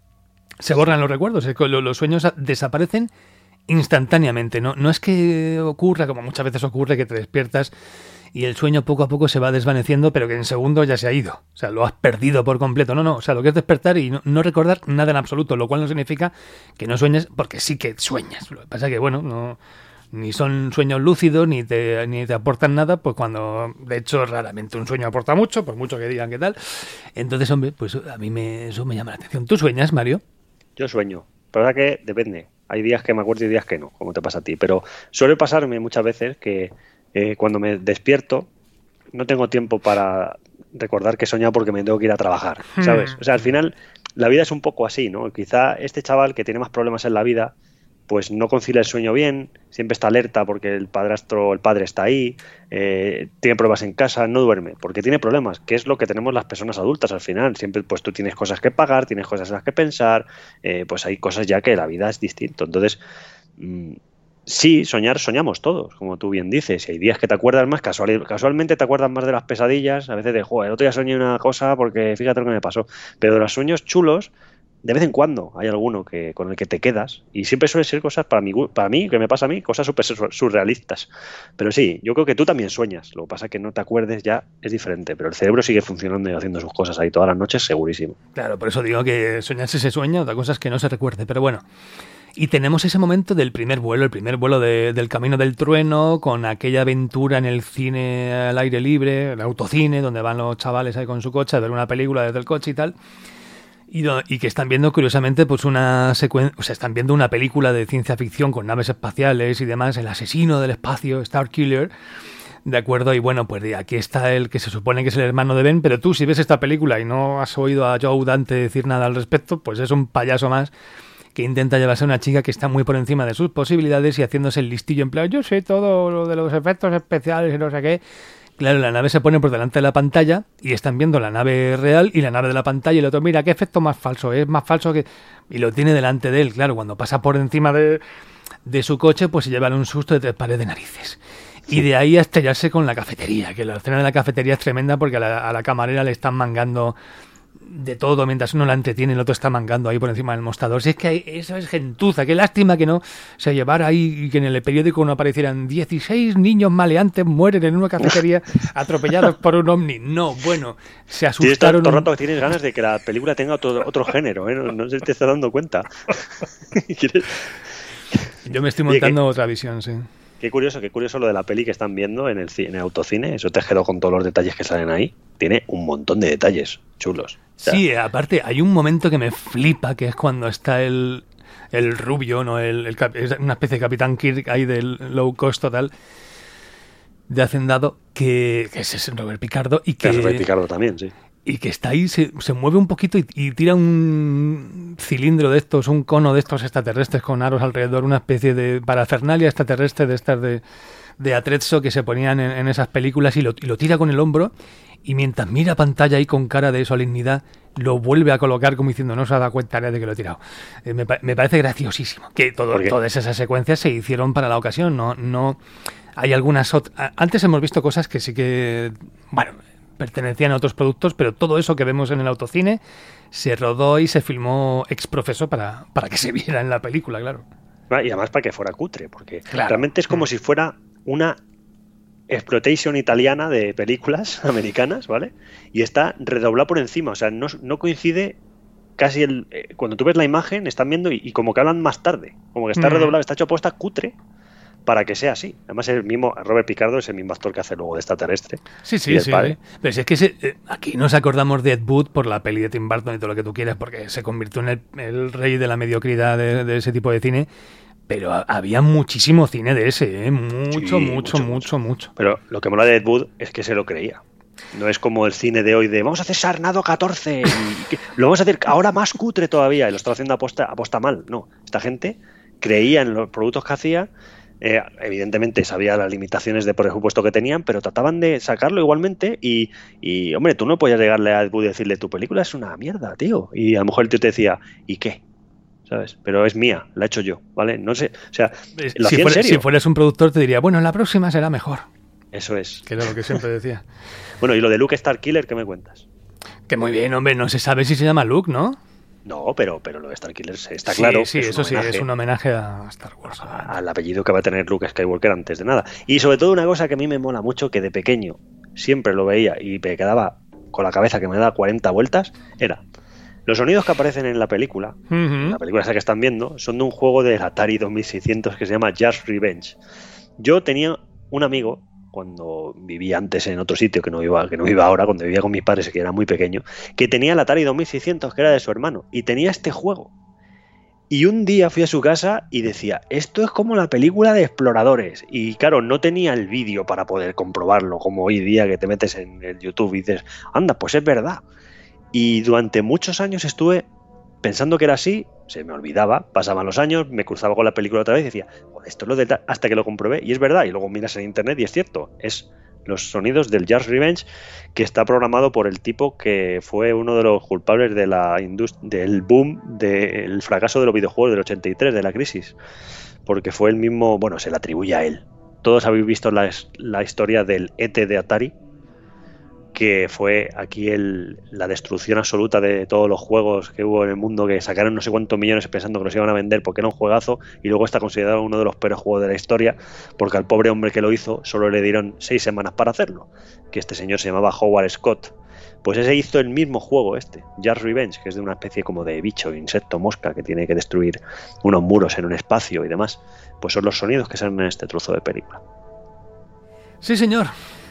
se borran los recuerdos. Los sueños desaparecen instantáneamente. No, no es que ocurra, como muchas veces ocurre, que te despiertas y el sueño poco a poco se va desvaneciendo, pero que en segundos ya se ha ido. O sea, lo has perdido por completo. No, no, o sea, lo que es despertar y no, no recordar nada en absoluto, lo cual no significa que no sueñes, porque sí que sueñas. Lo que pasa es que, bueno, no, ni son sueños lúcidos, ni te, ni te aportan nada, pues cuando, de hecho, raramente un sueño aporta mucho, por mucho que digan qué tal. Entonces, hombre, pues a mí me, eso me llama la atención. ¿Tú sueñas, Mario? Yo sueño, pero es que depende. Hay días que me acuerdo y días que no, como te pasa a ti. Pero suele pasarme muchas veces que eh, cuando me despierto no tengo tiempo para recordar que he soñado porque me tengo que ir a trabajar, ¿sabes? O sea, al final la vida es un poco así, ¿no? Quizá este chaval que tiene más problemas en la vida pues no concilia el sueño bien, siempre está alerta porque el padrastro, el padre está ahí, eh, tiene problemas en casa, no duerme, porque tiene problemas, que es lo que tenemos las personas adultas al final. Siempre pues tú tienes cosas que pagar, tienes cosas en las que pensar, eh, pues hay cosas ya que la vida es distinto. Entonces, mmm, sí, soñar, soñamos todos, como tú bien dices, y hay días que te acuerdas más, casual, casualmente te acuerdas más de las pesadillas, a veces de, joder, el otro día soñé una cosa porque fíjate lo que me pasó, pero de los sueños chulos, de vez en cuando hay alguno que con el que te quedas y siempre suelen ser cosas para mí, para mí que me pasa a mí, cosas súper surrealistas. Pero sí, yo creo que tú también sueñas. Lo que pasa es que no te acuerdes ya es diferente, pero el cerebro sigue funcionando y haciendo sus cosas ahí todas las noches, segurísimo. Claro, por eso digo que soñarse se sueña, otra cosa es que no se recuerde, pero bueno. Y tenemos ese momento del primer vuelo, el primer vuelo de, del Camino del Trueno, con aquella aventura en el cine al aire libre, el autocine, donde van los chavales ahí con su coche a ver una película desde el coche y tal. Y, y que están viendo, curiosamente, pues una secuencia, o sea, están viendo una película de ciencia ficción con naves espaciales y demás, el asesino del espacio, Starkiller, ¿de acuerdo? Y bueno, pues aquí está el que se supone que es el hermano de Ben, pero tú si ves esta película y no has oído a Joe Dante decir nada al respecto, pues es un payaso más que intenta llevarse a una chica que está muy por encima de sus posibilidades y haciéndose el listillo en plan, yo sé todo lo de los efectos especiales y no sé qué. Claro, la nave se pone por delante de la pantalla y están viendo la nave real y la nave de la pantalla y el otro, mira, qué efecto más falso, es más falso que... Y lo tiene delante de él, claro, cuando pasa por encima de, de su coche, pues se llevan un susto de tres pares de narices. Y de ahí a estrellarse con la cafetería, que la escena de la cafetería es tremenda porque a la, a la camarera le están mangando de todo, mientras uno la entretiene, el otro está mangando ahí por encima del mostrador. Si es que hay, eso es gentuza, qué lástima que no se llevara ahí y que en el periódico no aparecieran dieciséis niños maleantes mueren en una cafetería atropellados por un ovni. No, bueno, se asustaron. Todo el rato que tienes ganas de que la película tenga otro, otro género, ¿eh? No, no se te está dando cuenta. Yo me estoy montando Oye, otra visión, sí. Qué curioso, qué curioso lo de la peli que están viendo en el, en el autocine, eso tejero con todos los detalles que salen ahí. Tiene un montón de detalles chulos. O sea, sí, aparte hay un momento que me flipa, que es cuando está el, el rubio, no el, el es una especie de Capitán Kirk ahí del low cost total de Hacendado, que, que es Robert Picardo y que es Robert Picardo también, sí. Y que está ahí, se, se mueve un poquito y, y tira un cilindro de estos, un cono de estos extraterrestres con aros alrededor, una especie de parafernalia extraterrestre de estas de, de atrezzo que se ponían en, en esas películas y lo, y lo tira con el hombro y mientras mira pantalla ahí con cara de solemnidad lo vuelve a colocar como diciendo no se ha dado cuenta de que lo he tirado. Eh, me, me parece graciosísimo que todo, todas esas secuencias se hicieron para la ocasión. No, no hay algunas otras. Antes hemos visto cosas que sí que, bueno, pertenecían a otros productos, pero todo eso que vemos en el autocine se rodó y se filmó ex profeso para, para que se viera en la película, claro. Y además para que fuera cutre, porque claro. realmente es como si fuera una exploitation italiana de películas americanas, ¿vale? Y está redoblado por encima, o sea, no, no coincide casi el... Eh, cuando tú ves la imagen, están viendo y, y como que hablan más tarde, como que está mm. redoblado, está hecho aposta cutre para que sea así. Además el mismo Robert Picardo es el mismo actor que hace luego de Extraterrestre. Sí, sí, sí. Padre. Pero si es que se, eh, aquí nos acordamos de Ed Wood por la peli de Tim Burton y todo lo que tú quieras, porque se convirtió en el, el rey de la mediocridad de, de ese tipo de cine. Pero había muchísimo cine de ese, ¿eh? Mucho, sí, mucho, mucho, mucho, mucho. Pero lo que mola de Ed Wood es que se lo creía. No es como el cine de hoy de vamos a hacer Sarnado catorce y lo vamos a hacer ahora más cutre todavía y lo está haciendo aposta, aposta mal. No, esta gente creía en los productos que hacía. Eh, evidentemente sabía las limitaciones de presupuesto que tenían, pero trataban de sacarlo igualmente y, y hombre, tú no podías llegarle a Ed Wood y decirle tu película es una mierda, tío. Y a lo mejor el tío te decía, ¿y qué? ¿Sabes? Pero es mía, la he hecho yo, ¿vale? No sé, o sea, ¿lo si, hacía fuera, en serio? Si fueras un productor te diría, bueno, la próxima será mejor. Eso es. Que era lo que siempre decía. Bueno, y lo de Luke Starkiller, ¿qué me cuentas? Que muy bien, hombre, no se sabe si se llama Luke, ¿no? No, pero, pero lo de Starkiller está sí, claro. Sí, eso sí, es un homenaje a Star Wars. A, al apellido que va a tener Luke Skywalker antes de nada. Y sobre todo una cosa que a mí me mola mucho, que de pequeño siempre lo veía y me quedaba con la cabeza que me daba cuarenta vueltas, era... Los sonidos que aparecen en la película, uh-huh. en la película esa que están viendo, son de un juego del Atari dos mil seiscientos que se llama Just Revenge. Yo tenía un amigo, cuando vivía antes en otro sitio que no iba, que no iba ahora, cuando vivía con mis padres, que era muy pequeño, que tenía el Atari dos mil seiscientos, que era de su hermano, y tenía este juego. Y un día fui a su casa y decía, esto es como la película de Exploradores. Y claro, no tenía el vídeo para poder comprobarlo, como hoy día que te metes en el YouTube y dices, anda, pues es verdad. Y durante muchos años estuve pensando que era así, se me olvidaba, pasaban los años, me cruzaba con la película otra vez y decía, esto es lo de tal, hasta que lo comprobé y es verdad, y luego miras en internet y es cierto, es los sonidos del Just Revenge, que está programado por el tipo que fue uno de los culpables de la indust- del boom del fracaso de los videojuegos del ochenta y tres, de la crisis, porque fue el mismo, bueno, se le atribuye a él. Todos habéis visto la, la historia del E T de Atari, que fue aquí el, la destrucción absoluta de todos los juegos que hubo en el mundo, que sacaron no sé cuántos millones pensando que los iban a vender porque era un juegazo, y luego está considerado uno de los peores juegos de la historia porque al pobre hombre que lo hizo solo le dieron seis semanas para hacerlo, que este señor se llamaba Howard Scott. Pues ese hizo el mismo juego este, Just Revenge, que es de una especie como de bicho, insecto, mosca, que tiene que destruir unos muros en un espacio y demás. Pues son los sonidos que salen en este trozo de película. Sí, señor.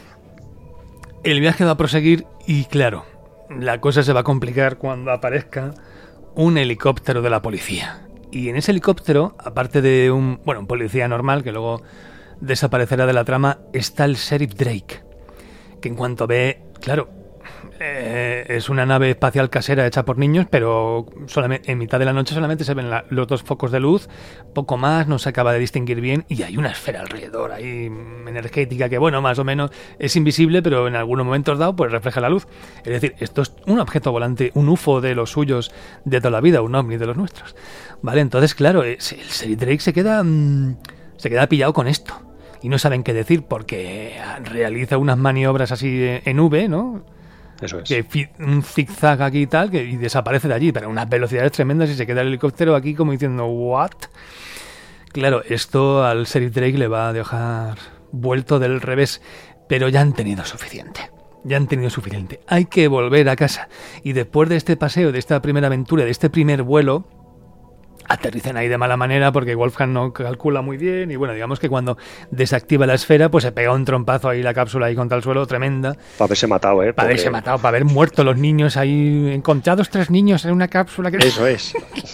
El viaje va a proseguir y, claro, la cosa se va a complicar cuando aparezca un helicóptero de la policía. Y en ese helicóptero, aparte de un, bueno, un policía normal que luego desaparecerá de la trama, está el sheriff Drake, que en cuanto ve, claro, eh, es una nave espacial casera hecha por niños, pero solamente en mitad de la noche solamente se ven la, los dos focos de luz, poco más, no se acaba de distinguir bien, y hay una esfera alrededor ahí energética que, bueno, más o menos es invisible, pero en algunos momentos dado pues refleja la luz. Es decir, esto es un objeto volante, un U F O de los suyos de toda la vida, un ovni de los nuestros. Vale, entonces, claro, el sheriff Drake se queda, mmm, se queda pillado con esto. Y no saben qué decir porque realiza unas maniobras así en V, ¿no? Eso es. Que fi- un zigzag aquí y tal, que y desaparece de allí, pero a unas velocidades tremendas y se queda el helicóptero aquí como diciendo, ¿what? Claro, esto al sheriff Drake le va a dejar vuelto del revés, pero ya han tenido suficiente. Ya han tenido suficiente. Hay que volver a casa. Y después de este paseo, de esta primera aventura, de este primer vuelo, aterrizan ahí de mala manera porque Wolfgang no calcula muy bien y bueno, digamos que cuando desactiva la esfera pues se pega un trompazo ahí la cápsula ahí contra el suelo tremenda. Para haberse matado, ¿eh? Para porque... haberse matado, para haber muerto los niños ahí, encontrados tres niños en una cápsula. Que... Eso es.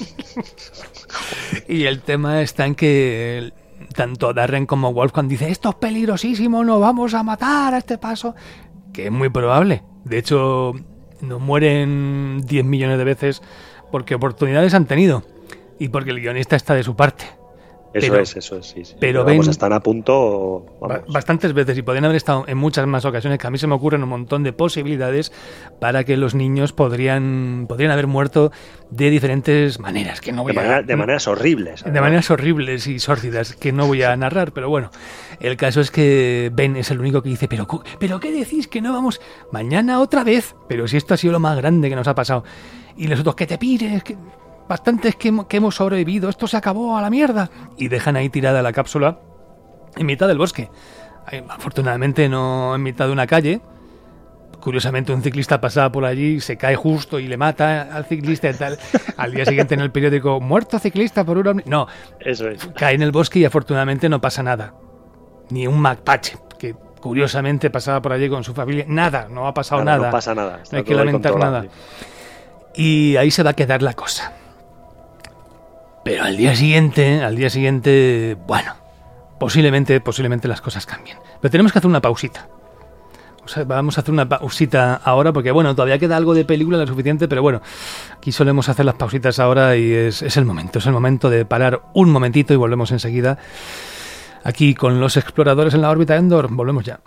Y el tema está en que tanto Darren como Wolfgang dicen, esto es peligrosísimo, nos vamos a matar a este paso, que es muy probable. De hecho, nos mueren diez millones de veces porque oportunidades han tenido. Y porque el guionista está de su parte. Eso pero, es, eso es, sí. sí. Pero vamos, ven, están a punto... Vamos. Bastantes veces, y podrían haber estado en muchas más ocasiones, que a mí se me ocurren un montón de posibilidades para que los niños podrían, podrían haber muerto de diferentes maneras, que no voy de, a, manera, de maneras horribles. De maneras horribles y sórdidas, que no voy a narrar, pero bueno, el caso es que Ben es el único que dice, pero, pero ¿qué decís? Que no vamos mañana otra vez, pero si esto ha sido lo más grande que nos ha pasado. Y los otros, que te pires, que... bastantes que, que hemos sobrevivido, esto se acabó a la mierda. Y dejan ahí tirada la cápsula en mitad del bosque. Afortunadamente no en mitad de una calle. Curiosamente un ciclista pasaba por allí, se cae justo y le mata al ciclista y tal. Al día siguiente en el periódico, muerto ciclista por un... No, eso es. Cae en el bosque y afortunadamente no pasa nada. Ni un mapache, que curiosamente pasaba por allí con su familia. Nada, no ha pasado nada. nada. No pasa nada. No hay que lamentar nada. Y ahí se va a quedar la cosa. Pero al día siguiente, al día siguiente, bueno, posiblemente, posiblemente las cosas cambien. Pero tenemos que hacer una pausita. O sea, vamos a hacer una pausita ahora porque, bueno, todavía queda algo de película lo suficiente, pero bueno, aquí solemos hacer las pausitas ahora y es, es el momento, es el momento de parar un momentito y volvemos enseguida. Aquí con los exploradores en la órbita de Endor, volvemos ya.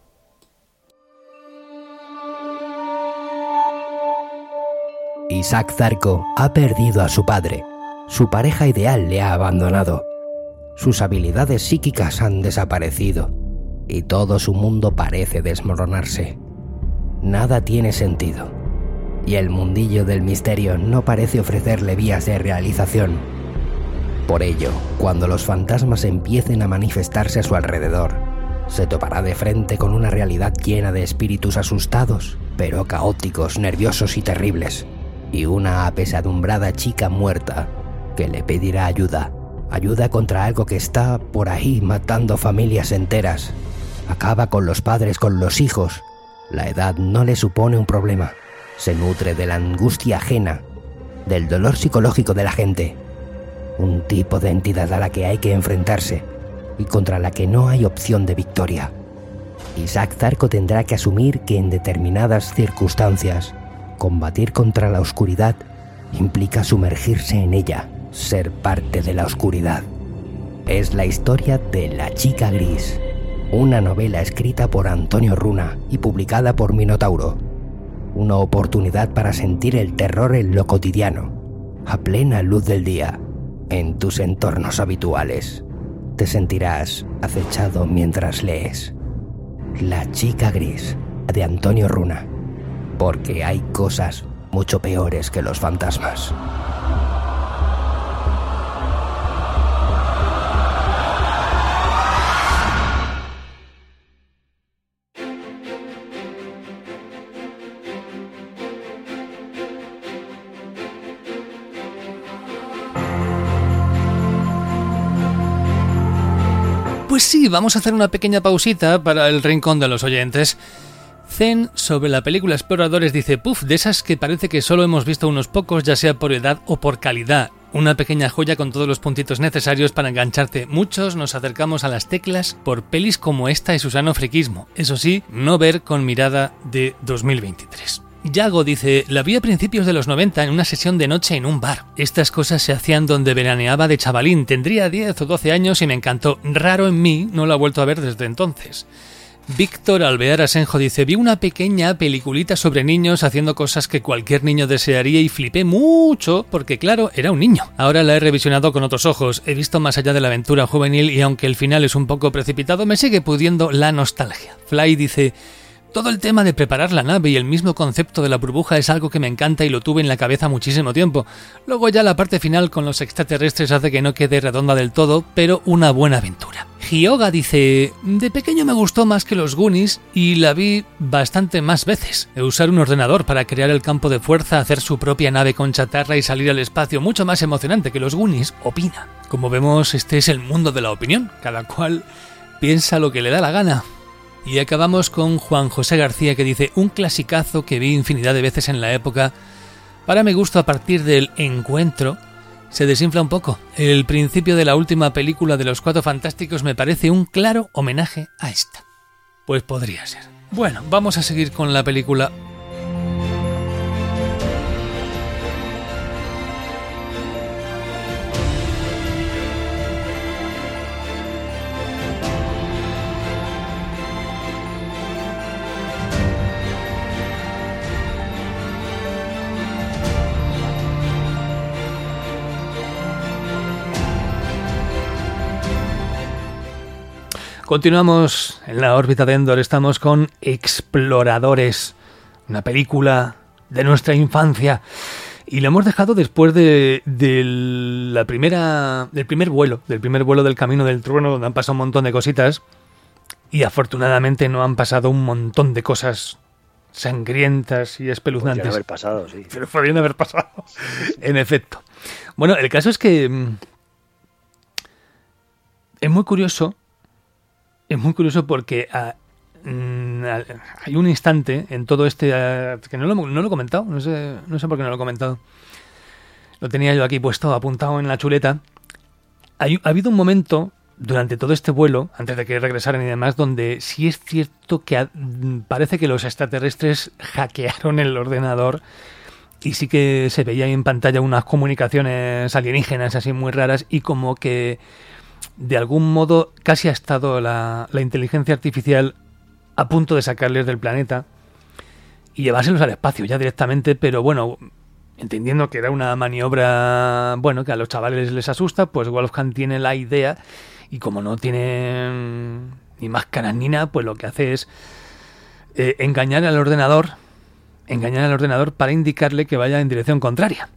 Isaac Zarco ha perdido a su padre. Su pareja ideal le ha abandonado. Sus habilidades psíquicas han desaparecido y todo su mundo parece desmoronarse. Nada tiene sentido y el mundillo del misterio no parece ofrecerle vías de realización. Por ello, cuando los fantasmas empiecen a manifestarse a su alrededor, se topará de frente con una realidad llena de espíritus asustados, pero caóticos, nerviosos y terribles, y una apesadumbrada chica muerta que le pedirá ayuda, ayuda contra algo que está por ahí matando familias enteras. Acaba con los padres, con los hijos. La edad no le supone un problema. Se nutre de la angustia ajena, del dolor psicológico de la gente. Un tipo de entidad a la que hay que enfrentarse y contra la que no hay opción de victoria. Isaac Zarco tendrá que asumir que en determinadas circunstancias, combatir contra la oscuridad implica sumergirse en ella, ser parte de la oscuridad. Es la historia de La Chica Gris, una novela escrita por Antonio Runa y publicada por Minotauro. Una oportunidad para sentir el terror en lo cotidiano, a plena luz del día, en tus entornos habituales. Te sentirás acechado mientras lees La Chica Gris, de Antonio Runa, porque hay cosas mucho peores que los fantasmas. Pues sí, vamos a hacer una pequeña pausita para el rincón de los oyentes. Zen, sobre la película Exploradores, dice, puf, de esas que parece que solo hemos visto unos pocos, ya sea por edad o por calidad. Una pequeña joya con todos los puntitos necesarios para engancharte. Muchos nos acercamos a las teclas por pelis como esta y su sano friquismo. Eso sí, no ver con mirada de dos mil veintitrés. Yago dice, la vi a principios de los noventa en una sesión de noche en un bar. Estas cosas se hacían donde veraneaba de chavalín. Tendría diez o doce años y me encantó. Raro en mí, no la he vuelto a ver desde entonces. Víctor Alvear Asenjo dice, vi una pequeña peliculita sobre niños haciendo cosas que cualquier niño desearía y flipé mucho porque, claro, era un niño. Ahora la he revisionado con otros ojos, he visto más allá de la aventura juvenil y aunque el final es un poco precipitado, me sigue pudiendo la nostalgia. Fly dice, todo el tema de preparar la nave y el mismo concepto de la burbuja es algo que me encanta y lo tuve en la cabeza muchísimo tiempo. Luego ya la parte final con los extraterrestres hace que no quede redonda del todo, pero una buena aventura. Hyoga dice, de pequeño me gustó más que los Goonies y la vi bastante más veces. Usar un ordenador para crear el campo de fuerza, hacer su propia nave con chatarra y salir al espacio, mucho más emocionante que los Goonies, opina. Como vemos, este es el mundo de la opinión, cada cual piensa lo que le da la gana. Y acabamos con Juan José García que dice, un clasicazo que vi infinidad de veces en la época. Para mi gusto, a partir del encuentro, se desinfla un poco. El principio de la última película de los Cuatro Fantásticos me parece un claro homenaje a esta. Pues podría ser. Bueno, vamos a seguir con la película. Continuamos en la órbita de Endor, estamos con Exploradores, una película de nuestra infancia. Y lo hemos dejado después de, de la primera, del primer vuelo, del primer vuelo del Camino del Trueno, donde han pasado un montón de cositas. Y afortunadamente no han pasado un montón de cosas sangrientas y espeluznantes. Podrían haber pasado, sí. Pero podrían haber pasado, en efecto. Bueno, el caso es que mmm, es muy curioso, es muy curioso porque a, mmm, a, hay un instante en todo este, a, que no lo, no lo he comentado, no sé, no sé por qué no lo he comentado. Lo tenía yo aquí puesto, apuntado en la chuleta. Hay, ha habido un momento durante todo este vuelo, antes de que regresaran y demás, donde sí es cierto que ha, parece que los extraterrestres hackearon el ordenador y sí que se veía ahí en pantalla unas comunicaciones alienígenas así muy raras y como que de algún modo casi ha estado la, la inteligencia artificial a punto de sacarles del planeta y llevárselos al espacio ya directamente, pero bueno, entendiendo que era una maniobra, bueno, que a los chavales les asusta, pues Wolfgang tiene la idea. Y como no tiene ni máscaras ni nada, pues lo que hace es eh, engañar al ordenador, engañar al ordenador para indicarle que vaya en dirección contraria.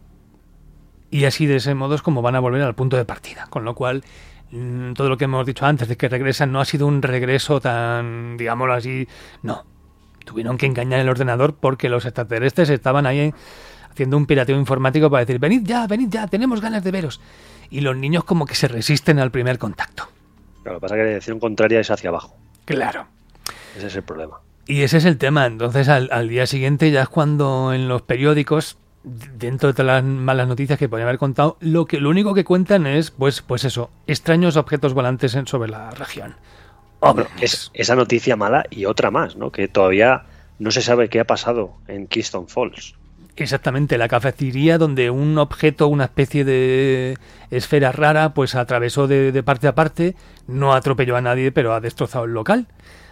Y así de ese modo es como van a volver al punto de partida. Con lo cual, mmm, todo lo que hemos dicho antes de que regresan no ha sido un regreso tan, digámoslo así, no. Tuvieron que engañar al ordenador porque los extraterrestres estaban ahí haciendo un pirateo informático para decir, venid ya, venid ya, tenemos ganas de veros. Y los niños como que se resisten al primer contacto. Claro, lo que pasa es que la dirección contraria es hacia abajo. Claro. Ese es el problema. Y ese es el tema. Entonces al, al día siguiente ya es cuando en los periódicos, dentro de todas las malas noticias que podrían haber contado, lo que lo único que cuentan es, pues, pues eso, extraños objetos volantes en, sobre la región. Bueno, es, esa noticia mala y otra más, ¿no? Que todavía no se sabe qué ha pasado en Keystone Falls. Exactamente, la cafetería donde un objeto, una especie de esfera rara, pues atravesó de, de parte a parte, no atropelló a nadie, pero ha destrozado el local.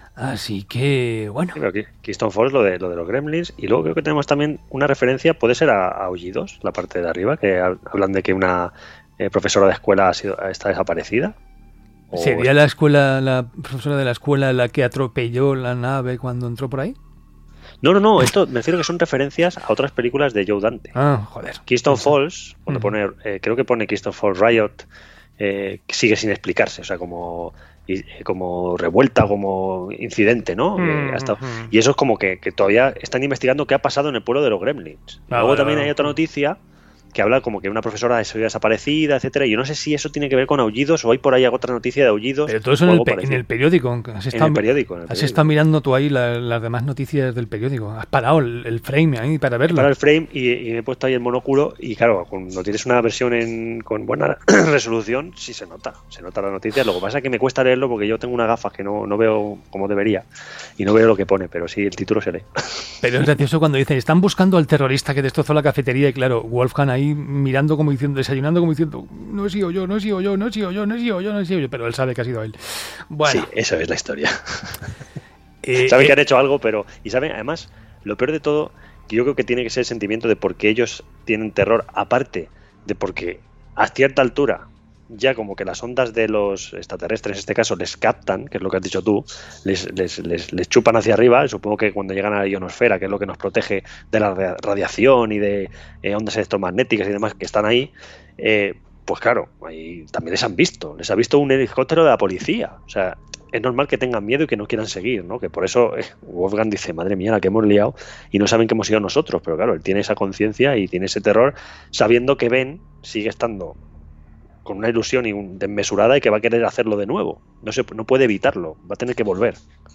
Así que, bueno. Sí, aquí, Keystone Falls, lo de, lo de los gremlins, y luego creo que tenemos también una referencia, puede ser a, a Aullidos, la parte de arriba, que hablan de que una eh, profesora de escuela ha sido, está desaparecida. ¿Sería la escuela, la profesora de la escuela la que atropelló la nave cuando entró por ahí? No, no, no, esto me refiero que son referencias a otras películas de Joe Dante. Ah, joder. Keystone Falls, cuando mm. pone, eh, creo que pone Keystone Falls Riot, eh, sigue sin explicarse, o sea, como, y, como revuelta, como incidente, ¿no? Mm, eh, hasta, mm. Y eso es como que, que todavía están investigando qué ha pasado en el pueblo de los Gremlins. Ah, Luego vale, también vale. hay otra noticia que habla como que una profesora ha sido desaparecida, etcétera. Y yo no sé si eso tiene que ver con Aullidos o hay por ahí otra noticia de Aullidos. Pero todo eso en el, pe- en el periódico. Has estado, en el periódico. En el has periódico. estado mirando tú ahí la, las demás noticias del periódico. Has parado el, el frame ahí para verlo. Para el frame y, y me he puesto ahí el monóculo y claro, cuando tienes una versión en, con buena resolución, sí se nota. Se nota la noticia. Lo que pasa es que me cuesta leerlo porque yo tengo unas gafas que no, no veo como debería y no veo lo que pone, pero sí el título se lee. Pero es gracioso cuando dicen, están buscando al terrorista que destrozó la cafetería y claro, Wolfgang ahí mirando como diciendo, desayunando como diciendo, no he sido yo, no he sido yo, no he sido yo, no he sido yo, no he sido yo, pero él sabe que ha sido él. Bueno. Sí, eso es la historia. eh, saben eh, que han hecho algo, pero, y saben, además, lo peor de todo, que yo creo que tiene que ser el sentimiento de por qué ellos tienen terror, aparte de porque a cierta altura ya como que las ondas de los extraterrestres, en este caso, les captan, que es lo que has dicho tú, les, les, les, les chupan hacia arriba, supongo que cuando llegan a la ionosfera, que es lo que nos protege de la radiación y de eh, ondas electromagnéticas y demás que están ahí, eh, pues claro, ahí también les han visto, les ha visto un helicóptero de la policía, o sea, es normal que tengan miedo y que no quieran seguir, ¿no? Que por eso eh, Wolfgang dice, madre mía, la que hemos liado y no saben que hemos sido nosotros, pero claro, él tiene esa conciencia y tiene ese terror sabiendo que Ben sigue estando con una ilusión y un, desmesurada y que va a querer hacerlo de nuevo. No se, no puede evitarlo, va a tener que volver.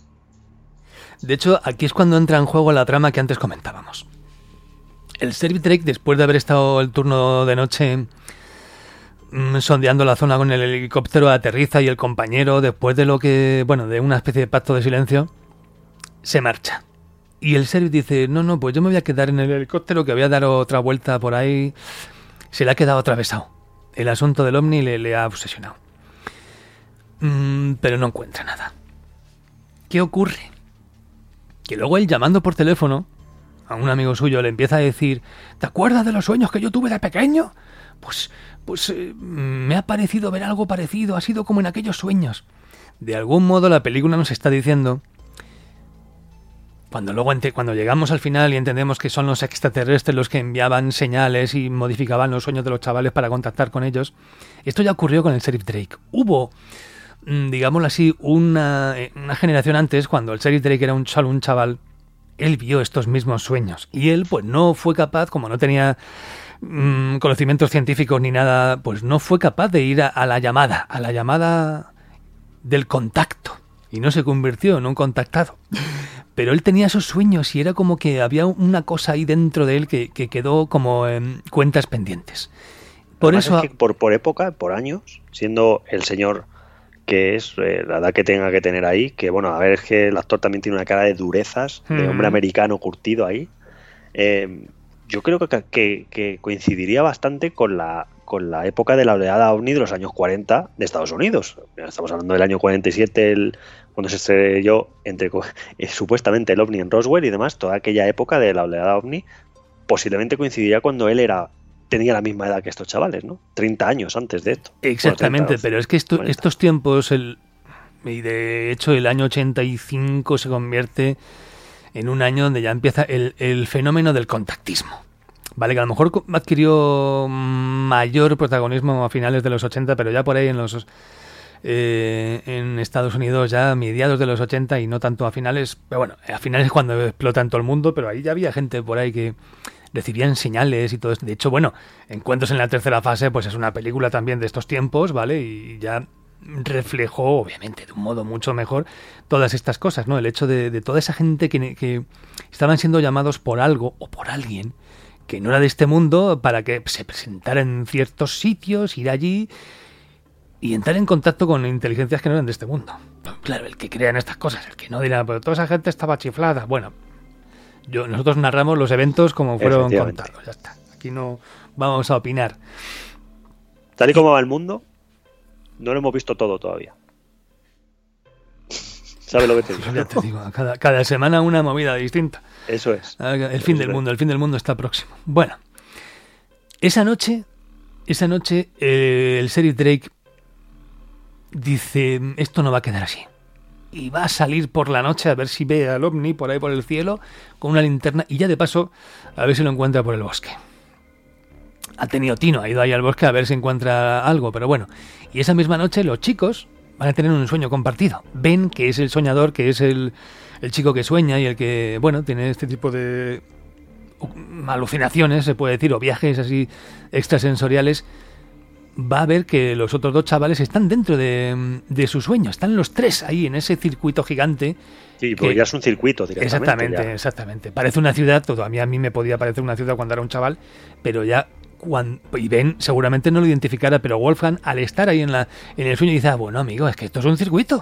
De hecho, aquí es cuando entra en juego la trama que antes comentábamos. El Sheriff, después de haber estado el turno de noche mmm, sondeando la zona con el helicóptero, aterriza y el compañero, después de lo que, bueno, de una especie de pacto de silencio, se marcha. Y el Sheriff dice, no, no, pues yo me voy a quedar en el helicóptero, que voy a dar otra vuelta por ahí. Se le ha quedado atravesado. El asunto del ovni le, le ha obsesionado. Mm, pero no encuentra nada. ¿Qué ocurre? Que luego él, llamando por teléfono a un amigo suyo, le empieza a decir, ¿te acuerdas de los sueños que yo tuve de pequeño? Pues, pues eh, me ha parecido ver algo parecido, ha sido como en aquellos sueños. de algún modo la película nos está diciendo, cuando luego ente, cuando llegamos al final y entendemos que son los extraterrestres los que enviaban señales y modificaban los sueños de los chavales para contactar con ellos, esto ya ocurrió con el Sheriff Drake. Hubo, digámoslo así, una, una generación antes, cuando el Sheriff Drake era un, solo un chaval, él vio estos mismos sueños y él pues no fue capaz, como no tenía mmm, conocimientos científicos ni nada, pues no fue capaz de ir a, a la llamada, a la llamada del contacto, y no se convirtió en un contactado. Pero él tenía esos sueños y era como que había una cosa ahí dentro de él que, que quedó como en cuentas pendientes. Por Además eso, es que por, por época, por años, siendo el señor que es, eh, la edad que tenga que tener ahí, que bueno, a ver, es que el actor también tiene una cara de durezas, mm. de hombre americano curtido ahí, eh, yo creo que, que, que coincidiría bastante con la, con la época de la oleada ovni de los años cuarenta de Estados Unidos. Estamos hablando del año cuarenta y siete, el, cuando se estrelló entre, eh, supuestamente el ovni en Roswell y demás, toda aquella época de la oleada ovni posiblemente coincidiría cuando él era tenía la misma edad que estos chavales, ¿no? treinta años antes de esto. Exactamente, bueno, treinta, pero es que esto, estos tiempos, el, y de hecho el año ochenta y cinco se convierte en un año donde ya empieza el, el fenómeno del contactismo. Vale, que a lo mejor adquirió mayor protagonismo a finales de los ochenta, pero ya por ahí en los eh, en Estados Unidos ya a mediados de los ochenta y no tanto a finales, pero bueno, a finales es cuando explota en todo el mundo, pero ahí ya había gente por ahí que recibían señales y todo esto. De hecho, bueno, Encuentros en la tercera fase, pues es una película también de estos tiempos, ¿vale? Y ya reflejó, obviamente, de un modo mucho mejor todas estas cosas, ¿no? El hecho de, de toda esa gente que, que estaban siendo llamados por algo o por alguien que no era de este mundo para que se presentara en ciertos sitios, ir allí y entrar en contacto con inteligencias que no eran de este mundo. Claro, el que crea en estas cosas, el que no dirá, pero toda esa gente estaba chiflada. Bueno, yo nosotros narramos los eventos como fueron contados, ya está. Aquí no vamos a opinar. Tal y como va el mundo, no lo hemos visto todo todavía. ¿Sabes lo que te digo? Ya te digo, cada, cada semana una movida distinta. Eso es. El fin del mundo, el fin del mundo está próximo. Bueno, esa noche, esa noche eh, el Sheriff Drake dice, esto no va a quedar así. Y va a salir por la noche a ver si ve al ovni por ahí por el cielo con una linterna y ya de paso a ver si lo encuentra por el bosque. Ha tenido tino, ha ido ahí al bosque a ver si encuentra algo, pero bueno. Y esa misma noche los chicos van a tener un sueño compartido. Ven que es el soñador, que es el, el chico que sueña y el que, bueno, tiene este tipo de alucinaciones, se puede decir, o viajes así extrasensoriales. Va a ver que los otros dos chavales están dentro de, de su sueño. Están los tres ahí en ese circuito gigante. Sí, porque que, ya es un circuito directamente. Exactamente, ya. exactamente. Parece una ciudad, todo a mí, a mí me podía parecer una ciudad cuando era un chaval, pero ya cuando, y Ben seguramente no lo identificara, pero Wolfgang al estar ahí en, la, en el sueño dice, ah, bueno amigo, es que esto es un circuito.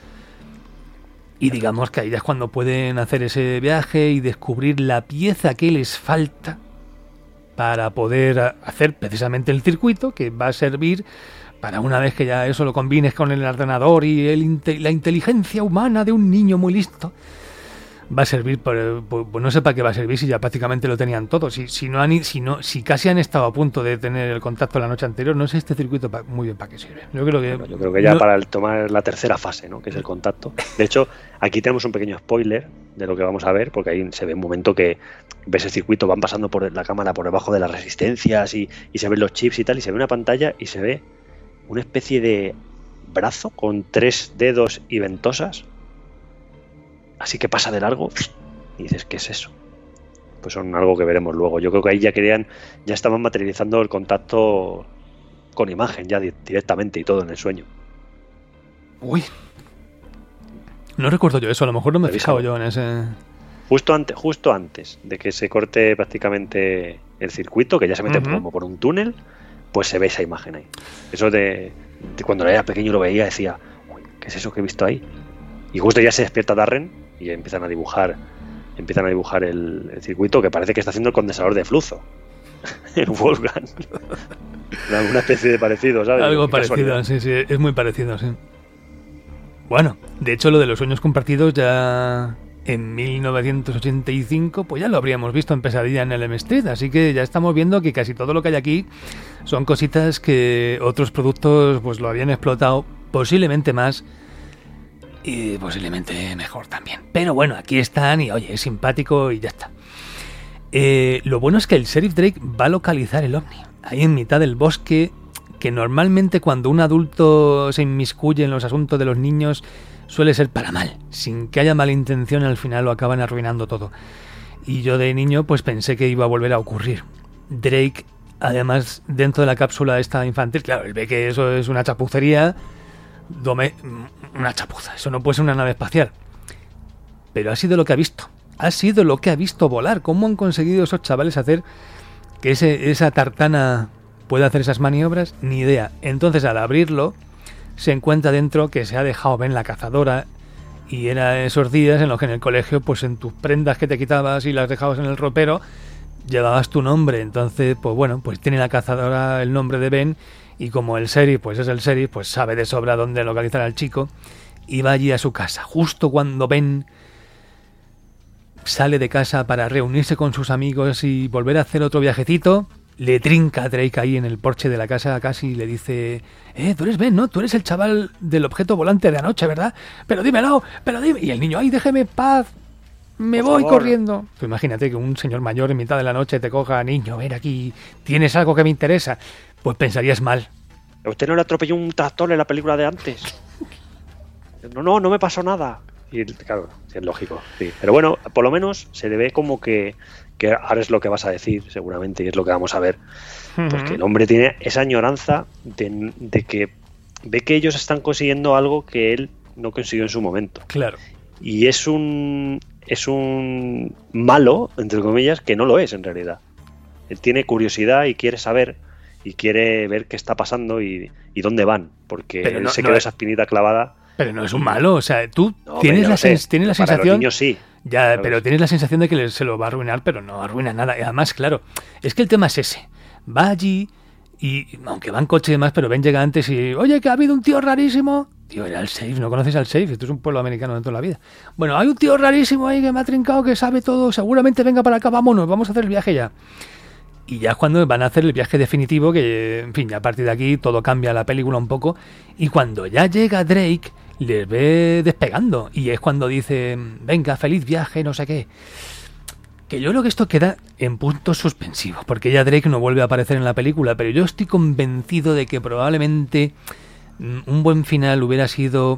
Y digamos que ahí ya es cuando pueden hacer ese viaje y descubrir la pieza que les falta para poder hacer precisamente el circuito que va a servir para una vez que ya eso lo combines con el ordenador y el, la inteligencia humana de un niño muy listo, va a servir, por, por, pues no sé para qué va a servir si ya prácticamente lo tenían todo. Si, si, no han, si, no, si casi han estado a punto de tener el contacto la noche anterior, no sé este circuito pa, muy bien para qué sirve. Yo creo que, bueno, yo creo que ya no, para el tomar la tercera fase, ¿no? Que es el contacto. De hecho, aquí tenemos un pequeño spoiler de lo que vamos a ver, porque ahí se ve un momento que ves el circuito, van pasando por la cámara por debajo de las resistencias y, y se ven los chips y tal, y se ve una pantalla y se ve una especie de brazo con tres dedos y ventosas, así que pasa de largo y dices, ¿qué es eso? Pues son algo que veremos luego. Yo creo que ahí ya querían, ya estaban materializando el contacto con imagen ya directamente y todo en el sueño. Uy, no recuerdo yo eso, a lo mejor no me he fijado yo en ese... Justo antes, justo antes de que se corte prácticamente el circuito, que ya se mete uh-huh. como por un túnel, pues se ve esa imagen ahí. Eso de, de cuando era pequeño lo veía, decía, uy, ¿qué es eso que he visto ahí? Y justo ya se despierta Darren y empiezan a dibujar, empiezan a dibujar el, el circuito que parece que está haciendo el condensador de flujo. El Wolfgang. Una especie de parecido, ¿sabes? Algo parecido, sí, sí, es muy parecido, sí. Bueno, de hecho lo de los sueños compartidos ya en mil novecientos ochenta y cinco pues ya lo habríamos visto en Pesadilla en el Elm Street, así que ya estamos viendo que casi todo lo que hay aquí son cositas que otros productos pues lo habían explotado posiblemente más y posiblemente mejor también. Pero bueno, aquí están y oye, es simpático y ya está. Eh, lo bueno es que el sheriff Drake va a localizar el ovni, ahí en mitad del bosque, que normalmente cuando un adulto se inmiscuye en los asuntos de los niños suele ser para mal, sin que haya mala intención, al final lo acaban arruinando todo. Y yo de niño pues pensé que iba a volver a ocurrir. Drake, además, dentro de la cápsula esta infantil, claro, él ve que eso es una chapucería, dome, una chapuza, eso no puede ser una nave espacial. Pero ha sido lo que ha visto, ha sido lo que ha visto volar. ¿Cómo han conseguido esos chavales hacer que ese, esa tartana pueda hacer esas maniobras? Ni idea. Entonces, al abrirlo, se encuentra dentro que se ha dejado Ben la cazadora, y era esos días en los que en el colegio, pues en tus prendas que te quitabas y las dejabas en el ropero, llevabas tu nombre. Entonces, pues bueno, pues tiene la cazadora el nombre de Ben, y como el sheriff pues es el sheriff, pues sabe de sobra dónde localizar al chico, y va allí a su casa. Justo cuando Ben sale de casa para reunirse con sus amigos y volver a hacer otro viajecito, le trinca a Drake ahí en el porche de la casa casi y le dice: Eh, tú eres Ben, ¿no? Tú eres el chaval del objeto volante de anoche, ¿verdad? Pero dímelo, pero dime. Y el niño: ay, déjeme en paz, me Por voy favor. corriendo. Pues imagínate que un señor mayor en mitad de la noche te coja: niño, ven aquí, ¿tienes algo que me interesa? Pues pensarías mal. ¿A usted no le atropelló un tractor en la película de antes? No, no, no me pasó nada. Y claro, sí, es lógico, sí. Pero bueno, por lo menos se le ve como que, que ahora es lo que vas a decir, seguramente, y es lo que vamos a ver. Pues que el hombre tiene esa añoranza de, de que ve que ellos están consiguiendo algo que él no consiguió en su momento. Claro. Y es un es un malo, entre comillas, que no lo es en realidad. Él tiene curiosidad y quiere saber y quiere ver qué está pasando y, y dónde van, porque Pero él no- se no quedó es- esa espinita clavada. Pero no es un malo, o sea, tú No, tienes, ya la, lo sé, sens- tienes la para sensación... los niños sí. Ya, ¿sabes? pero tienes la sensación de que le- se lo va a arruinar, pero no arruina nada. Y además, claro, es que el tema es ese. Va allí y, aunque va en coche y demás, pero Ben llega antes y... Oye, que ha habido un tío rarísimo. Tío, era el Safe, ¿no conoces al Safe? Esto es un pueblo americano de toda la vida. Bueno, hay un tío rarísimo ahí que me ha trincado, que sabe todo. Seguramente venga para acá, vámonos, vamos a hacer el viaje ya. Y ya es cuando van a hacer el viaje definitivo, que, en fin, ya a partir de aquí todo cambia la película un poco. Y cuando ya llega Drake, les ve despegando. Y es cuando dice: venga, feliz viaje, no sé qué. Que yo creo que esto queda en puntos suspensivos, porque ya Drake no vuelve a aparecer en la película, pero yo estoy convencido de que probablemente mm, un buen final hubiera sido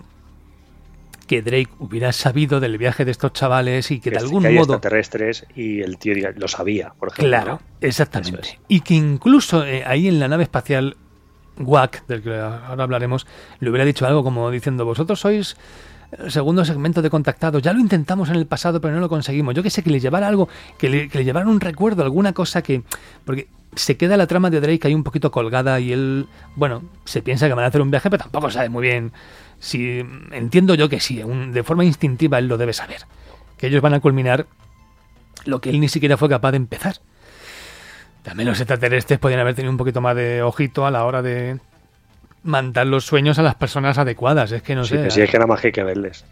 que Drake hubiera sabido del viaje de estos chavales y que de Que- algún que hay modo... extraterrestres y el tío diga, lo sabía, por ejemplo. Claro, exactamente. Eso es. Y que incluso eh, ahí en la nave espacial W A C, del que ahora hablaremos, le hubiera dicho algo como diciendo: vosotros sois el segundo segmento de contactados, ya lo intentamos en el pasado pero no lo conseguimos. Yo que sé, que le llevara algo, que le, que le llevara un recuerdo, alguna cosa que... Porque se queda la trama de Drake ahí un poquito colgada y él, bueno, se piensa que van a hacer un viaje, pero tampoco sabe muy bien si... Entiendo yo que sí, un- de forma instintiva él lo debe saber, que ellos van a culminar lo que él ni siquiera fue capaz de empezar. También los extraterrestres podrían haber tenido un poquito más de ojito a la hora de mandar los sueños a las personas adecuadas. Es que no Sí, sé. que sí, es que nada más que hay que verles.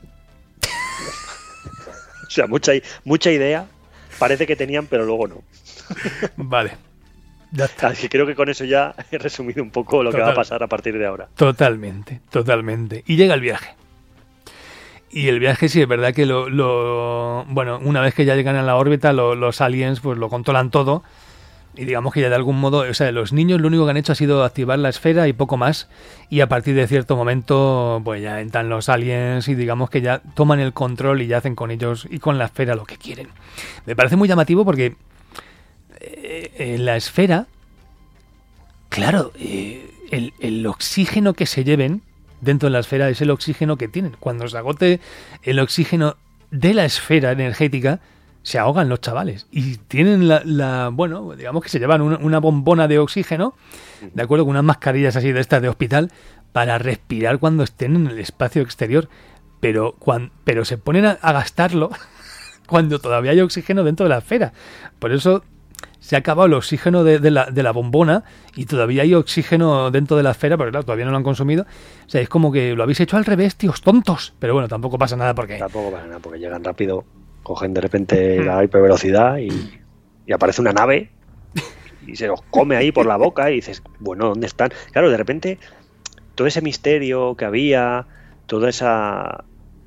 O sea, mucha, mucha idea parece que tenían, pero luego no. Vale. Ya está. Así que creo que con eso ya he resumido un poco lo que va a Total. pasar a partir de ahora. Totalmente, totalmente. Y llega el viaje. Y el viaje sí es verdad que lo, lo... Bueno, una vez que ya llegan a la órbita, lo- los aliens pues lo controlan todo. Y digamos que ya de algún modo, o sea, los niños lo único que han hecho ha sido activar la esfera y poco más. Y a partir de cierto momento, pues ya entran los aliens y digamos que ya toman el control y ya hacen con ellos y con la esfera lo que quieren. Me parece muy llamativo porque eh, en la esfera, claro, eh, el, el oxígeno que se lleven dentro de la esfera es el oxígeno que tienen. Cuando se agote el oxígeno de la esfera energética, se ahogan los chavales y tienen la, la bueno, digamos que se llevan una, una bombona de oxígeno, de acuerdo, con unas mascarillas así de estas de hospital para respirar cuando estén en el espacio exterior, pero cuan, pero se ponen a, a gastarlo cuando todavía hay oxígeno dentro de la esfera. Por eso se ha acabado el oxígeno de, de, la, de la bombona y todavía hay oxígeno dentro de la esfera, pero claro, todavía no lo han consumido. O sea, es como que lo habéis hecho al revés, tíos tontos. Pero bueno, tampoco pasa nada porque... Tampoco pasa nada, porque llegan rápido, cogen de repente la hipervelocidad y, y aparece una nave y se los come ahí por la boca y dices, bueno, ¿dónde están? Claro, de repente todo ese misterio que había, toda esa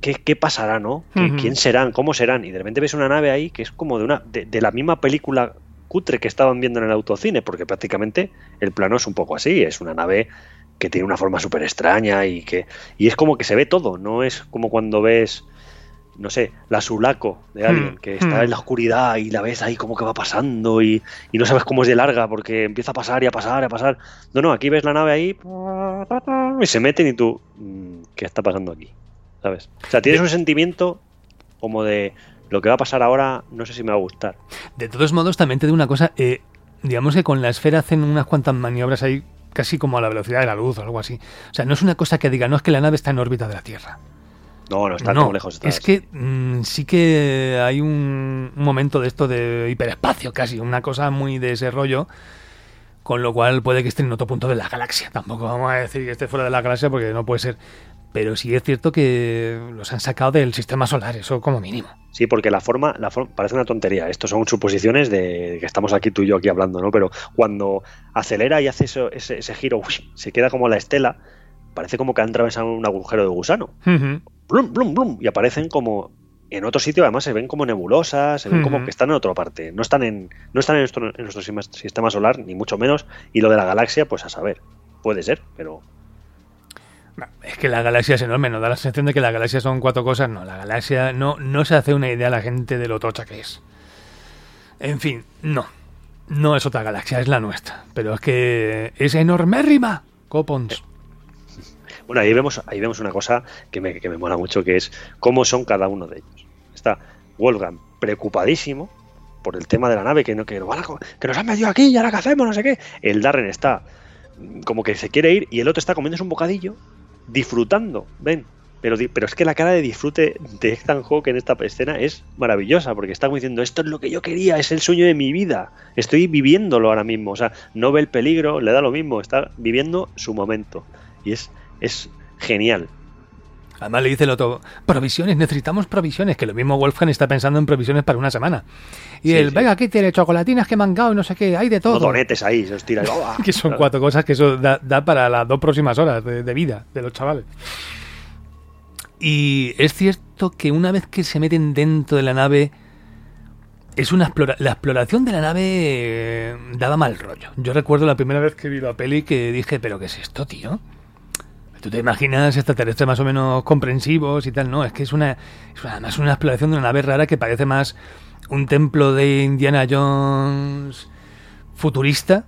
¿qué, qué pasará, no? ¿Qué, ¿Quién serán? ¿Cómo serán? Y de repente ves una nave ahí que es como de una de, de la misma película cutre que estaban viendo en el autocine, porque prácticamente el plano es un poco así, es una nave que tiene una forma súper extraña y que y es como que se ve todo, no es como cuando ves, no sé, la Sulaco de Alien, que está en la oscuridad y la ves ahí como que va pasando y, y no sabes cómo es de larga porque empieza a pasar y a pasar y a pasar. No, no, aquí ves la nave ahí y se meten y tú, ¿qué está pasando aquí? ¿Sabes? O sea, tienes un sentimiento como de lo que va a pasar ahora, no sé si me va a gustar. De todos modos, también te digo una cosa, eh, digamos que con la esfera hacen unas cuantas maniobras ahí casi como a la velocidad de la luz o algo así. O sea, no es una cosa que diga, no es que la nave está en órbita de la Tierra. No, no está no, como lejos. Está es que mmm, sí que hay un, un momento de esto de hiperespacio casi, una cosa muy de ese rollo, con lo cual puede que esté en otro punto de la galaxia. Tampoco vamos a decir que esté fuera de la galaxia porque no puede ser. Pero sí es cierto que los han sacado del sistema solar, eso como mínimo. Sí, porque la forma, la forma parece una tontería. Esto son suposiciones de que estamos aquí tú y yo aquí hablando, ¿no? Pero cuando acelera y hace eso, ese, ese giro, uy, se queda como la estela, parece como que han atravesado un agujero de gusano. Uh-huh. Blum, blum, blum, y aparecen como en otro sitio, además se ven como nebulosas, se ven uh-huh. como que están en otra parte. No están en, no están en nuestro, en nuestro sistema solar, ni mucho menos. Y lo de la galaxia, pues a saber. Puede ser, pero... Es que la galaxia es enorme, nos da la sensación de que la galaxia son cuatro cosas. No, la galaxia no, no se hace una idea a la gente de lo tocha que es. En fin, no. No es otra galaxia, es la nuestra. Pero es que es enormérrima. Copons. Bueno, ahí vemos, ahí vemos una cosa que me, que me mola mucho, que es cómo son cada uno de ellos. Está Wolfgang preocupadísimo por el tema de la nave, que, no, que, nos, van a, que nos han metido aquí y ahora qué hacemos, no sé qué. El Darren está como que se quiere ir y el otro está comiéndose un bocadillo, disfrutando, ven, pero, pero es que la cara de disfrute de Ethan Hawke en esta escena es maravillosa, porque está como diciendo, esto es lo que yo quería, es el sueño de mi vida, estoy viviéndolo ahora mismo, o sea, no ve el peligro, le da lo mismo, está viviendo su momento, y es, es genial. Además le dice el otro, provisiones, necesitamos provisiones, que lo mismo Wolfgang está pensando en provisiones para una semana. Y sí, él, sí. venga, aquí tiene chocolatinas que mangao y no sé qué, hay de todo. No, donetes ahí, se os tira. Que son cuatro cosas que eso da, da para las dos próximas horas de, de vida de los chavales. Y es cierto que una vez que se meten dentro de la nave, es una explora- la exploración de la nave eh, daba mal rollo. Yo recuerdo la primera vez que vi la peli que dije, ¿pero qué es esto, tío? Tú te imaginas extraterrestres más o menos comprensivos y tal, no, es que es una, es una, además una exploración de una nave rara que parece más un templo de Indiana Jones futurista.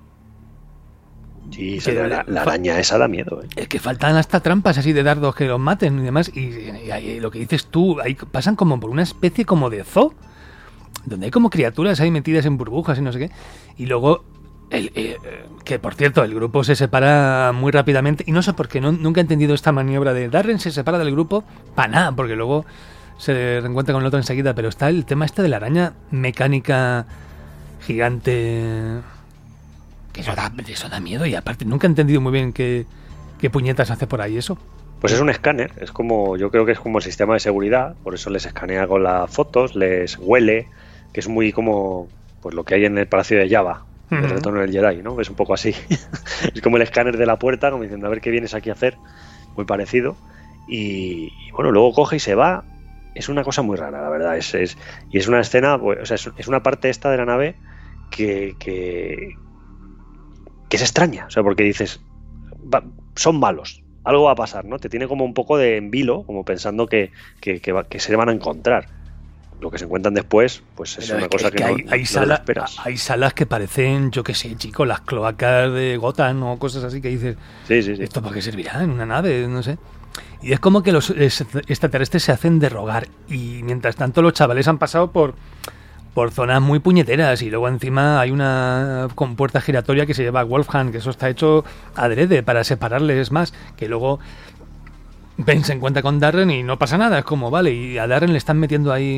Sí, que, la, la araña esa da miedo. ¿eh? Es que faltan hasta trampas así de dardos que los maten y demás, y, y, y lo que dices tú, ahí pasan como por una especie como de zoo, donde hay como criaturas ahí metidas en burbujas y no sé qué, y luego... El, eh, que por cierto el grupo se separa muy rápidamente y no sé por qué no, nunca he entendido esta maniobra de Darren se separa del grupo para nada, porque luego se reencuentra con el otro enseguida, pero está el tema este de la araña mecánica gigante, que eso da, eso da miedo, y aparte nunca he entendido muy bien qué, qué puñetas hace por ahí eso. Pues es un escáner, es como, yo creo que es como el sistema de seguridad, por eso les escanea con las fotos, les huele, que es muy como pues lo que hay en el Palacio de Jabba. El retorno del Jedi, ¿no? Es un poco así. Es como el escáner de la puerta, como diciendo, a ver qué vienes aquí a hacer. Muy parecido. Y, y bueno, luego coge y se va. Es una cosa muy rara, la verdad. Es, es y es una escena, pues, o sea, es, es una parte esta de la nave que, que, que es extraña. O sea, porque dices, va, son malos. Algo va a pasar, ¿no? Te tiene como un poco de en vilo, como pensando que, que, que, va, que se van a encontrar. Lo que se encuentran después, pues es Pero una es cosa que, que, que hay, no, hay, no sala, esperas. Hay salas que parecen, yo qué sé, chicos, las cloacas de Gotham o cosas así que dices, sí, sí, sí. ¿esto para qué servirá en una nave? No sé. Y es como que los extraterrestres se hacen de rogar y mientras tanto los chavales han pasado por, por zonas muy puñeteras y luego encima hay una compuerta giratoria que se lleva a Wolfgang, que eso está hecho adrede para separarles más, que luego... Ben se encuentra con Darren y no pasa nada, es como, vale, y a Darren le están metiendo ahí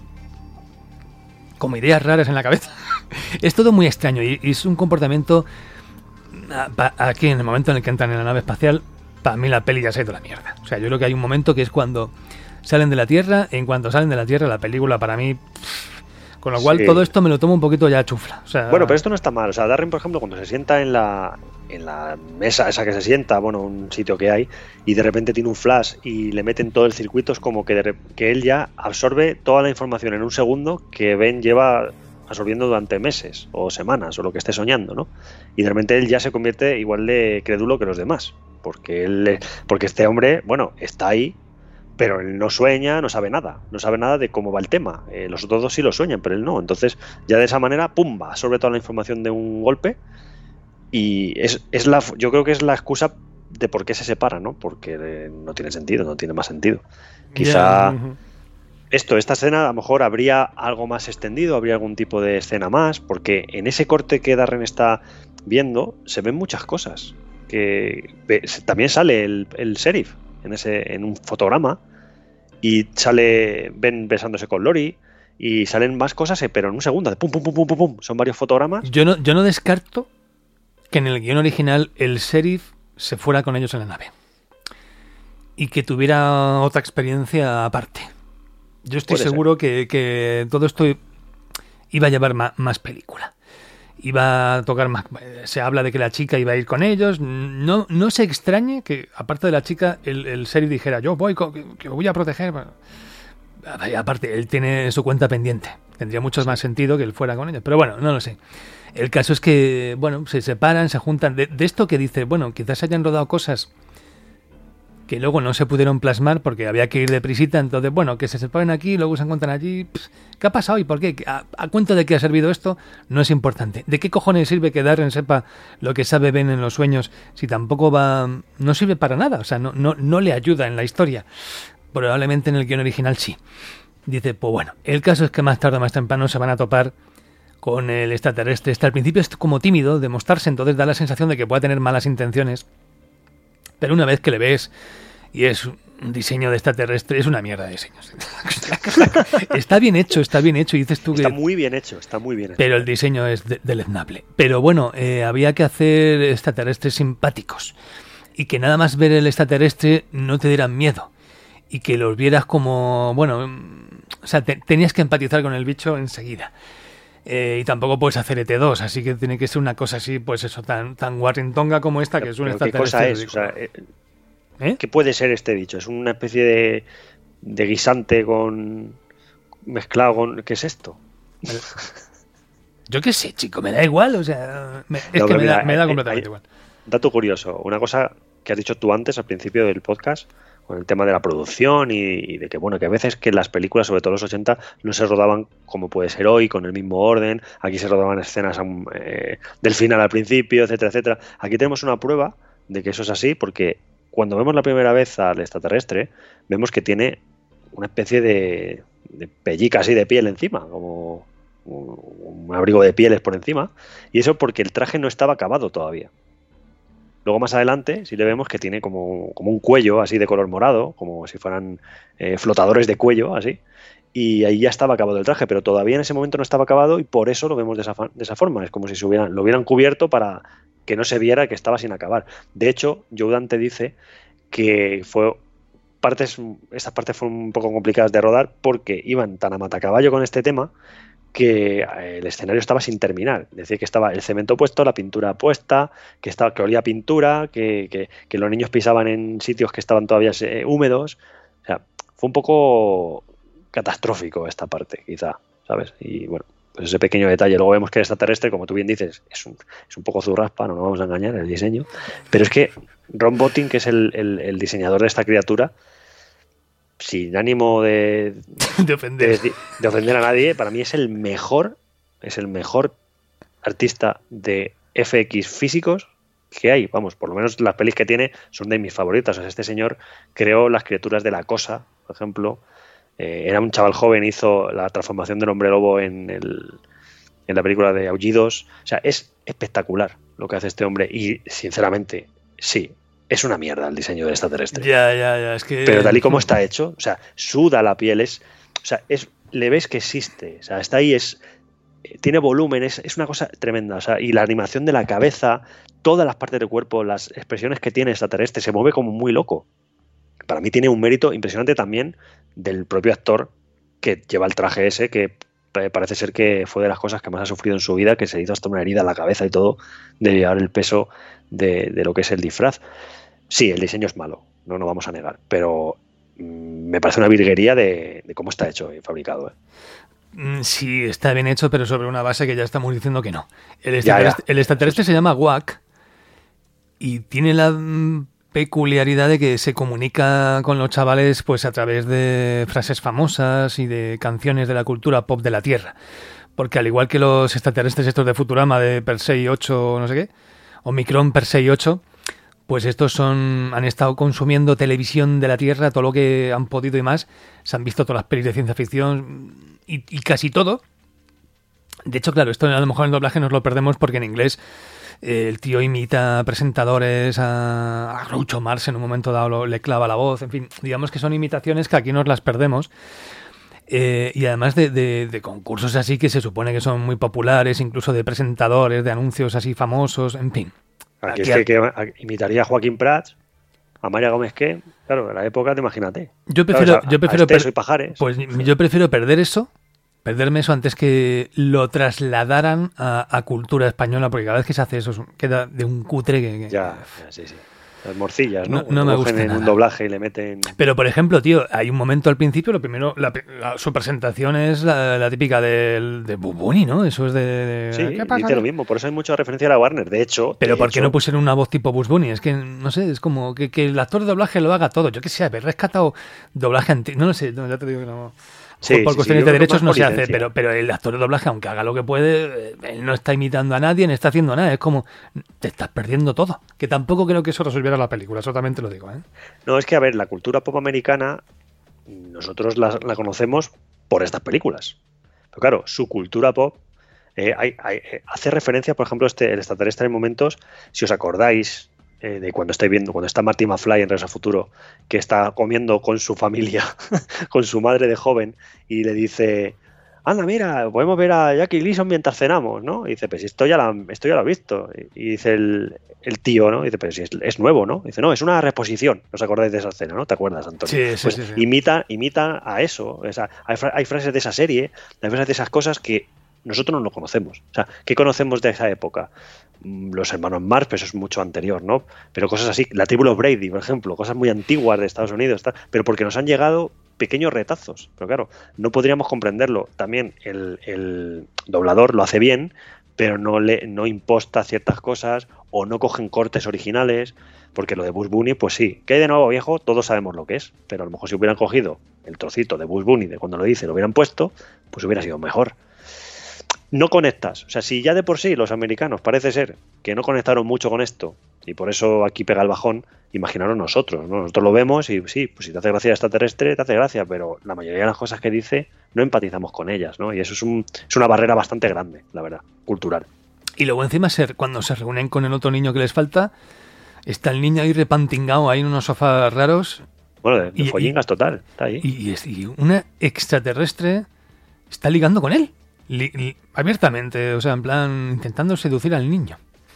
como ideas raras en la cabeza. Es todo muy extraño y, y es un comportamiento aquí en el momento en el que entran en la nave espacial, para mí la peli ya se ha ido a la mierda. O sea, yo creo que hay un momento que es cuando salen de la Tierra, en cuanto salen de la Tierra la película para mí pff, Con lo cual Sí. todo esto me lo tomo un poquito ya chufla. O sea, Bueno, pero esto no está mal. O sea, Darren, por ejemplo, cuando se sienta en la, en la mesa esa que se sienta, bueno, un sitio que hay, y de repente tiene un flash y le meten todo el circuito, es como que, de, que él ya absorbe toda la información en un segundo que Ben lleva absorbiendo durante meses o semanas o lo que esté soñando, ¿no? Y de repente él ya se convierte igual de crédulo que los demás, porque él, porque este hombre, bueno, está ahí, pero él no sueña, no sabe nada, no sabe nada de cómo va el tema. Eh, los otros dos sí lo sueñan, pero él no. Entonces, ya de esa manera, pumba, absorbe toda la información de un golpe y es, es la, yo creo que es la excusa de por qué se separan, ¿no? Porque eh, no tiene sentido, no tiene más sentido. Quizá... ya, ujú. Esto, esta escena a lo mejor habría algo más extendido, habría algún tipo de escena más, porque en ese corte que Darren está viendo se ven muchas cosas. Que ve- también sale el, el sheriff en ese, en un fotograma y sale Ben besándose con Lori y salen más cosas, eh, pero en un segundo, de pum pum pum pum pum pum. Son varios fotogramas. Yo no, yo no descarto que en el guión original el sheriff se fuera con ellos en la nave y que tuviera otra experiencia aparte. Yo estoy Puede seguro que, que todo esto iba a llevar ma- más película. Iba a tocar más. Se habla de que la chica iba a ir con ellos. No, no se extrañe que, aparte de la chica, el, el sheriff dijera: yo voy, co- que, que voy a proteger. Bueno, aparte, él tiene su cuenta pendiente. Tendría mucho más sentido que él fuera con ellos. Pero bueno, no lo sé. El caso es que, bueno, se separan, se juntan. De, de esto que dice, bueno, quizás hayan rodado cosas que luego no se pudieron plasmar porque había que ir deprisita, entonces, bueno, que se separen aquí, luego se encuentran allí. Pff, ¿qué ha pasado y por qué? ¿A, a cuento de qué ha servido esto? No es importante. ¿De qué cojones sirve que Darren sepa lo que sabe Ben en los sueños si tampoco va... no sirve para nada? O sea, no, no, no le ayuda en la historia. Probablemente en el guión original sí. Dice, pues bueno, el caso es que más tarde o más temprano se van a topar con el extraterrestre. Este al principio es como tímido de mostrarse, entonces da la sensación de que pueda tener malas intenciones. Pero una vez que le ves y es un diseño de extraterrestre, es una mierda de diseños. Está bien hecho, está bien hecho. Y dices tú que... Está muy bien hecho, está muy bien hecho. Pero el diseño es de- deleznable. Pero bueno, eh, había que hacer extraterrestres simpáticos. Y que nada más ver el extraterrestre no te dieran miedo. Y que los vieras como... Bueno, mm, o sea, te- tenías que empatizar con el bicho enseguida. Eh, y tampoco puedes hacer E T dos, así que tiene que ser una cosa así, pues eso, tan, tan guarrintonga como esta, que es un Pero ¿qué extraterrestre cosa es? O ridículo. sea, eh, ¿Eh? ¿qué puede ser este bicho? ¿Es una especie de, de guisante con mezclado con... ¿Qué es esto? Yo qué sé, chico, me da igual, o sea, me- es No, que pero me da, mira, me da eh, completamente eh, igual. Dato curioso, una cosa que has dicho tú antes al principio del podcast con el tema de la producción y, y de que bueno que a veces que las películas, sobre todo los ochenta, no se rodaban como puede ser hoy, con el mismo orden. Aquí se rodaban escenas eh, del final al principio, etcétera, etcétera. Aquí tenemos una prueba de que eso es así, porque cuando vemos la primera vez al extraterrestre, vemos que tiene una especie de, de pellica así de piel encima, como un, un abrigo de pieles por encima, y eso porque el traje no estaba acabado todavía. Luego más adelante sí le vemos que tiene como, como un cuello así de color morado, como si fueran eh, flotadores de cuello, así. Y ahí ya estaba acabado el traje, pero todavía en ese momento no estaba acabado y por eso lo vemos de esa, de esa forma. Es como si se hubieran, lo hubieran cubierto para que no se viera que estaba sin acabar. De hecho, Joe Dante dice que fue partes, estas partes fueron un poco complicadas de rodar porque iban tan a matacaballo con este tema que el escenario estaba sin terminar. Es decir, que estaba el cemento puesto, la pintura puesta, que estaba que olía a pintura, que, que, que los niños pisaban en sitios que estaban todavía eh, húmedos. O sea, fue un poco catastrófico esta parte, quizá, ¿sabes? Y bueno, pues ese pequeño detalle. Luego vemos que el extraterrestre, como tú bien dices, es un, es un poco zurraspa, no nos vamos a engañar, el diseño. Pero es que Ron Bottin, que es el, el, el diseñador de esta criatura, sin ánimo de, De ofender. de, de ofender a nadie, para mí es el mejor, es el mejor artista de F X físicos que hay. Vamos, por lo menos las pelis que tiene son de mis favoritas. O sea, este señor creó las criaturas de La Cosa, por ejemplo. Eh, era un chaval joven, hizo la transformación del hombre lobo en, el, en la película de Aullidos. O sea, es espectacular lo que hace este hombre. Y, sinceramente, sí, es una mierda el diseño del extraterrestre. Ya, ya, ya, es que... Pero tal y como está hecho, o sea, suda la piel, es, o sea, es, le ves que existe, o sea, está ahí, es, tiene volumen, es, es una cosa tremenda, o sea, y la animación de la cabeza, todas las partes del cuerpo, las expresiones que tiene extraterrestre, se mueve como muy loco. Para mí tiene un mérito impresionante también del propio actor que lleva el traje ese, que parece ser que fue de las cosas que más ha sufrido en su vida, que se hizo hasta una herida en la cabeza y todo, de llevar el peso de, de lo que es el disfraz. Sí, el diseño es malo, no nos vamos a negar, pero mmm, me parece una virguería de, de cómo está hecho y fabricado. ¿eh? Sí, está bien hecho, pero sobre una base que ya estamos diciendo que no. El extraterrestre, ya, ya. El extraterrestre se llama Wak y tiene la peculiaridad de que se comunica con los chavales pues a través de frases famosas y de canciones de la cultura pop de la Tierra. Porque al igual que los extraterrestres estos de Futurama de Persei ocho, no sé qué, Omicron Persei ocho, pues estos son han estado consumiendo televisión de la Tierra, todo lo que han podido y más. Se han visto todas las pelis de ciencia ficción y, y casi todo. De hecho, claro, esto a lo mejor en el doblaje nos lo perdemos porque en inglés eh, el tío imita presentadores, a, a Groucho Marx en un momento dado lo, le clava la voz. En fin, digamos que son imitaciones que aquí nos las perdemos. Eh, y además de, de, de concursos así que se supone que son muy populares, incluso de presentadores, de anuncios así famosos, en fin. Aquí, aquí es que, que imitaría a Joaquín Prats, a María Gómez, que, claro, en la época, te imagínate. Yo prefiero, claro, a, yo prefiero, a Esteso y Pajares. Pues yo prefiero perder eso, perderme eso antes que lo trasladaran a, a cultura española, porque cada vez que se hace eso queda de un cutre que... que ya, ya, sí, sí. Las morcillas, ¿no? No, no me gusta en nada. Un doblaje y le meten... Pero, por ejemplo, tío, hay un momento al principio, lo primero, la, la, su presentación es la, la típica del, de Bugs Bunny, ¿no? Eso es de... de sí, ¿qué pasa? Dice lo mismo, por eso hay mucha referencia a la Warner, de hecho... Pero de ¿por qué hecho... no pusieron una voz tipo Bugs Bunny? Es que, no sé, es como que, que el actor de doblaje lo haga todo. Yo qué sé, haber rescatado doblaje antiguo... No lo sé, no, ya te digo que no... Sí, por sí, cuestiones sí, de derechos no se licencia. hace, pero, pero el actor de doblaje, aunque haga lo que puede, él no está imitando a nadie, ni está haciendo nada. Es como, te estás perdiendo todo. Que tampoco creo que eso resolviera la película, eso también te lo digo, ¿eh? No, es que, a ver, la cultura pop americana, nosotros la, la conocemos por estas películas. Pero claro, su cultura pop eh, hay, hay, eh, hace referencia, por ejemplo, este, el extraterrestre en momentos, si os acordáis, Eh, de cuando estáis viendo, cuando está Marty McFly en Regreso al Futuro, que está comiendo con su familia, con su madre de joven, y le dice, anda, mira, podemos ver a Jackie Gleason mientras cenamos, ¿no? Y dice, pues esto ya, la, esto ya lo he visto. Y dice el, el tío, ¿no? Y dice, pues es, es nuevo, ¿no? Y dice, no, es una reposición. ¿Os acordáis de esa escena, no? ¿Te acuerdas, Antonio? Sí, sí, pues sí, sí. Imita, imita a eso. O sea, hay, hay frases de esa serie, hay frases de esas cosas que nosotros no lo conocemos. O sea, ¿qué conocemos de esa época? Los hermanos Marx, pero eso es mucho anterior, ¿no? Pero cosas así, la tribu de Brady, por ejemplo, cosas muy antiguas de Estados Unidos, tal, pero porque nos han llegado pequeños retazos. Pero claro, no podríamos comprenderlo. También el, el doblador lo hace bien, pero no le no imposta ciertas cosas o no cogen cortes originales, porque lo de Bugs Bunny, pues sí, ¿qué hay de nuevo, viejo? Todos sabemos lo que es, pero a lo mejor si hubieran cogido el trocito de Bugs Bunny de cuando lo dice, lo hubieran puesto, pues hubiera sido mejor. No conectas, o sea, si ya de por sí los americanos parece ser que no conectaron mucho con esto y por eso aquí pega el bajón, imaginaros nosotros, ¿no? Nosotros lo vemos y sí, pues si te hace gracia el extraterrestre, te hace gracia, pero la mayoría de las cosas que dice no empatizamos con ellas, ¿no? Y eso es, un, es una barrera bastante grande, la verdad, cultural. Y luego encima ser cuando se reúnen con el otro niño que les falta, está el niño ahí repantingado ahí en unos sofás raros. Bueno, de, de y, follingas y, total, está ahí. Y, y, y una extraterrestre está ligando con él. Li, li, abiertamente, o sea, en plan, intentando seducir al niño.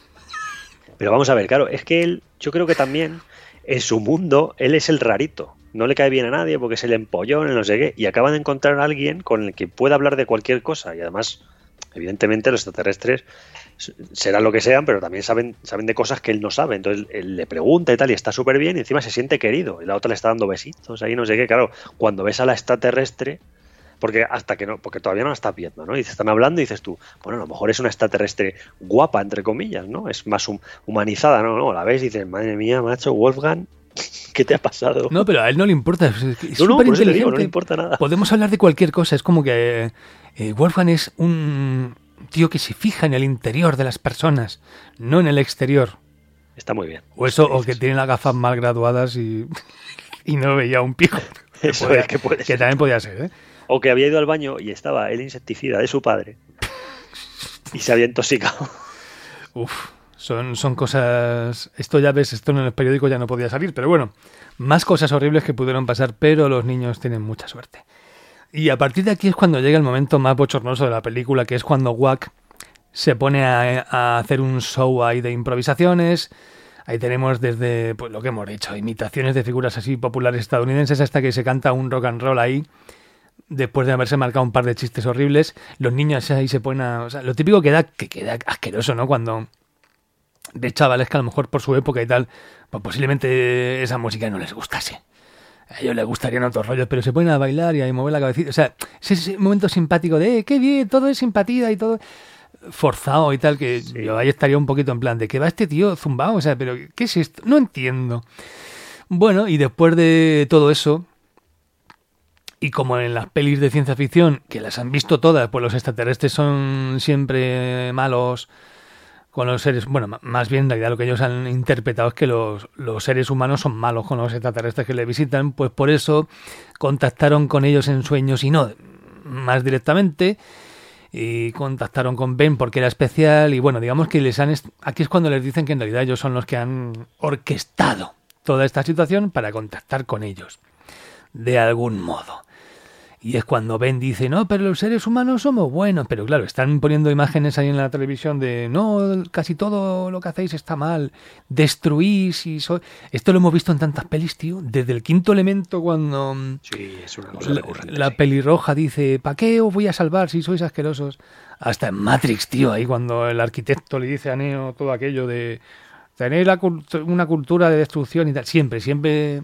Pero vamos a ver, claro, es que él, yo creo que también en su mundo, él es el rarito. No le cae bien a nadie porque es el empollón, el no sé qué, y acaban de encontrar a alguien con el que pueda hablar de cualquier cosa. Y además, evidentemente, los extraterrestres serán lo que sean, pero también saben, saben de cosas que él no sabe. Entonces él le pregunta y tal, y está súper bien, y encima se siente querido. Y la otra le está dando besitos ahí, no sé qué. Claro, cuando ves a la extraterrestre, porque hasta que no, porque todavía no la estás viendo, ¿no? Y te están hablando y dices tú, bueno, a lo mejor es una extraterrestre guapa, entre comillas, ¿no? Es más hum, humanizada, ¿no? No, la ves y dices, madre mía, macho, Wolfgang, ¿qué te ha pasado? No, pero a él no le importa, es, es no, no, súper por eso te inteligente. digo, no le importa nada. Podemos hablar de cualquier cosa, es como que eh, Wolfgang es un tío que se fija en el interior de las personas, no en el exterior. Está muy bien. O eso, sí, o que sí. tiene las gafas mal graduadas y, y no veía un pijo. Eso podía, es que puede que ser. también podía ser, ¿eh? O que había ido al baño y estaba el insecticida de su padre y se había intoxicado. Uf, son, son cosas... Esto ya ves, esto en el periódico ya no podía salir, pero bueno, más cosas horribles que pudieron pasar, pero los niños tienen mucha suerte. Y a partir de aquí es cuando llega el momento más bochornoso de la película, que es cuando Wak se pone a, a hacer un show ahí de improvisaciones. Ahí tenemos desde, pues lo que hemos dicho, imitaciones de figuras así populares estadounidenses hasta que se canta un rock and roll ahí después de haberse marcado un par de chistes horribles, los niños ahí se ponen a... O sea, lo típico que da, que queda asqueroso, ¿no? Cuando de chavales que a lo mejor por su época y tal, pues posiblemente esa música no les gustase. A ellos les gustarían otros rollos, pero se ponen a bailar y a mover la cabecita. O sea, ese, ese momento simpático de, eh, qué bien, todo es simpatía y todo forzado y tal, que sí. Yo ahí estaría un poquito en plan de, ¿qué va este tío zumbado? O sea, pero ¿qué es esto? No entiendo. Bueno, y después de todo eso, y como en las pelis de ciencia ficción, que las han visto todas, pues los extraterrestres son siempre malos con los seres... Bueno, más bien en realidad lo que ellos han interpretado es que los, los seres humanos son malos con los extraterrestres que les visitan, pues por eso contactaron con ellos en sueños y no más directamente, y contactaron con Ben porque era especial, y bueno, digamos que les han... Est- aquí es cuando les dicen que en realidad ellos son los que han orquestado toda esta situación para contactar con ellos, de algún modo. Y es cuando Ben dice, no, pero los seres humanos somos buenos. Pero claro, están poniendo imágenes ahí en la televisión de, no, casi todo lo que hacéis está mal, destruís y soy... Esto lo hemos visto en tantas pelis, tío. Desde El Quinto Elemento, cuando sí, es una cosa la, recurrente, la sí. pelirroja dice, ¿para qué os voy a salvar si sois asquerosos? Hasta en Matrix, tío, ahí cuando el arquitecto le dice a Neo todo aquello de tener la cult- una cultura de destrucción y tal. Siempre, siempre...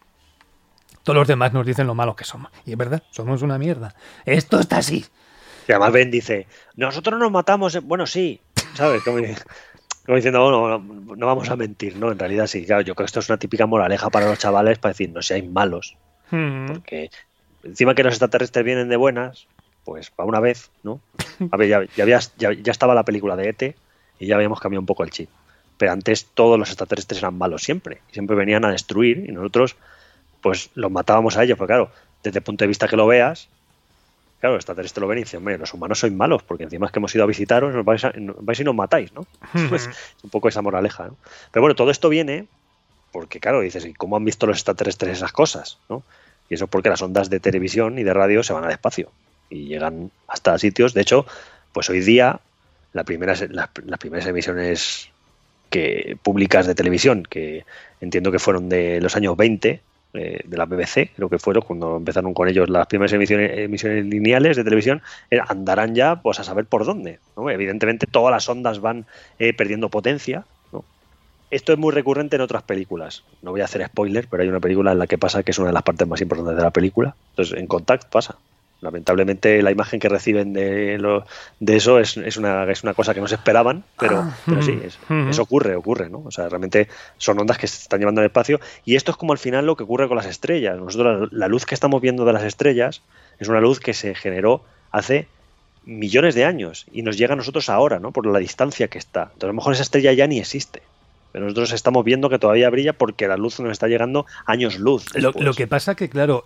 Todos los demás nos dicen lo malos que somos. Y es verdad, somos una mierda. Esto está así. Y además Ben dice, nosotros nos matamos, bueno, sí, ¿sabes? Como, como diciendo, oh, no, no, no vamos a mentir, ¿no? En realidad sí, claro, yo creo que esto es una típica moraleja para los chavales para decir, no seáis malos. Mm. Porque encima que los extraterrestres vienen de buenas, pues para una vez, ¿no? A ver, ya, ya, había, ya, ya estaba la película de E T y ya habíamos cambiado un poco el chip. Pero antes todos los extraterrestres eran malos siempre. Y siempre venían a destruir y nosotros... pues los matábamos a ellos, porque claro, desde el punto de vista que lo veas, claro, los extraterrestres lo ven y dicen, hombre, los humanos sois malos, porque encima es que hemos ido a visitaros, nos vais, a, vais y nos matáis, ¿no? Uh-huh. Pues es un poco esa moraleja, ¿no? Pero bueno, todo esto viene porque, claro, dices, ¿y cómo han visto los extraterrestres esas cosas, no? Y eso es porque las ondas de televisión y de radio se van al espacio y llegan hasta sitios. De hecho, pues hoy día, la primera, las, las primeras emisiones que, públicas de televisión, que entiendo que fueron de los años veinte, de la B B C, creo que fueron cuando empezaron con ellos las primeras emisiones, emisiones lineales de televisión, eh, andarán ya pues a saber por dónde, ¿no? Evidentemente todas las ondas van eh, perdiendo potencia, ¿no? Esto es muy recurrente en otras películas, no voy a hacer spoiler, pero hay una película en la que pasa que es una de las partes más importantes de la película. Entonces en Contact pasa. Lamentablemente la imagen que reciben de, lo, de eso es, es, una, es una cosa que no se esperaban, pero, ah, pero sí, es, uh-huh. eso ocurre, ocurre, ¿no? O sea, realmente son ondas que se están llevando al espacio y esto es como al final lo que ocurre con las estrellas. Nosotros la, la luz que estamos viendo de las estrellas es una luz que se generó hace millones de años y nos llega a nosotros ahora, ¿no? Por la distancia que está. Entonces a lo mejor esa estrella ya ni existe. Pero nosotros estamos viendo que todavía brilla porque la luz nos está llegando años luz. Lo, lo que pasa que, claro,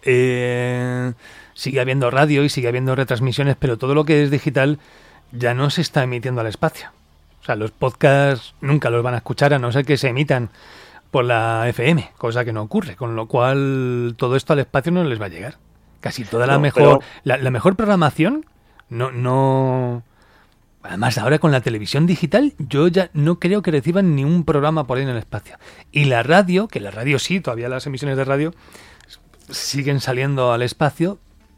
eh, sigue habiendo radio y sigue habiendo retransmisiones, pero todo lo que es digital ya no se está emitiendo al espacio. O sea, los podcasts nunca los van a escuchar a no ser que se emitan por la F M, cosa que no ocurre, con lo cual todo esto al espacio no les va a llegar. Casi toda la no, mejor pero... la, la mejor programación no... no Además, ahora con la televisión digital, yo ya no creo que reciban ni un programa por ahí en el espacio. Y la radio, que la radio sí, todavía las emisiones de radio siguen saliendo al espacio,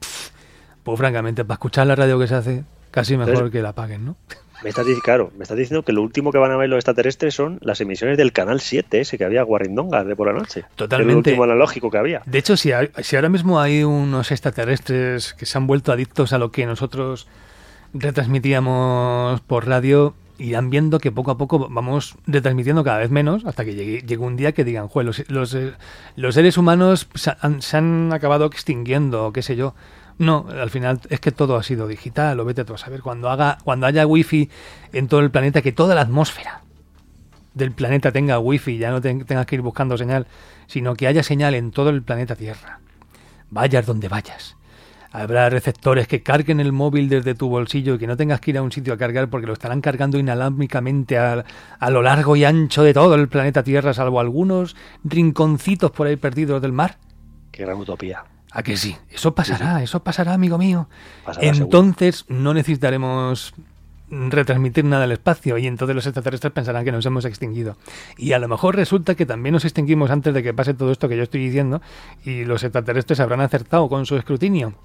pues francamente, para escuchar la radio que se hace, casi mejor Entonces, que la paguen, ¿no? Me estás, claro, me estás diciendo que lo último que van a ver los extraterrestres son las emisiones del Canal siete, ese que había Guarrindonga de por la noche. Totalmente. El último analógico que había. De hecho, si, hay, si ahora mismo hay unos extraterrestres que se han vuelto adictos a lo que nosotros retransmitíamos por radio, irán viendo que poco a poco vamos retransmitiendo cada vez menos hasta que llegue, llegue un día que digan, Jue, los, los, los seres humanos se han, se han acabado extinguiendo, o qué sé yo. No, al final es que todo ha sido digital, o vete tú a saber, cuando haga, cuando haya wifi en todo el planeta, que toda la atmósfera del planeta tenga wifi, ya no te, tengas que ir buscando señal, sino que haya señal en todo el planeta Tierra. Vayas donde vayas. Habrá receptores que carguen el móvil desde tu bolsillo y que no tengas que ir a un sitio a cargar porque lo estarán cargando inalámbricamente a, a lo largo y ancho de todo el planeta Tierra, salvo algunos rinconcitos por ahí perdidos del mar. Qué gran utopía. ¿A que sí? Eso pasará, sí, sí. eso pasará, amigo mío. Pasará entonces seguro. No necesitaremos retransmitir nada al espacio y entonces los extraterrestres pensarán que nos hemos extinguido. Y a lo mejor resulta que también nos extinguimos antes de que pase todo esto que yo estoy diciendo y los extraterrestres habrán acertado con su escrutinio.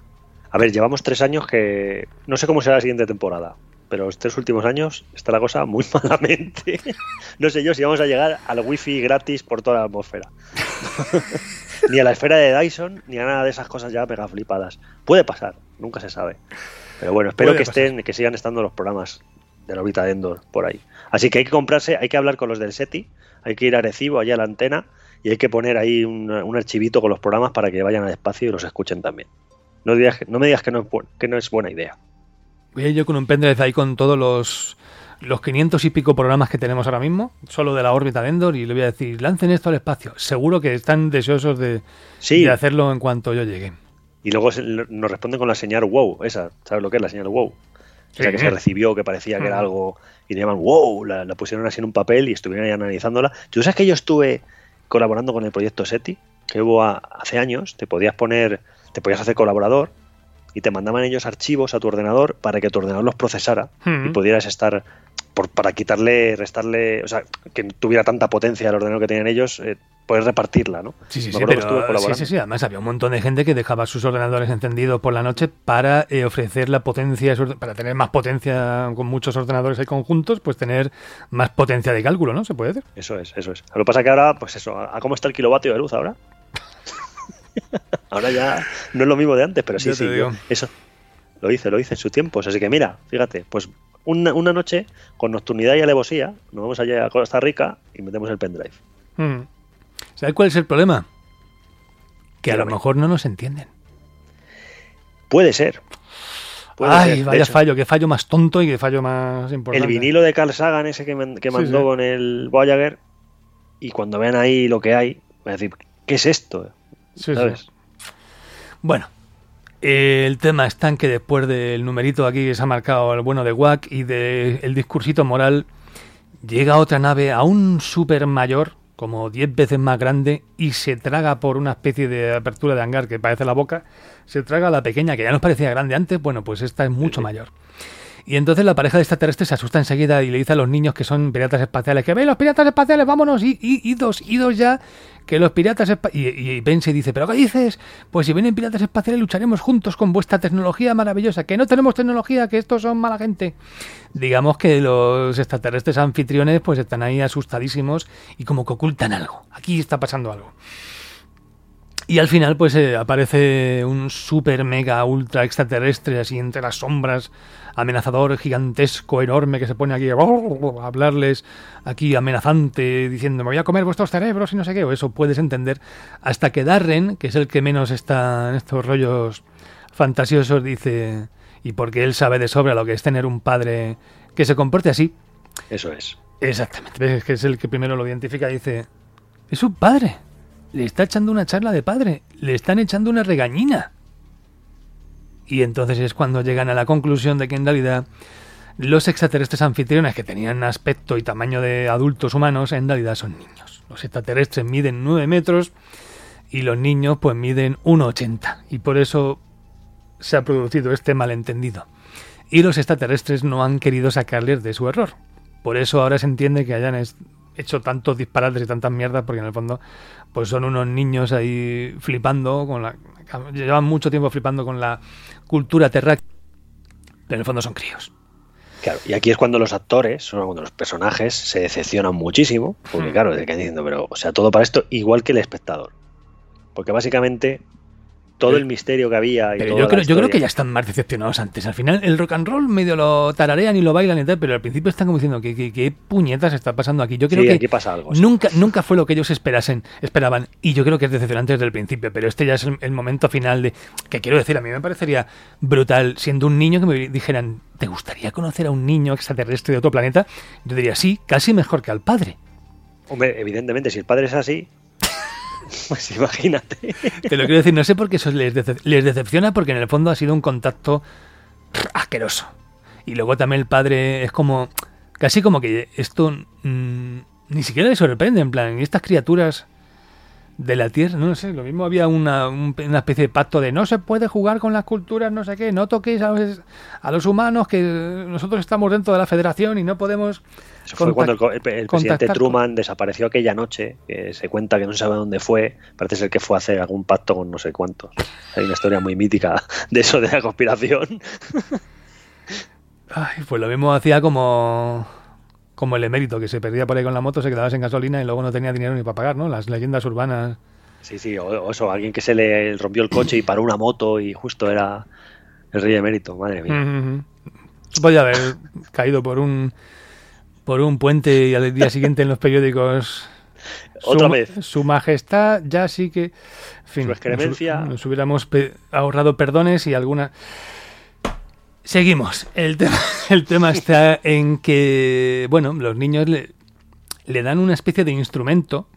A ver, llevamos tres años que... No sé cómo será la siguiente temporada, pero los tres últimos años está la cosa muy malamente. No sé yo si vamos a llegar al wifi gratis por toda la atmósfera. Ni a la esfera de Dyson, ni a nada de esas cosas ya mega flipadas. Puede pasar, nunca se sabe. Pero bueno, espero que estén, que sigan estando los programas de la órbita de Endor por ahí. Así que hay que comprarse, hay que hablar con los del SETI, hay que ir a Arecibo, allá a la antena, y hay que poner ahí un, un archivito con los programas para que vayan al espacio y los escuchen también. No, digas, no me digas que no, es, que no es buena idea. Voy a ir yo con un pendrive ahí con todos los, los quinientos y pico programas que tenemos ahora mismo, solo de la órbita de Endor, y le voy a decir, lancen esto al espacio. Seguro que están deseosos de, sí. de hacerlo en cuanto yo llegue. Y luego se, nos responden con la señal wow, esa, ¿sabes lo que es la señal wow? Sí. O sea, que se recibió, que parecía que era algo, y le llaman wow, la, la pusieron así en un papel y estuvieron ahí analizándola. ¿Tú sabes que yo estuve colaborando con el proyecto SETI? Que hubo a, hace años, te podías poner, te podías hacer colaborador y te mandaban ellos archivos a tu ordenador para que tu ordenador los procesara mm. y pudieras estar, por, para quitarle, restarle, o sea, que tuviera tanta potencia el ordenador que tenían ellos, eh, poder repartirla, ¿no? Sí, sí, sí, pero, sí, sí, sí, además había un montón de gente que dejaba sus ordenadores encendidos por la noche para eh, ofrecer la potencia, para tener más potencia con muchos ordenadores ahí conjuntos, pues tener más potencia de cálculo, ¿no? ¿Se puede decir? Eso es, eso es. Lo que pasa es que ahora, pues eso, ¿a cómo está el kilovatio de luz ahora? Ahora ya no es lo mismo de antes, pero sí, sí, yo, eso lo hice, lo hice en su tiempo. Así que mira, fíjate, pues una, una noche con nocturnidad y alevosía nos vamos allá a Costa Rica y metemos el pendrive. Hmm. ¿Sabes cuál es el problema? Que a lo mejor no nos entienden. Puede ser. Puede Ay, ser. vaya hecho, fallo, qué fallo más tonto y qué fallo más importante. El vinilo de Carl Sagan ese que, me, que mandó sí, sí. con el Voyager, y cuando vean ahí lo que hay, van a decir, ¿qué es esto? Sí, ¿sabes? Sí. Bueno, el tema está en que después del numerito aquí que se ha marcado el bueno de Wack y del discursito moral, llega otra nave aún súper mayor, como diez veces más grande, y se traga por una especie de apertura de hangar que parece la boca, se traga a la pequeña, que ya nos parecía grande antes, bueno, pues esta es mucho sí, sí. mayor. Y entonces la pareja de extraterrestres se asusta enseguida y le dice a los niños que son piratas espaciales, que ven los piratas espaciales, vámonos, y, y, idos, idos ya, que los piratas espaciales... Y, y Ben se dice, ¿pero qué dices? Pues si vienen piratas espaciales lucharemos juntos con vuestra tecnología maravillosa, que no tenemos tecnología, que estos son mala gente. Digamos que los extraterrestres anfitriones pues están ahí asustadísimos y como que ocultan algo. Aquí está pasando algo. Y al final pues eh, aparece un super mega ultra extraterrestre así entre las sombras, amenazador, gigantesco, enorme, que se pone aquí a hablarles aquí amenazante, diciendo me voy a comer vuestros cerebros y no sé qué, o eso puedes entender, hasta que Darren, que es el que menos está en estos rollos fantasiosos, dice, y porque él sabe de sobra lo que es tener un padre que se comporte así. Eso es. Exactamente, ves que es el que primero lo identifica y dice, es un padre. Le está echando una charla de padre, le están echando una regañina. Y entonces es cuando llegan a la conclusión de que en realidad los extraterrestres anfitriones, que tenían aspecto y tamaño de adultos humanos, en realidad son niños. Los extraterrestres miden nueve metros y los niños pues miden uno ochenta. Y por eso se ha producido este malentendido. Y los extraterrestres no han querido sacarles de su error. Por eso ahora se entiende que hayan hecho tantos disparates y tantas mierdas, porque en el fondo pues son unos niños ahí flipando con la, llevan mucho tiempo flipando con la cultura terráquea, pero en el fondo son críos. Claro, y aquí es cuando los actores, cuando los personajes se decepcionan muchísimo, porque hmm. claro, se quedan diciendo, pero, o sea, todo para esto igual que el espectador, porque básicamente todo el misterio que había y pero toda yo creo, la yo creo que ya están más decepcionados antes. Al final el rock and roll medio lo tararean y lo bailan y tal, pero al principio están como diciendo que qué puñetas está pasando aquí. Yo creo sí, que aquí pasa algo, nunca, sí. nunca fue lo que ellos esperasen, esperaban, y yo creo que es decepcionante desde el principio, pero este ya es el, el momento final de, que quiero decir, a mí me parecería brutal siendo un niño que me dijeran, ¿te gustaría conocer a un niño extraterrestre de otro planeta? Yo diría, sí, casi mejor que al padre. Hombre, evidentemente, si el padre es así, pues imagínate. Te lo quiero decir, no sé por qué eso les, decep- les decepciona, porque en el fondo ha sido un contacto asqueroso. Y luego también el padre es como, casi como que esto mmm, ni siquiera le sorprende, en plan, ¿y estas criaturas de la Tierra, no sé, lo mismo había una, un, una especie de pacto de no se puede jugar con las culturas, no sé qué, no toquéis a los, a los humanos, que nosotros estamos dentro de la Federación y no podemos... Eso fue cuando el, el, el presidente Truman con... desapareció aquella noche, que se cuenta que no se sabe dónde fue, parece ser que fue a hacer algún pacto con no sé cuántos. Hay una historia muy mítica de eso, de la conspiración. Ay, pues lo mismo hacía como... como el emérito, que se perdía por ahí con la moto, se quedaba sin gasolina y luego no tenía dinero ni para pagar, ¿no? Las leyendas urbanas. Sí, sí, o, o eso, alguien que se le rompió el coche y paró una moto y justo era el rey emérito, madre mía. Uh-huh. Podía haber caído por un por un puente y al día siguiente en los periódicos... Otra su, vez. Su majestad ya sí que... En fin, su excremencia... Nos, nos hubiéramos pe- ahorrado perdones y alguna... Seguimos. El tema, el tema está en que, bueno, los niños le, le dan una especie de instrumento.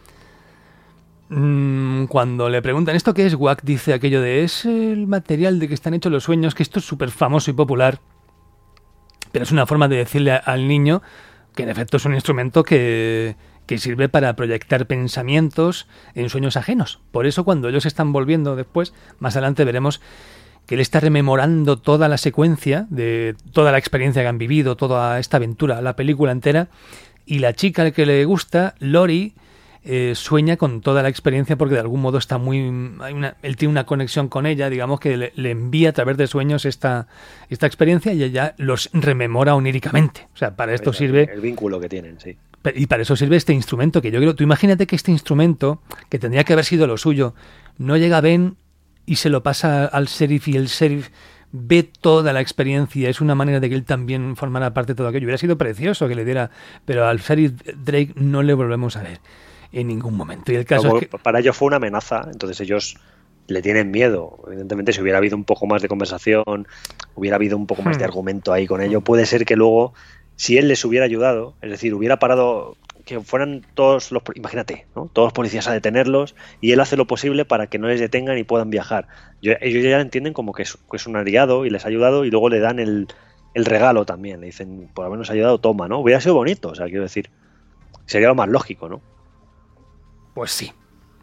Mm, cuando le preguntan, ¿esto qué es? Wack dice aquello de, es el material de que están hechos los sueños, que esto es súper famoso y popular. Pero es una forma de decirle a, al niño que en efecto es un instrumento que, que sirve para proyectar pensamientos en sueños ajenos. Por eso cuando ellos están volviendo después, más adelante veremos que él está rememorando toda la secuencia de toda la experiencia que han vivido, toda esta aventura, la película entera, y la chica al que le gusta, Lori, eh, sueña con toda la experiencia porque de algún modo está muy... Hay una, él tiene una conexión con ella, digamos que le, le envía a través de sueños esta, esta experiencia y ella los rememora oníricamente. O sea, para esto el, sirve... El vínculo que tienen, sí. Y para eso sirve este instrumento, que yo creo... Tú imagínate que este instrumento, que tendría que haber sido lo suyo, no llega a Ben y se lo pasa al sheriff y el sheriff ve toda la experiencia. Es una manera de que él también formara parte de todo aquello. Hubiera sido precioso que le diera, pero al sheriff Drake no le volvemos a ver en ningún momento. Y el caso Como es que... para ellos fue una amenaza, entonces ellos le tienen miedo. Evidentemente, si hubiera habido un poco más de conversación, hubiera habido un poco más de argumento ahí con ello, puede ser que luego, si él les hubiera ayudado, es decir, hubiera parado... que fueran todos los, imagínate, ¿no? Todos los policías a detenerlos y él hace lo posible para que no les detengan y puedan viajar. Yo, ellos ya entienden como que es, que es un aliado y les ha ayudado y luego le dan el, el regalo también. Le dicen, por habernos ayudado, toma, ¿no? Hubiera sido bonito, o sea, quiero decir, sería lo más lógico, ¿no? Pues sí.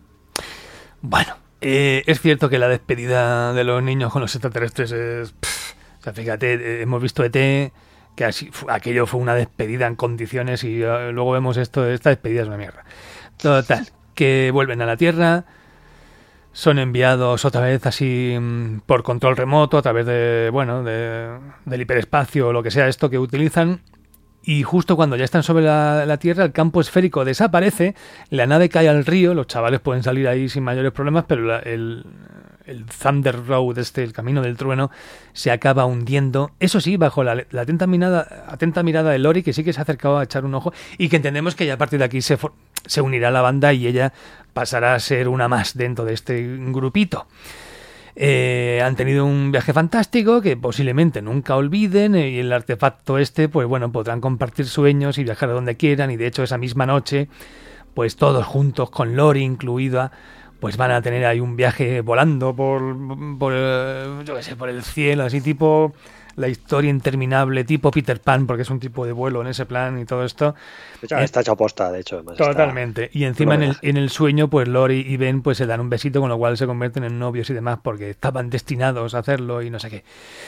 Bueno, eh, es cierto que la despedida de los niños con los extraterrestres es... Pff, o sea, fíjate, eh, hemos visto E T... que así, aquello fue una despedida en condiciones y uh, luego vemos esto, esta despedida es una mierda. Total, que vuelven a la Tierra, son enviados otra vez así um, por control remoto a través de, bueno, de, del hiperespacio o lo que sea esto que utilizan, y justo cuando ya están sobre la, la Tierra el campo esférico desaparece, la nave cae al río, los chavales pueden salir ahí sin mayores problemas, pero la, el... el Thunder Road, este, el camino del trueno, se acaba hundiendo. Eso sí, bajo la, la atenta, mirada, atenta mirada de Lori, que sí que se ha acercado a echar un ojo, y que entendemos que ya a partir de aquí se, for, se unirá a la banda y ella pasará a ser una más dentro de este grupito. Eh, han tenido un viaje fantástico que posiblemente nunca olviden, eh, y el artefacto este, pues bueno, podrán compartir sueños y viajar a donde quieran, y de hecho esa misma noche, pues todos juntos, con Lori incluida, pues van a tener ahí un viaje volando por, por yo qué sé, por el cielo, así tipo la historia interminable, tipo Peter Pan, porque es un tipo de vuelo en ese plan y todo esto. De hecho, está hecho posta, de hecho. Totalmente. Está... Y encima en el, en el sueño, pues Lori y Ben pues se dan un besito, con lo cual se convierten en novios y demás, porque estaban destinados a hacerlo y no sé qué.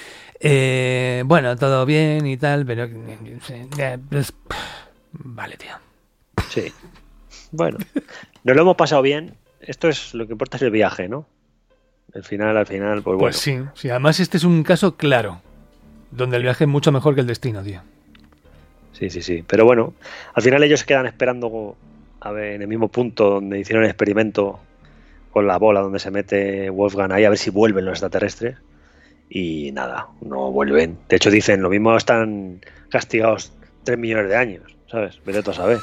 Eh, bueno, todo bien y tal, pero... Pues, vale, tío. Sí. Bueno, nos lo hemos pasado bien. Esto es lo que importa, es el viaje, ¿no? El final, al final, pues bueno. Pues sí, sí, además este es un caso claro, donde el viaje es mucho mejor que el destino, tío. Sí, sí, sí. Pero bueno, al final ellos se quedan esperando a ver, en el mismo punto donde hicieron el experimento con la bola, donde se mete Wolfgang ahí, a ver si vuelven los extraterrestres. Y nada, no vuelven. De hecho dicen, lo mismo están castigados tres millones de años, ¿sabes? Vete tú a saber.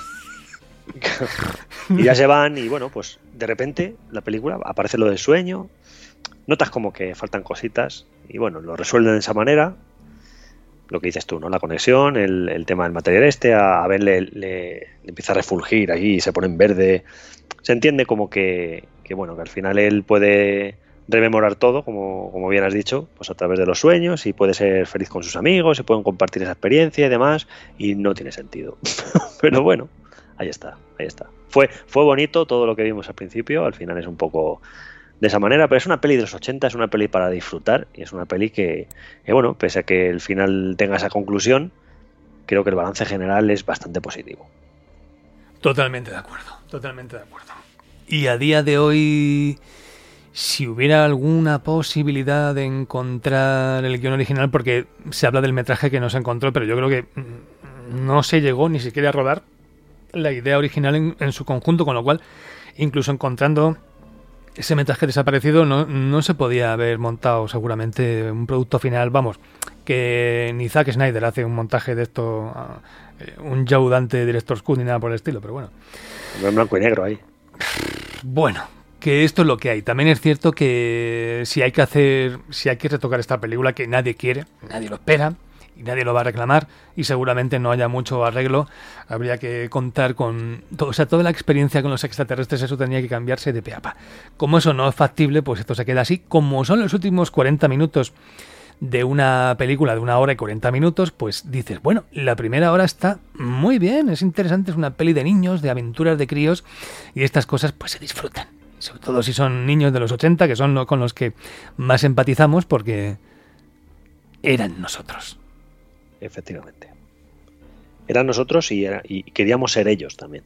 Y ya se van y bueno, pues de repente la película aparece lo del sueño, notas como que faltan cositas y bueno, lo resuelven de esa manera, lo que dices tú, ¿no? La conexión, el, el tema del material este, a, a ver le, le, le empieza a refulgir allí y se pone en verde, se entiende como que, que bueno, que al final él puede rememorar todo, como, como bien has dicho, pues a través de los sueños, y puede ser feliz con sus amigos y pueden compartir esa experiencia y demás, y no tiene sentido. Pero bueno, ahí está, ahí está. fue, fue bonito todo lo que vimos al principio, al final es un poco de esa manera, pero es una peli de los ochenta, es una peli para disfrutar y es una peli que, que bueno, pese a que el final tenga esa conclusión, creo que el balance general es bastante positivo. Totalmente de acuerdo, totalmente de acuerdo. Y a día de hoy, si hubiera alguna posibilidad de encontrar el guión original, porque se habla del metraje que no se encontró, pero yo creo que no se llegó ni siquiera a rodar la idea original en, en su conjunto, con lo cual, incluso encontrando ese metraje desaparecido, no, no se podía haber montado seguramente un producto final, vamos, que ni Zack Snyder hace un montaje de esto, uh, un yaudante Director's Cut ni nada por el estilo, pero bueno. En blanco y negro ahí. Bueno, que esto es lo que hay. También es cierto que si hay que hacer, si hay que retocar esta película, que nadie quiere, nadie lo espera y nadie lo va a reclamar y seguramente no haya mucho arreglo, habría que contar con todo, o sea, toda la experiencia con los extraterrestres, eso tenía que cambiarse de pe a pa. Como eso no es factible, pues esto se queda así. Como son los últimos cuarenta minutos de una película de una hora y cuarenta minutos, pues dices, bueno, la primera hora está muy bien, es interesante, es una peli de niños, de aventuras de críos, y estas cosas pues se disfrutan, sobre todo si son niños de los ochenta, que son lo, con los que más empatizamos, porque eran nosotros. Efectivamente. Eran nosotros y, era, y queríamos ser ellos también.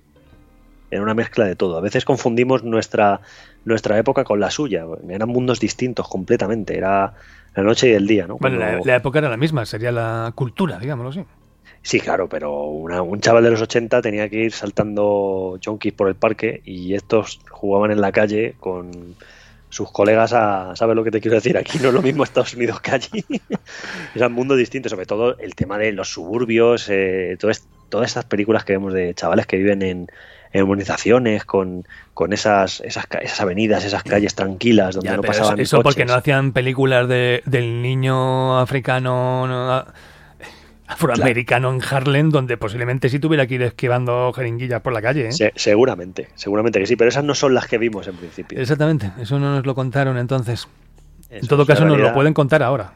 Era una mezcla de todo. A veces confundimos nuestra, nuestra época con la suya. Eran mundos distintos completamente. Era la noche y el día, ¿no? Bueno, Cuando... la, la época era la misma, sería la cultura, digámoslo así. Sí, claro, pero una, un chaval de los ochenta tenía que ir saltando junkies por el parque y estos jugaban en la calle con sus colegas a... ¿Sabes lo que te quiero decir? Aquí no es lo mismo Estados Unidos que allí. Eran mundos distintos, sobre todo el tema de los suburbios, eh, todo es, todas estas películas que vemos de chavales que viven en, en urbanizaciones con, con esas, esas esas avenidas, esas calles tranquilas donde ya, no pasaban eso, eso coches. Porque no hacían películas de, del niño africano... No, afroamericano claro. En Harlem, donde posiblemente sí tuviera que ir esquivando jeringuillas por la calle, ¿eh? Se, seguramente, seguramente que sí, pero esas no son las que vimos en principio. Exactamente, eso no nos lo contaron entonces. Eso, en todo caso nos lo pueden contar ahora.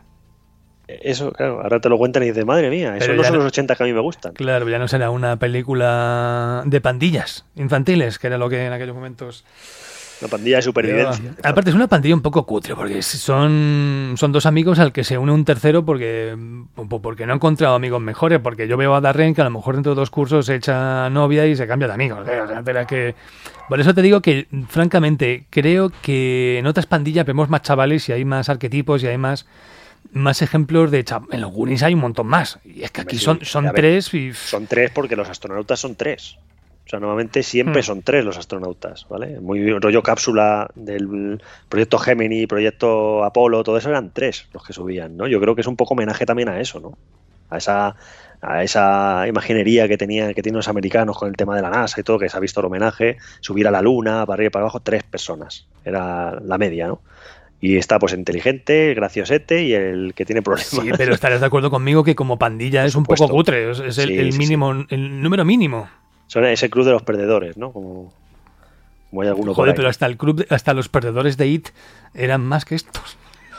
Eso, claro, ahora te lo cuentan y dices, madre mía, eso no son no, los ochenta que a mí me gustan. Claro, ya no será una película de pandillas infantiles, que era lo que en aquellos momentos... Una pandilla de supervivencia. Pero, aparte es una pandilla un poco cutre, porque son, son dos amigos al que se une un tercero porque, porque no ha encontrado amigos mejores, porque yo veo a Darren que a lo mejor dentro de dos cursos se echa novia y se cambia de amigos. O sea, que... Por eso te digo que, francamente, creo que en otras pandillas vemos más chavales y hay más arquetipos y hay más... más ejemplos de chav... En los Goonies hay un montón más. Y es que aquí sí, son, son tres y... Son tres porque los astronautas son tres. O sea, normalmente siempre hmm. son tres los astronautas, ¿vale? Muy rollo cápsula del proyecto Gemini, proyecto Apolo, todo eso eran tres los que subían, ¿no? Yo creo que es un poco homenaje también a eso, ¿no? A esa, a esa imaginería que tenía, que tienen los americanos con el tema de la NASA y todo, que se ha visto el homenaje, subir a la luna, para arriba y para abajo, tres personas. Era la media, ¿no? Y está pues inteligente, graciosete y el que tiene problemas. Sí, pero estarás de acuerdo conmigo que como pandilla es un poco cutre, es el, sí, el mínimo, sí, sí. el número mínimo. Son ese club de los perdedores, ¿no? Como, como hay alguno Joder, por ahí. Pero hasta el club, de, hasta los perdedores de It eran más que estos.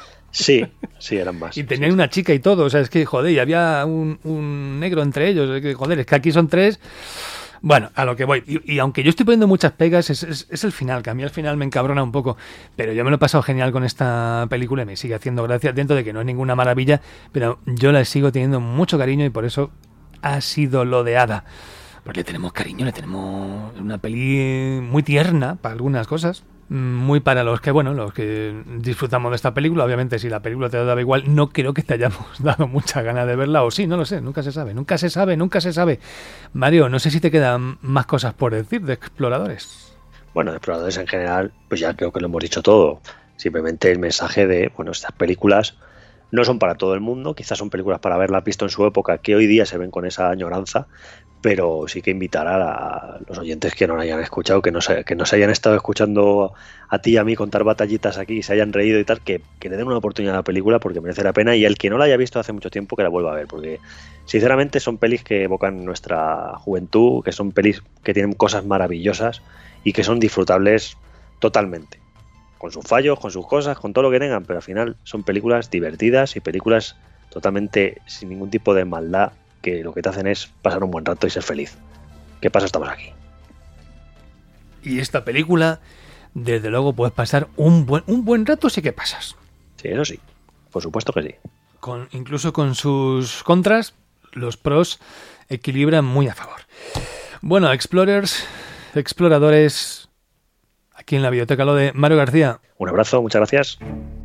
Sí, sí, eran más. Y tenían sí, una chica y todo, o sea, es que, joder, y había un, un negro entre ellos, es que, joder, es que aquí son tres. Bueno, a lo que voy. Y, y aunque yo estoy poniendo muchas pegas, es, es, es el final, que a mí al final me encabrona un poco. Pero yo me lo he pasado genial con esta película y me sigue haciendo gracia, dentro de que no es ninguna maravilla, pero yo la sigo teniendo mucho cariño y por eso ha sido lodeada. Porque le tenemos cariño, le tenemos una peli muy tierna para algunas cosas, muy para los que, bueno, los que disfrutamos de esta película. Obviamente, si la película te daba igual, no creo que te hayamos dado mucha gana de verla, o sí, no lo sé, nunca se sabe, nunca se sabe, nunca se sabe. Mario, no sé si te quedan más cosas por decir de Exploradores. Bueno, de Exploradores en general, pues ya creo que lo hemos dicho todo. Simplemente el mensaje de, bueno, estas películas no son para todo el mundo, quizás son películas para haberlas visto en su época, que hoy día se ven con esa añoranza, pero sí que invitar a los oyentes que no lo hayan escuchado, que no se, que no se hayan estado escuchando a ti y a mí contar batallitas aquí y se hayan reído y tal, que, que le den una oportunidad a la película porque merece la pena, y el que no la haya visto hace mucho tiempo que la vuelva a ver, porque sinceramente son pelis que evocan nuestra juventud, que son pelis que tienen cosas maravillosas y que son disfrutables totalmente, con sus fallos, con sus cosas, con todo lo que tengan, pero al final son películas divertidas y películas totalmente sin ningún tipo de maldad, que lo que te hacen es pasar un buen rato y ser feliz. ¿Qué pasa? Estamos aquí. Y esta película, desde luego, puedes pasar un buen, un buen rato, sí que pasas. Sí, eso sí, por supuesto que sí. Con, incluso con sus contras, los pros equilibran muy a favor. Bueno, Explorers, exploradores, aquí en la Biblioteca Lode, Mario García. Un abrazo, muchas gracias.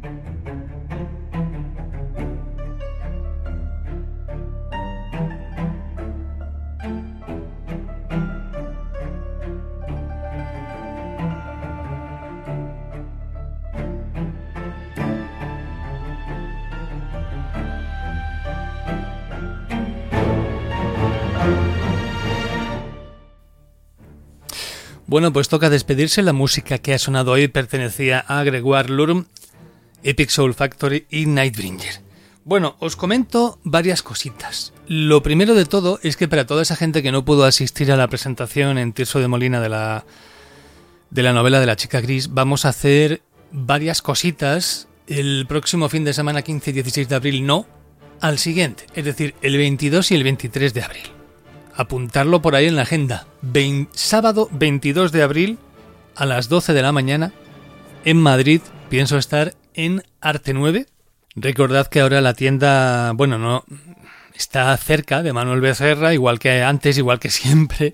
Bueno, pues toca despedirse. La música que ha sonado hoy pertenecía a Gregoire Lurm, Epic Soul Factory y Nightbringer. Bueno, os comento varias cositas. Lo primero de todo es que para toda esa gente que no pudo asistir a la presentación en Tirso de Molina de la, de la novela de la chica gris, vamos a hacer varias cositas el próximo fin de semana quince y dieciséis de abril, no, al siguiente, es decir, el veintidós y el veintitrés de abril. Apuntarlo por ahí en la agenda. Vein- sábado veintidós de abril a las doce de la mañana en Madrid. Pienso estar en Arte nueve. Recordad que ahora la tienda, bueno, no está cerca de Manuel Becerra, igual que antes, igual que siempre,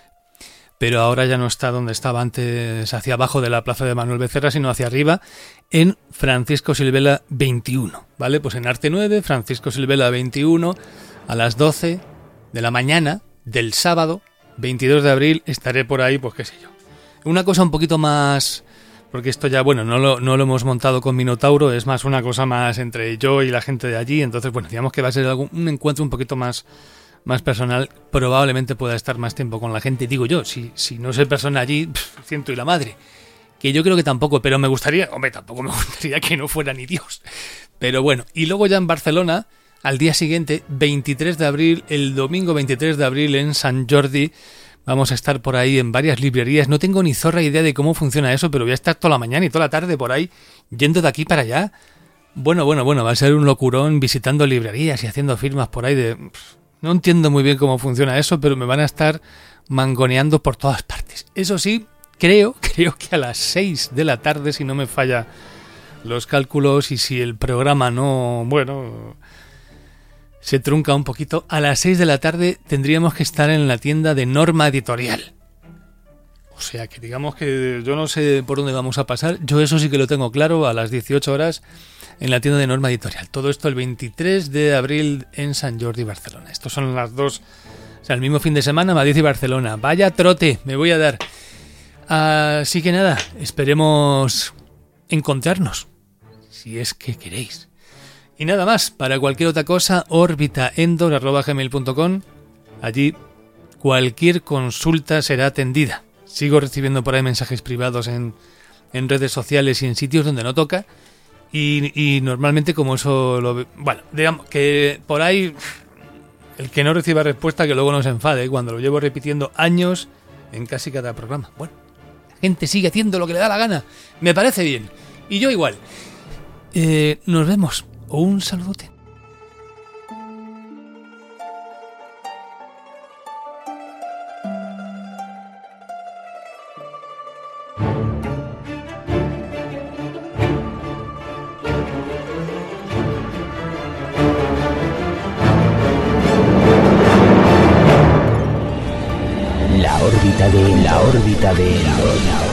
pero ahora ya no está donde estaba antes, hacia abajo de la plaza de Manuel Becerra, sino hacia arriba, en Francisco Silvela veintiuno, ¿vale? Pues en Arte nueve, Francisco Silvela veintiuno, a las doce de la mañana del sábado veintidós de abril estaré por ahí, pues qué sé yo. Una cosa un poquito más, porque esto ya, bueno, no lo, no lo hemos montado con Minotauro, es más una cosa más entre yo y la gente de allí, entonces, bueno, digamos que va a ser algún, un encuentro un poquito más, más personal, probablemente pueda estar más tiempo con la gente, digo yo, si, si no soy persona allí, pff, ciento y la madre, que yo creo que tampoco, pero me gustaría, hombre, tampoco me gustaría que no fuera ni Dios, pero bueno, y luego ya en Barcelona, al día siguiente, veintitrés de abril, el domingo veintitrés de abril en Sant Jordi, vamos a estar por ahí en varias librerías. No tengo ni zorra idea de cómo funciona eso, pero voy a estar toda la mañana y toda la tarde por ahí, yendo de aquí para allá. Bueno, bueno, bueno, va a ser un locurón visitando librerías y haciendo firmas por ahí de... No entiendo muy bien cómo funciona eso, pero me van a estar mangoneando por todas partes. Eso sí, creo, creo que a las seis de la tarde, si no me falla los cálculos y si el programa no... bueno... se trunca un poquito, a las seis de la tarde tendríamos que estar en la tienda de Norma Editorial. O sea que digamos que yo no sé por dónde vamos a pasar, yo eso sí que lo tengo claro, a las dieciocho horas en la tienda de Norma Editorial. Todo esto el veintitrés de abril en Sant Jordi, Barcelona. Estos son las dos, o sea, el mismo fin de semana, Madrid y Barcelona. Vaya trote, me voy a dar. Así que nada, esperemos encontrarnos, si es que queréis. Y nada más, para cualquier otra cosa, orbitaendor arroba gmail punto com. Allí cualquier consulta será atendida. Sigo recibiendo por ahí mensajes privados en, en redes sociales y en sitios donde no toca. Y, y normalmente como eso lo... Bueno, digamos que por ahí el que no reciba respuesta que luego no se enfade, cuando lo llevo repitiendo años en casi cada programa. Bueno, la gente sigue haciendo lo que le da la gana. Me parece bien. Y yo igual. Eh, nos vemos. Un saludote. La órbita de la órbita de la órbita.